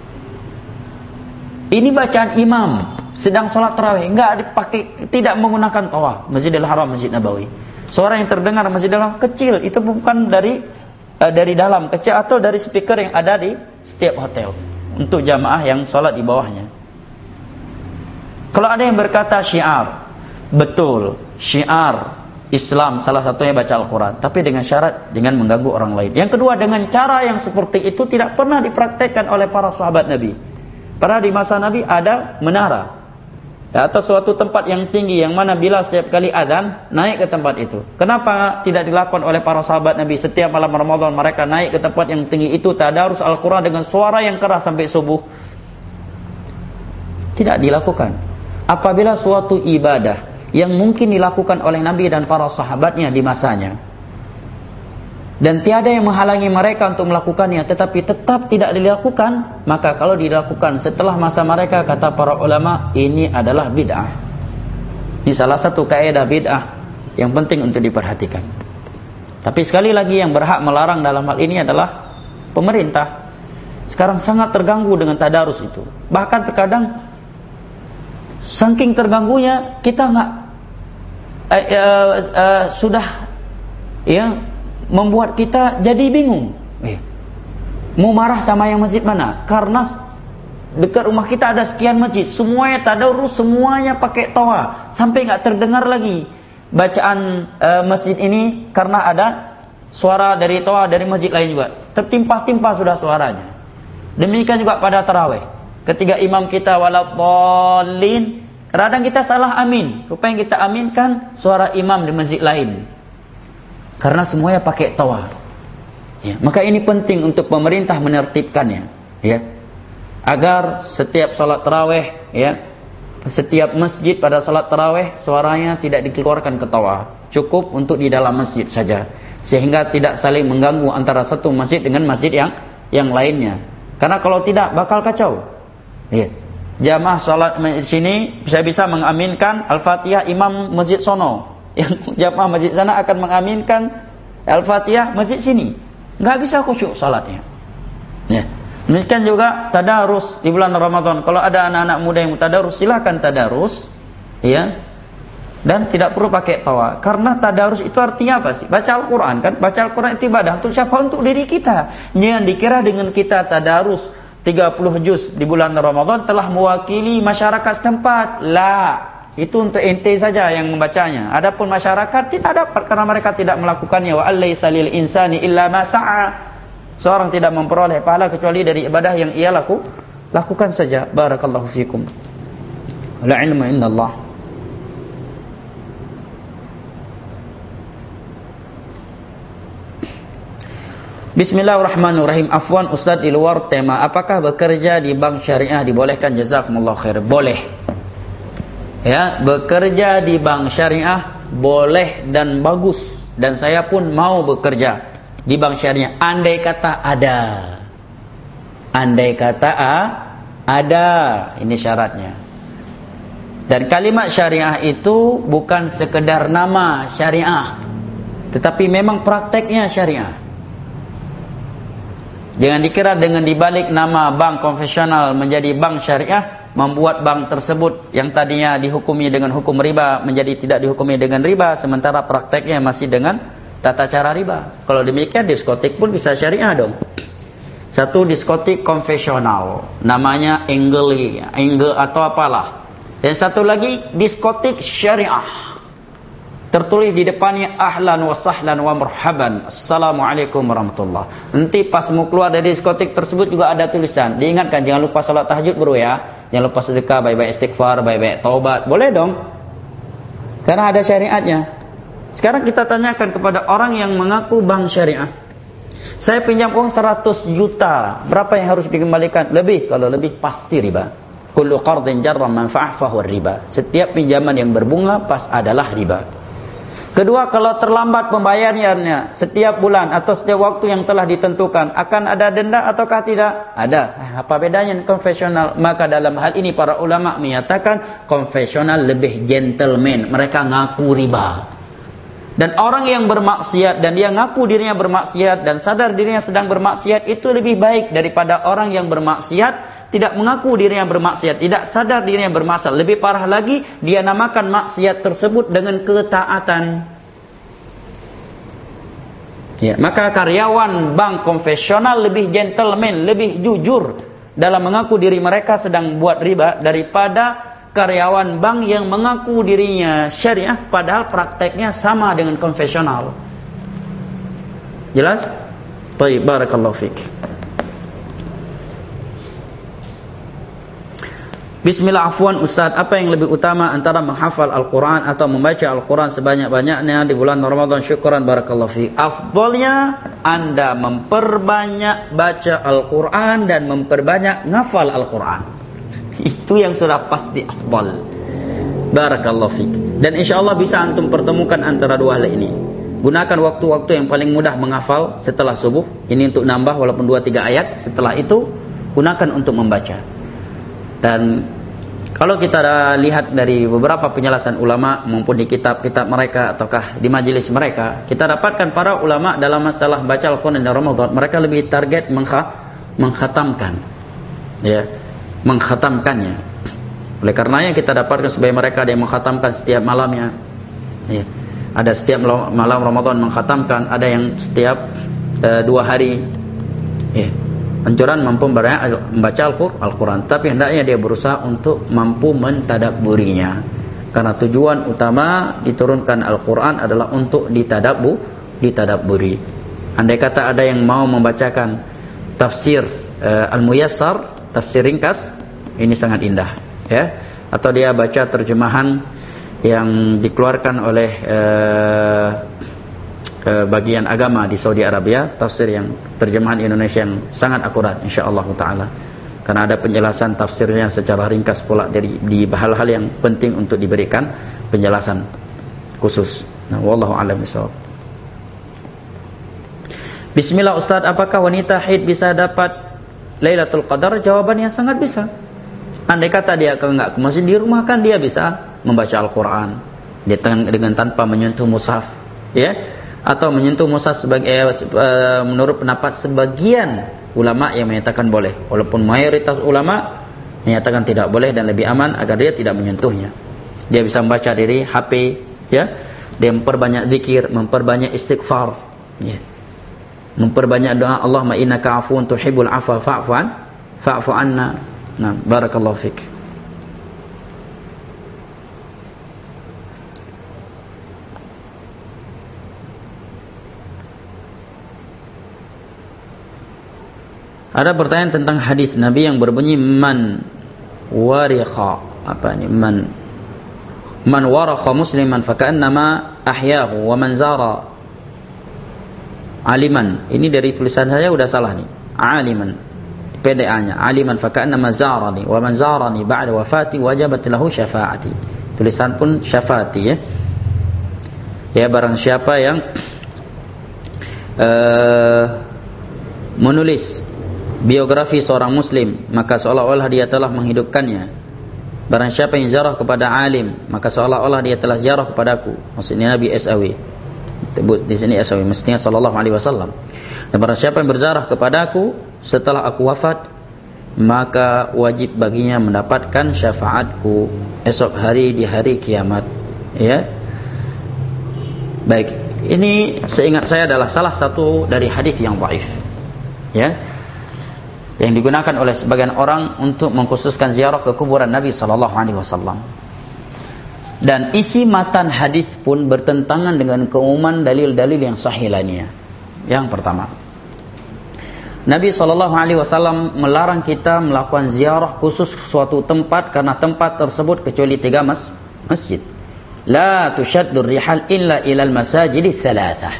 Ini bacaan imam sedang solat tarawih, enggak dipakai, tidak menggunakan toa Masjidil Haram, Masjid Nabawi. Suara yang terdengar Masjidil Haram kecil, itu bukan dari uh, dari dalam kecil atau dari speaker yang ada di setiap hotel untuk jamaah yang solat di bawahnya. Kalau ada yang berkata syiar, betul, syiar Islam salah satunya baca Al-Quran, tapi dengan syarat dengan mengganggu orang lain. Yang kedua, dengan cara yang seperti itu tidak pernah dipraktekkan oleh para sahabat Nabi. Padahal di masa Nabi ada menara, ya, atau suatu tempat yang tinggi yang mana bila setiap kali azan naik ke tempat itu. Kenapa tidak dilakukan oleh para sahabat Nabi? Setiap malam Ramadan mereka naik ke tempat yang tinggi itu, tadarus Al-Quran dengan suara yang keras sampai subuh. Tidak dilakukan. Apabila suatu ibadah yang mungkin dilakukan oleh Nabi dan para sahabatnya di masanya, dan tiada yang menghalangi mereka untuk melakukannya, tetapi tetap tidak dilakukan, maka kalau dilakukan setelah masa mereka, kata para ulama, ini adalah bid'ah. Ini salah satu kaidah bid'ah yang penting untuk diperhatikan. Tapi sekali lagi yang berhak melarang dalam hal ini adalah pemerintah. Sekarang sangat terganggu dengan tadarus itu. Bahkan terkadang saking terganggunya kita nggak eh, eh, eh, sudah ya membuat kita jadi bingung. Eh, mau marah sama yang masjid mana? Karena dekat rumah kita ada sekian masjid, semuanya tadarus, semuanya pakai toa, sampai nggak terdengar lagi bacaan uh, masjid ini karena ada suara dari toa dari masjid lain juga. Tertimpa-timpa sudah suaranya. Demikian juga pada tarawih. Ketika imam kita waladhdallin, kadang kita salah amin. Rupanya kita aminkan suara imam di masjid lain. Karena semuanya pakai toa. Ya, maka ini penting untuk pemerintah menertibkannya, ya. Agar setiap salat tarawih, ya, setiap masjid pada salat tarawih suaranya tidak dikeluarkan ke toa. Cukup untuk di dalam masjid saja, sehingga tidak saling mengganggu antara satu masjid dengan masjid yang yang lainnya. Karena kalau tidak bakal kacau. Ya. Jamaah salat di sini bisa-bisa mengaminkan Al-Fatihah imam masjid sono. Yang jamaah masjid sana akan mengaminkan Al-Fatihah masjid sini. Enggak bisa khusyuk salatnya. Ya. Demikian juga tadarus di bulan Ramadan. Kalau ada anak-anak muda yang tadarus, silakan tadarus, ya. Dan tidak perlu pakai tawa. Karena tadarus itu artinya apa sih? Baca Al-Quran kan? Baca Al-Quran itu ibadah. Untuk siapa? Untuk diri kita. Jangan dikira dengan kita tadarus tiga puluh juz di bulan Ramadan telah mewakili masyarakat setempat. La, itu untuk ente saja yang membacanya. Adapun masyarakat tidak dapat karena mereka tidak melakukannya. Wa allaisa lil insani illa ma sa'a. Seorang tidak memperoleh pahala kecuali dari ibadah yang ia laku, lakukan saja. Barakallahu fikum. La ilma illallah. Bismillahirrahmanirrahim. Afwan Ustaz, di luar tema, apakah bekerja di bank syariah dibolehkan? Jazakumullah khair. Boleh. Ya, bekerja di bank syariah boleh dan bagus, dan saya pun mau bekerja di bank syariah andai kata ada. Andai kata ah, ada, ini syaratnya. Dan kalimat syariah itu bukan sekedar nama syariah, tetapi memang prakteknya syariah. Jangan dikira dengan dibalik nama bank konvensional menjadi bank syariah, membuat bank tersebut yang tadinya dihukumi dengan hukum riba menjadi tidak dihukumi dengan riba, sementara prakteknya masih dengan tata cara riba. Kalau demikian diskotik pun bisa syariah dong. Satu diskotik konvensional, namanya Engle, Engle atau apalah. Dan satu lagi diskotik syariah. tertulis di depannya ahlan wa sahlan wa marhaban, assalamualaikum warahmatullah. Nanti pas mau keluar dari diskotik tersebut juga ada tulisan, diingatkan jangan lupa salat tahajud bro ya, jangan lupa sedekah, baik-baik istighfar, baik-baik taubat. Boleh dong, karena ada syariatnya. Sekarang kita tanyakan kepada orang yang mengaku bank syariah, saya pinjam uang seratus juta, berapa yang harus dikembalikan? Lebih, kalau lebih pasti riba. Kullu qardin jarra manfa'ah fahuwa riba. Setiap pinjaman yang berbunga pas adalah riba. Kedua, kalau terlambat pembayarannya setiap bulan atau setiap waktu yang telah ditentukan, akan ada denda ataukah tidak? Ada. Apa bedanya dengan konvensional? Maka dalam hal ini para ulama menyatakan konvensional lebih gentleman. Mereka ngaku riba. Dan orang yang bermaksiat dan dia ngaku dirinya bermaksiat dan sadar dirinya sedang bermaksiat, itu lebih baik daripada orang yang bermaksiat tidak mengaku dirinya bermaksiat, tidak sadar dirinya bermaksiat. Lebih parah lagi, dia namakan maksiat tersebut dengan ketaatan. Ya, maka karyawan bank konvensional lebih gentleman, lebih jujur dalam mengaku diri mereka sedang buat riba daripada karyawan bank yang mengaku dirinya syariah padahal prakteknya sama dengan konvensional. Jelas? Baik, barakallahu fiik. Bismillah, afwan Ustaz, apa yang lebih utama antara menghafal Al-Quran atau membaca Al-Quran sebanyak-banyaknya di bulan Ramadan? Syukran, barakallahu fiik. Afdalnya Anda memperbanyak baca Al-Quran dan memperbanyak ngafal Al-Quran. Itu yang sudah pasti afdal. Barakallahu fiik. Dan insyaAllah bisa antum pertemukan antara dua hal ini. Gunakan waktu-waktu yang paling mudah menghafal setelah subuh. Ini untuk nambah walaupun dua tiga ayat. Setelah itu gunakan untuk membaca. Dan kalau kita lihat dari beberapa penjelasan ulama maupun di kitab-kitab mereka ataukah di majelis mereka, kita dapatkan para ulama dalam masalah baca Al-Quran dan Ramadan, mereka lebih target mengha mengkhatamkan, ya, mengkhatamkannya. Oleh karenanya kita dapatkan sebagai mereka ada yang mengkhatamkan setiap malamnya, ya. Ada setiap malam Ramadan mengkhatamkan, ada yang setiap uh, dua hari, ya. Anjuran mampu membaca Al-Quran, tapi hendaknya dia berusaha untuk mampu mentadabburinya. Karena tujuan utama diturunkan Al-Quran adalah untuk ditadabbu, ditadabburi. Andai kata ada yang mau membacakan tafsir uh, Al-Muyassar, tafsir ringkas, ini sangat indah, ya. Atau dia baca terjemahan yang dikeluarkan oleh uh, uh, bagian agama di Saudi Arabia, tafsir yang terjemahan Indonesia yang sangat akurat insyaallah taala. Karena ada penjelasan tafsirnya secara ringkas pula dari di hal-hal yang penting untuk diberikan penjelasan khusus. Nah, wallahu a'lam bishawab. Bismillah Ustaz, apakah wanita haid bisa dapat Lailatul Qadar? Jawabannya sangat bisa. Andai kata dia enggak ke masjid, di rumah kan dia bisa membaca Al-Quran dengan tanpa menyentuh mushaf, ya, atau menyentuh mushaf sebagai uh, menurut pendapat sebagian ulama yang menyatakan boleh, walaupun mayoritas ulama menyatakan tidak boleh dan lebih aman agar dia tidak menyentuhnya. Dia bisa membaca dari H P, ya, dia memperbanyak zikir, memperbanyak istighfar, ya, memperbanyak doa Allahumma innaka afuwun tuhibbul afwa fa'fu an fa'fu anna. Nah, barakallahu fik. Ada pertanyaan tentang hadis Nabi yang berbunyi man warikha, apa ini, man man warakha musliman faka'annama ahyahu wa man zara aliman. Ini dari tulisan saya udah salah nih. Aliman P D A-nya aliman faka'annama zarani wa man zarani ba'da wafati wajabat lahu syafaati. Tulisan pun syafaati, ya. Ya, barang siapa yang uh, menulis biografi seorang muslim, maka seolah-olah dia telah menghidupkannya. Barang siapa yang ziarah kepada alim, maka seolah-olah dia telah ziarah kepadaku. Maksudnya Nabi S A W. Sebut di sini S A W, mestinya sallallahu alaihi wasallam. Dan barang siapa yang berziarah kepadaku setelah aku wafat, maka wajib baginya mendapatkan syafaatku esok hari di hari kiamat, ya. Baik, ini seingat saya adalah salah satu dari hadis yang dhaif, ya, yang digunakan oleh sebagian orang untuk mengkhususkan ziarah ke kuburan Nabi sallallahu alaihi wasallam. Dan isi matan hadis pun bertentangan dengan keumuman dalil-dalil yang sahih lainnya. Yang pertama, Nabi sallallahu alaihi wasallam melarang kita melakukan ziarah khusus suatu tempat karena tempat tersebut kecuali tiga mas masjid. La tushaddur rihal illa ilal masajidits tsalatsah.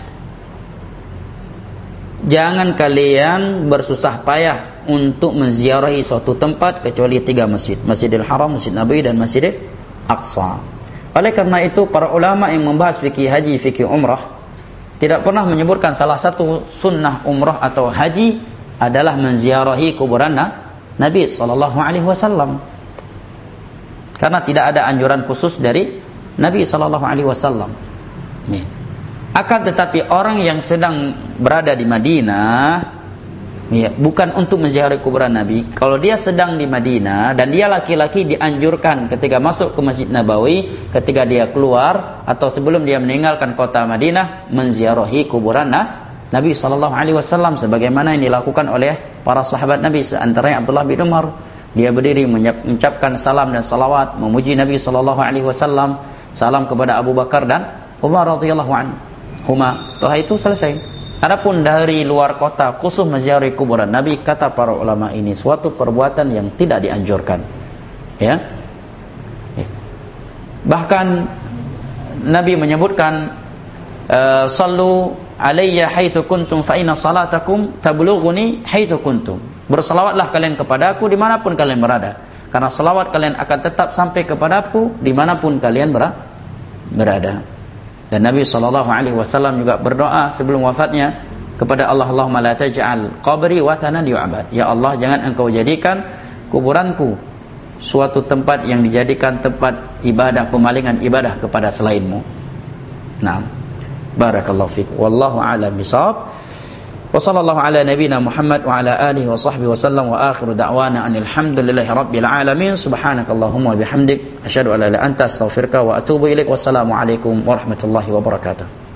Jangan kalian bersusah payah untuk menziarahi suatu tempat kecuali tiga masjid, Masjidil Haram, Masjid Nabawi dan Masjidil Aqsa. Oleh karena itu para ulama yang membahas fikih haji, fikih umrah tidak pernah menyebutkan salah satu sunnah umrah atau haji adalah menziarahi kuburan Nabi sallallahu alaihi wasallam. Karena tidak ada anjuran khusus dari Nabi sallallahu alaihi wasallam. Akan tetapi orang yang sedang berada di Madinah, ya, bukan untuk menziarahi kuburan Nabi. Kalau dia sedang di Madinah dan dia laki-laki, dianjurkan ketika masuk ke Masjid Nabawi, ketika dia keluar atau sebelum dia meninggalkan kota Madinah, menziarahi kuburan Nabi sallallahu alaihi wasallam sebagaimana yang dilakukan oleh para sahabat Nabi, antaranya Abdullah bin Umar. Dia berdiri mengucapkan salam dan salawat, memuji Nabi sallallahu alaihi wasallam, salam kepada Abu Bakar dan Umar radhiyallahu anhuma. Setelah itu selesai. Adapun dari luar kota khusus menziarahi kuburan Nabi, kata para ulama, ini suatu perbuatan yang tidak dianjurkan. Ya. Ya. Bahkan Nabi menyebutkan, sallu alayya haitsu kuntum fa inna salatakum tablughuni haitsu kuntum. Bersalawatlah kalian kepadaku dimanapun kalian berada, karena salawat kalian akan tetap sampai kepadaku dimanapun kalian berada. Dan Nabi sallallahu alaihi wasallam juga berdoa sebelum wafatnya kepada Allah, Allahumma la taj'al qabri wathanan yu'bad. Ya Allah, jangan engkau jadikan kuburanku suatu tempat yang dijadikan tempat ibadah, pemalingan ibadah kepada selainmu. Naam. Barakallahu fiik. Wallahu a'lam bishawab. Wa sallallahu ala nabiyyina Muhammad wa ala alihi wa sahbihi wa sallam wa akhiru da'wana anil hamdulillahi rabbil alamin. Subhanakallahumma wa bihamdik asyhadu an la ilaha illa anta astaghfiruka wa atubu ilaik. Wassalamu alaikum warahmatullahi wabarakatuh.